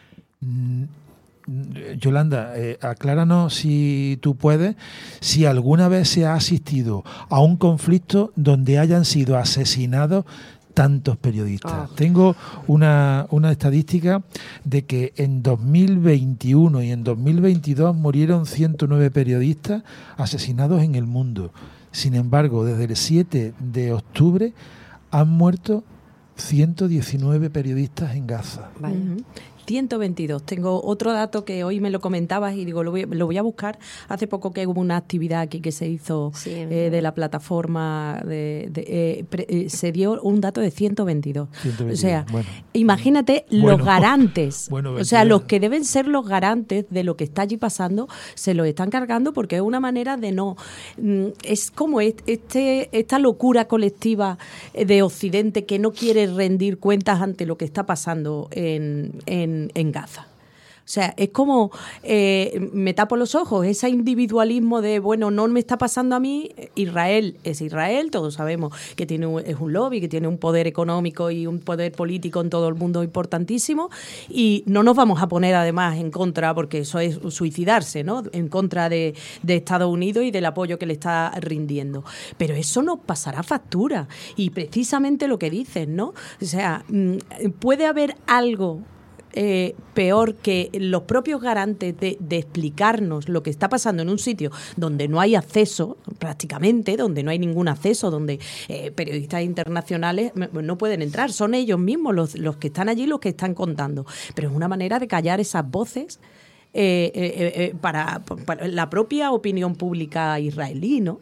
Yolanda, acláranos si tú puedes, si alguna vez se ha asistido a un conflicto donde hayan sido asesinados tantos periodistas. Tengo una estadística de que en 2021 y en 2022 murieron 109 periodistas asesinados en el mundo. Sin embargo, desde el 7 de octubre han muerto 119 periodistas en Gaza. Vale. 122. Tengo otro dato que hoy me lo comentabas y digo, lo voy a buscar. Hace poco que hubo una actividad aquí que se hizo de la plataforma, se dio un dato de 122. 122. O sea, imagínate los garantes. O sea, los que deben ser los garantes de lo que está allí pasando, se los están cargando porque es una manera de no... Es como esta locura colectiva de Occidente que no quiere rendir cuentas ante lo que está pasando en Gaza. O sea, es como me tapo los ojos, ese individualismo de, bueno, no me está pasando a mí. Israel es Israel, todos sabemos que es un lobby, que tiene un poder económico y un poder político en todo el mundo importantísimo, y no nos vamos a poner además en contra, porque eso es suicidarse, ¿no? En contra de Estados Unidos y del apoyo que le está rindiendo. Pero eso nos pasará factura, y precisamente lo que dices, ¿no? O sea, puede haber algo peor que los propios garantes de explicarnos lo que está pasando en un sitio donde no hay acceso, prácticamente, donde no hay ningún acceso, donde periodistas internacionales no pueden entrar. Son ellos mismos los que están allí, los que están contando. Pero es una manera de callar esas voces para la propia opinión pública israelí, ¿no?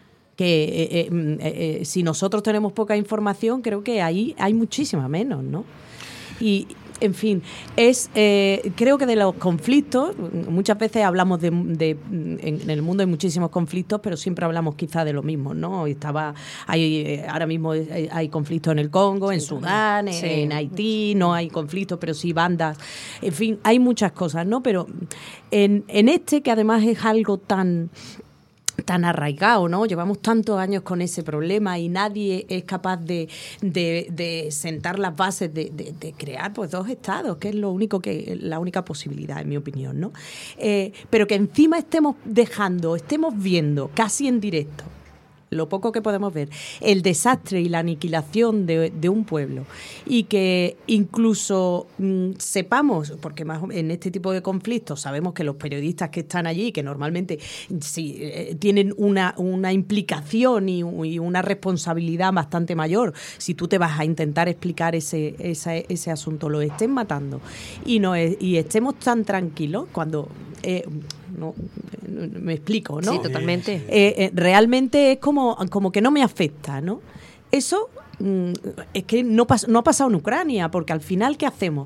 Que si nosotros tenemos poca información, creo que ahí hay muchísima menos, ¿no? Y, en fin, creo que de los conflictos, muchas veces hablamos en el mundo hay muchísimos conflictos, pero siempre hablamos quizá de lo mismo, ¿no? Ahora mismo hay conflictos en el Congo, en Sudán, en Haití, no hay conflictos, pero sí bandas, en fin, hay muchas cosas, ¿no? Pero en que además es algo tan arraigado, ¿no? Llevamos tantos años con ese problema y nadie es capaz de sentar las bases de crear pues 2 estados, que es la única posibilidad, en mi opinión, ¿no? Pero que encima estemos viendo casi en directo, lo poco que podemos ver, el desastre y la aniquilación de un pueblo, y que incluso sepamos, porque más en este tipo de conflictos sabemos que los periodistas que están allí, que normalmente sí, tienen una implicación y una responsabilidad bastante mayor, si tú te vas a intentar explicar ese asunto, lo estén matando y estemos tan tranquilos cuando... no me explico, ¿no? Sí, totalmente. Realmente es como que no me afecta, ¿no? Eso es que no ha pasado en Ucrania, porque al final, ¿qué hacemos?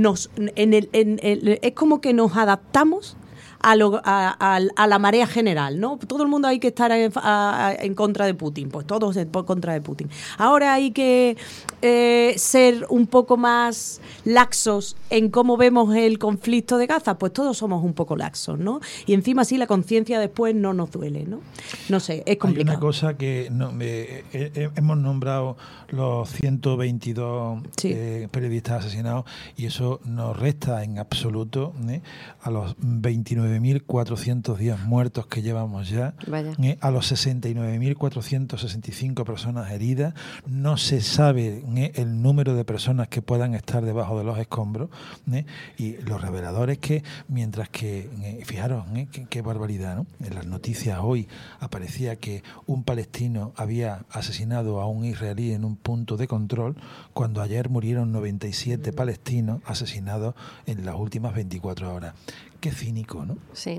Es como que nos adaptamos a la marea general, ¿no? Todo el mundo hay que estar en contra de Putin, pues todos en contra de Putin. Ahora hay que ser un poco más laxos en cómo vemos el conflicto de Gaza, pues todos somos un poco laxos, ¿no? Y encima así la conciencia después no nos duele, ¿no? No sé, es complicado. Hay una cosa que hemos nombrado los 122 periodistas asesinados, y eso nos resta en absoluto a los 29.410 muertos que llevamos ya, a los 69.465 personas heridas. No se sabe el número de personas que puedan estar debajo de los escombros, y lo revelador es que mientras que, fijaros, qué barbaridad, ¿no? En las noticias hoy aparecía que un palestino había asesinado a un israelí en un punto de control, cuando ayer murieron 97 palestinos asesinados en las últimas 24 horas. Qué cínico, ¿no? Sí,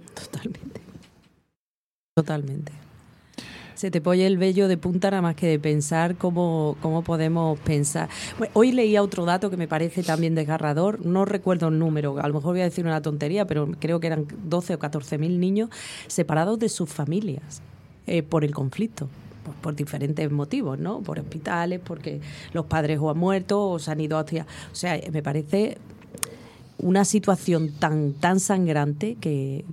totalmente. Se te pone el vello de punta nada más que de pensar cómo podemos pensar. Bueno, hoy leía otro dato que me parece también desgarrador, no recuerdo el número, a lo mejor voy a decir una tontería, pero creo que eran 12 o 14.000 niños separados de sus familias por el conflicto. Por diferentes motivos, ¿no? Por hospitales, porque los padres o han muerto o se han ido hacia... O sea, me parece una situación tan sangrante que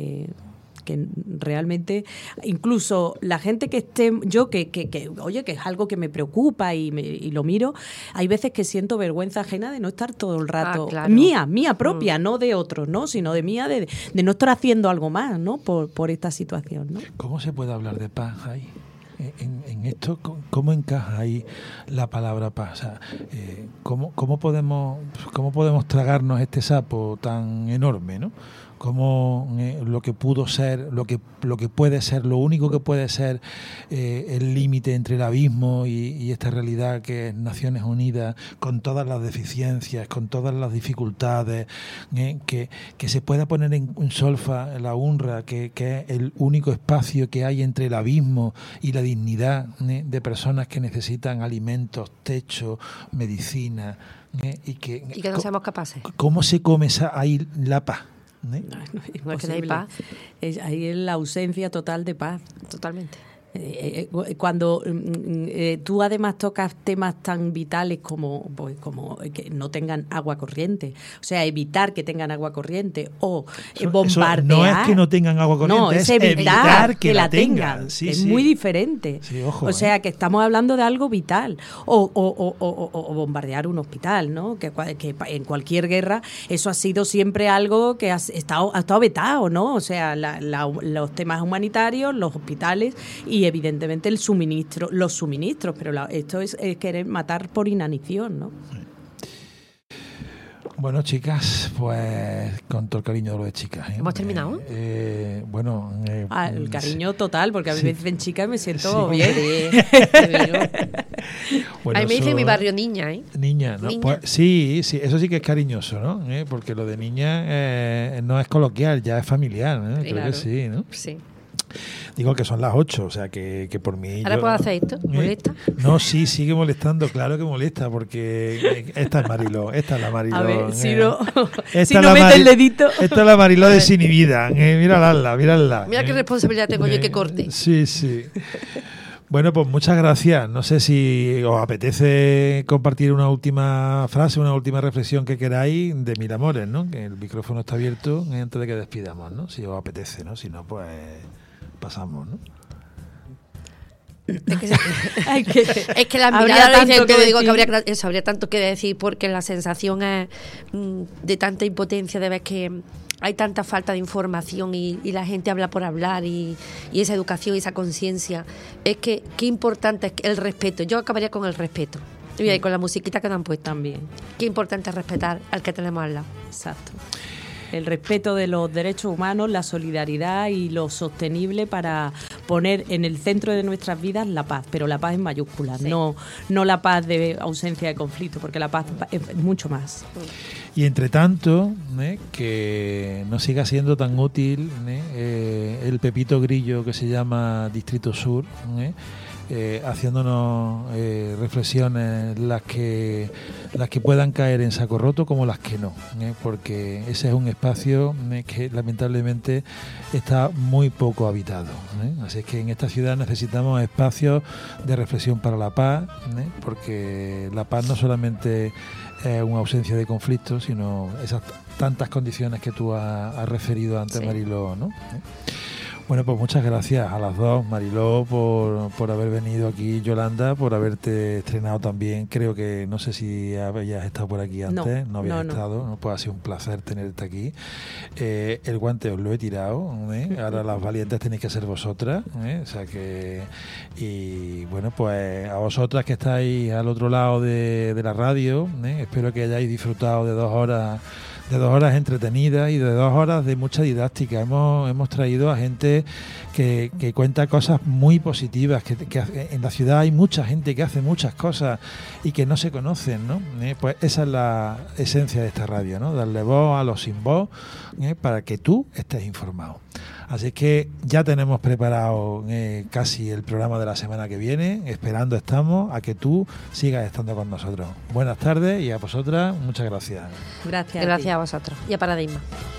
realmente, incluso la gente que esté, yo que oye, que es algo que me preocupa y lo miro, hay veces que siento vergüenza ajena de no estar todo el rato, claro. mía propia, no de otros, ¿no? Sino de mía, de no estar haciendo algo más, ¿no? Por esta situación, ¿no? ¿Cómo se puede hablar de paz ahí? En esto, ¿cómo encaja ahí la palabra paz? O sea, ¿cómo podemos tragarnos este sapo tan enorme, ¿no? Como lo que pudo ser, lo que puede ser, lo único que puede ser el límite entre el abismo y esta realidad que es Naciones Unidas, con todas las deficiencias, con todas las dificultades, que se pueda poner en solfa la UNRWA, que es el único espacio que hay entre el abismo y la dignidad de personas que necesitan alimentos, techo, medicina, y que no seamos capaces. ¿Cómo se come ahí la paz? No es que no hay paz. Ahí es la ausencia total de paz. Totalmente. Cuando tú además tocas temas tan vitales como que no tengan agua corriente, o sea, evitar que tengan agua corriente o bombardear. No es que no tengan agua corriente, no, es evitar que la tengan. Sí, es muy diferente. Sí, ojo, o sea, que estamos hablando de algo vital. O bombardear un hospital, ¿no? Que en cualquier guerra eso ha sido siempre algo que ha estado vetado, ¿no? O sea, los temas humanitarios, los hospitales y evidentemente los suministros, pero esto es querer matar por inanición, ¿no? Bueno, chicas, pues con todo el cariño de lo de chicas. ¿Hemos terminado? Bueno. El cariño total, porque a mí me dicen chica y me siento Sí, bien. Bueno, a mí me dicen eso- mi barrio niña, ¿eh? Niña, ¿no? Niña. Pues, sí, eso sí que es cariñoso, ¿no? Porque lo de niña no es coloquial, ya es familiar, ¿no? Creo Claro. que sí, ¿no? Sí. Digo que son las 8, o sea que por mí... ¿Ahora puedo hacer esto? ¿Molesta? No, sí, sigue molestando, claro que molesta, porque esta es Mariló, esta es la Mariló. A ver, si no, Esta si es no la mete el dedito. Esta es la Mariló desinhibida, mírala. Mira qué responsabilidad tengo yo que corte. Sí, sí. Bueno, pues muchas gracias. No sé si os apetece compartir una última frase, una última reflexión que queráis de Mil Amores, ¿no? Que el micrófono está abierto antes de que despidamos, ¿no? Si os apetece, ¿no? Si no, pues pasamos, ¿no? Es que la Habría mirada tanto dice, que te digo que decir. habría tanto que decir, porque la sensación es de tanta impotencia de ver que hay tanta falta de información y la gente habla por hablar y esa educación y esa conciencia. Es que qué importante es el respeto. Yo acabaría con el respeto. Y ahí con la musiquita que nos han puesto. También. Qué importante es respetar al que tenemos al lado. Exacto. El respeto de los derechos humanos, la solidaridad y lo sostenible para poner en el centro de nuestras vidas la paz, pero la paz en mayúsculas, no la paz de ausencia de conflicto, porque la paz es mucho más. Y entre tanto, que no siga siendo tan útil el pepito grillo que se llama Distrito Sur, haciéndonos reflexiones las que puedan caer en saco roto como las que no, porque ese es un espacio que lamentablemente está muy poco habitado. Así es que en esta ciudad necesitamos espacios de reflexión para la paz, porque la paz no solamente es una ausencia de conflictos, sino esas tantas condiciones que tú has referido antes, Sí. Mariló, ¿no? Bueno, pues muchas gracias a las dos, Mariló, por haber venido aquí, Yolanda, por haberte estrenado también. Creo que, no sé si habías estado por aquí antes, no habías estado, no, pues ha sido un placer tenerte aquí. El guante os lo he tirado, ahora las valientes tenéis que ser vosotras, o sea que, y bueno, pues a vosotras que estáis al otro lado de la radio, espero que hayáis disfrutado de 2 horas entretenidas y de 2 horas de mucha didáctica. Hemos traído a gente que cuenta cosas muy positivas, que en la ciudad hay mucha gente que hace muchas cosas y que no se conocen, ¿no? Pues esa es la esencia de esta radio, ¿no? Darle voz a los sin voz, para que tú estés informado. Así que ya tenemos preparado casi el programa de la semana que viene. Esperando estamos a que tú sigas estando con nosotros. Buenas tardes y a vosotras muchas gracias. Gracias. Gracias a vosotros y a Paradigma.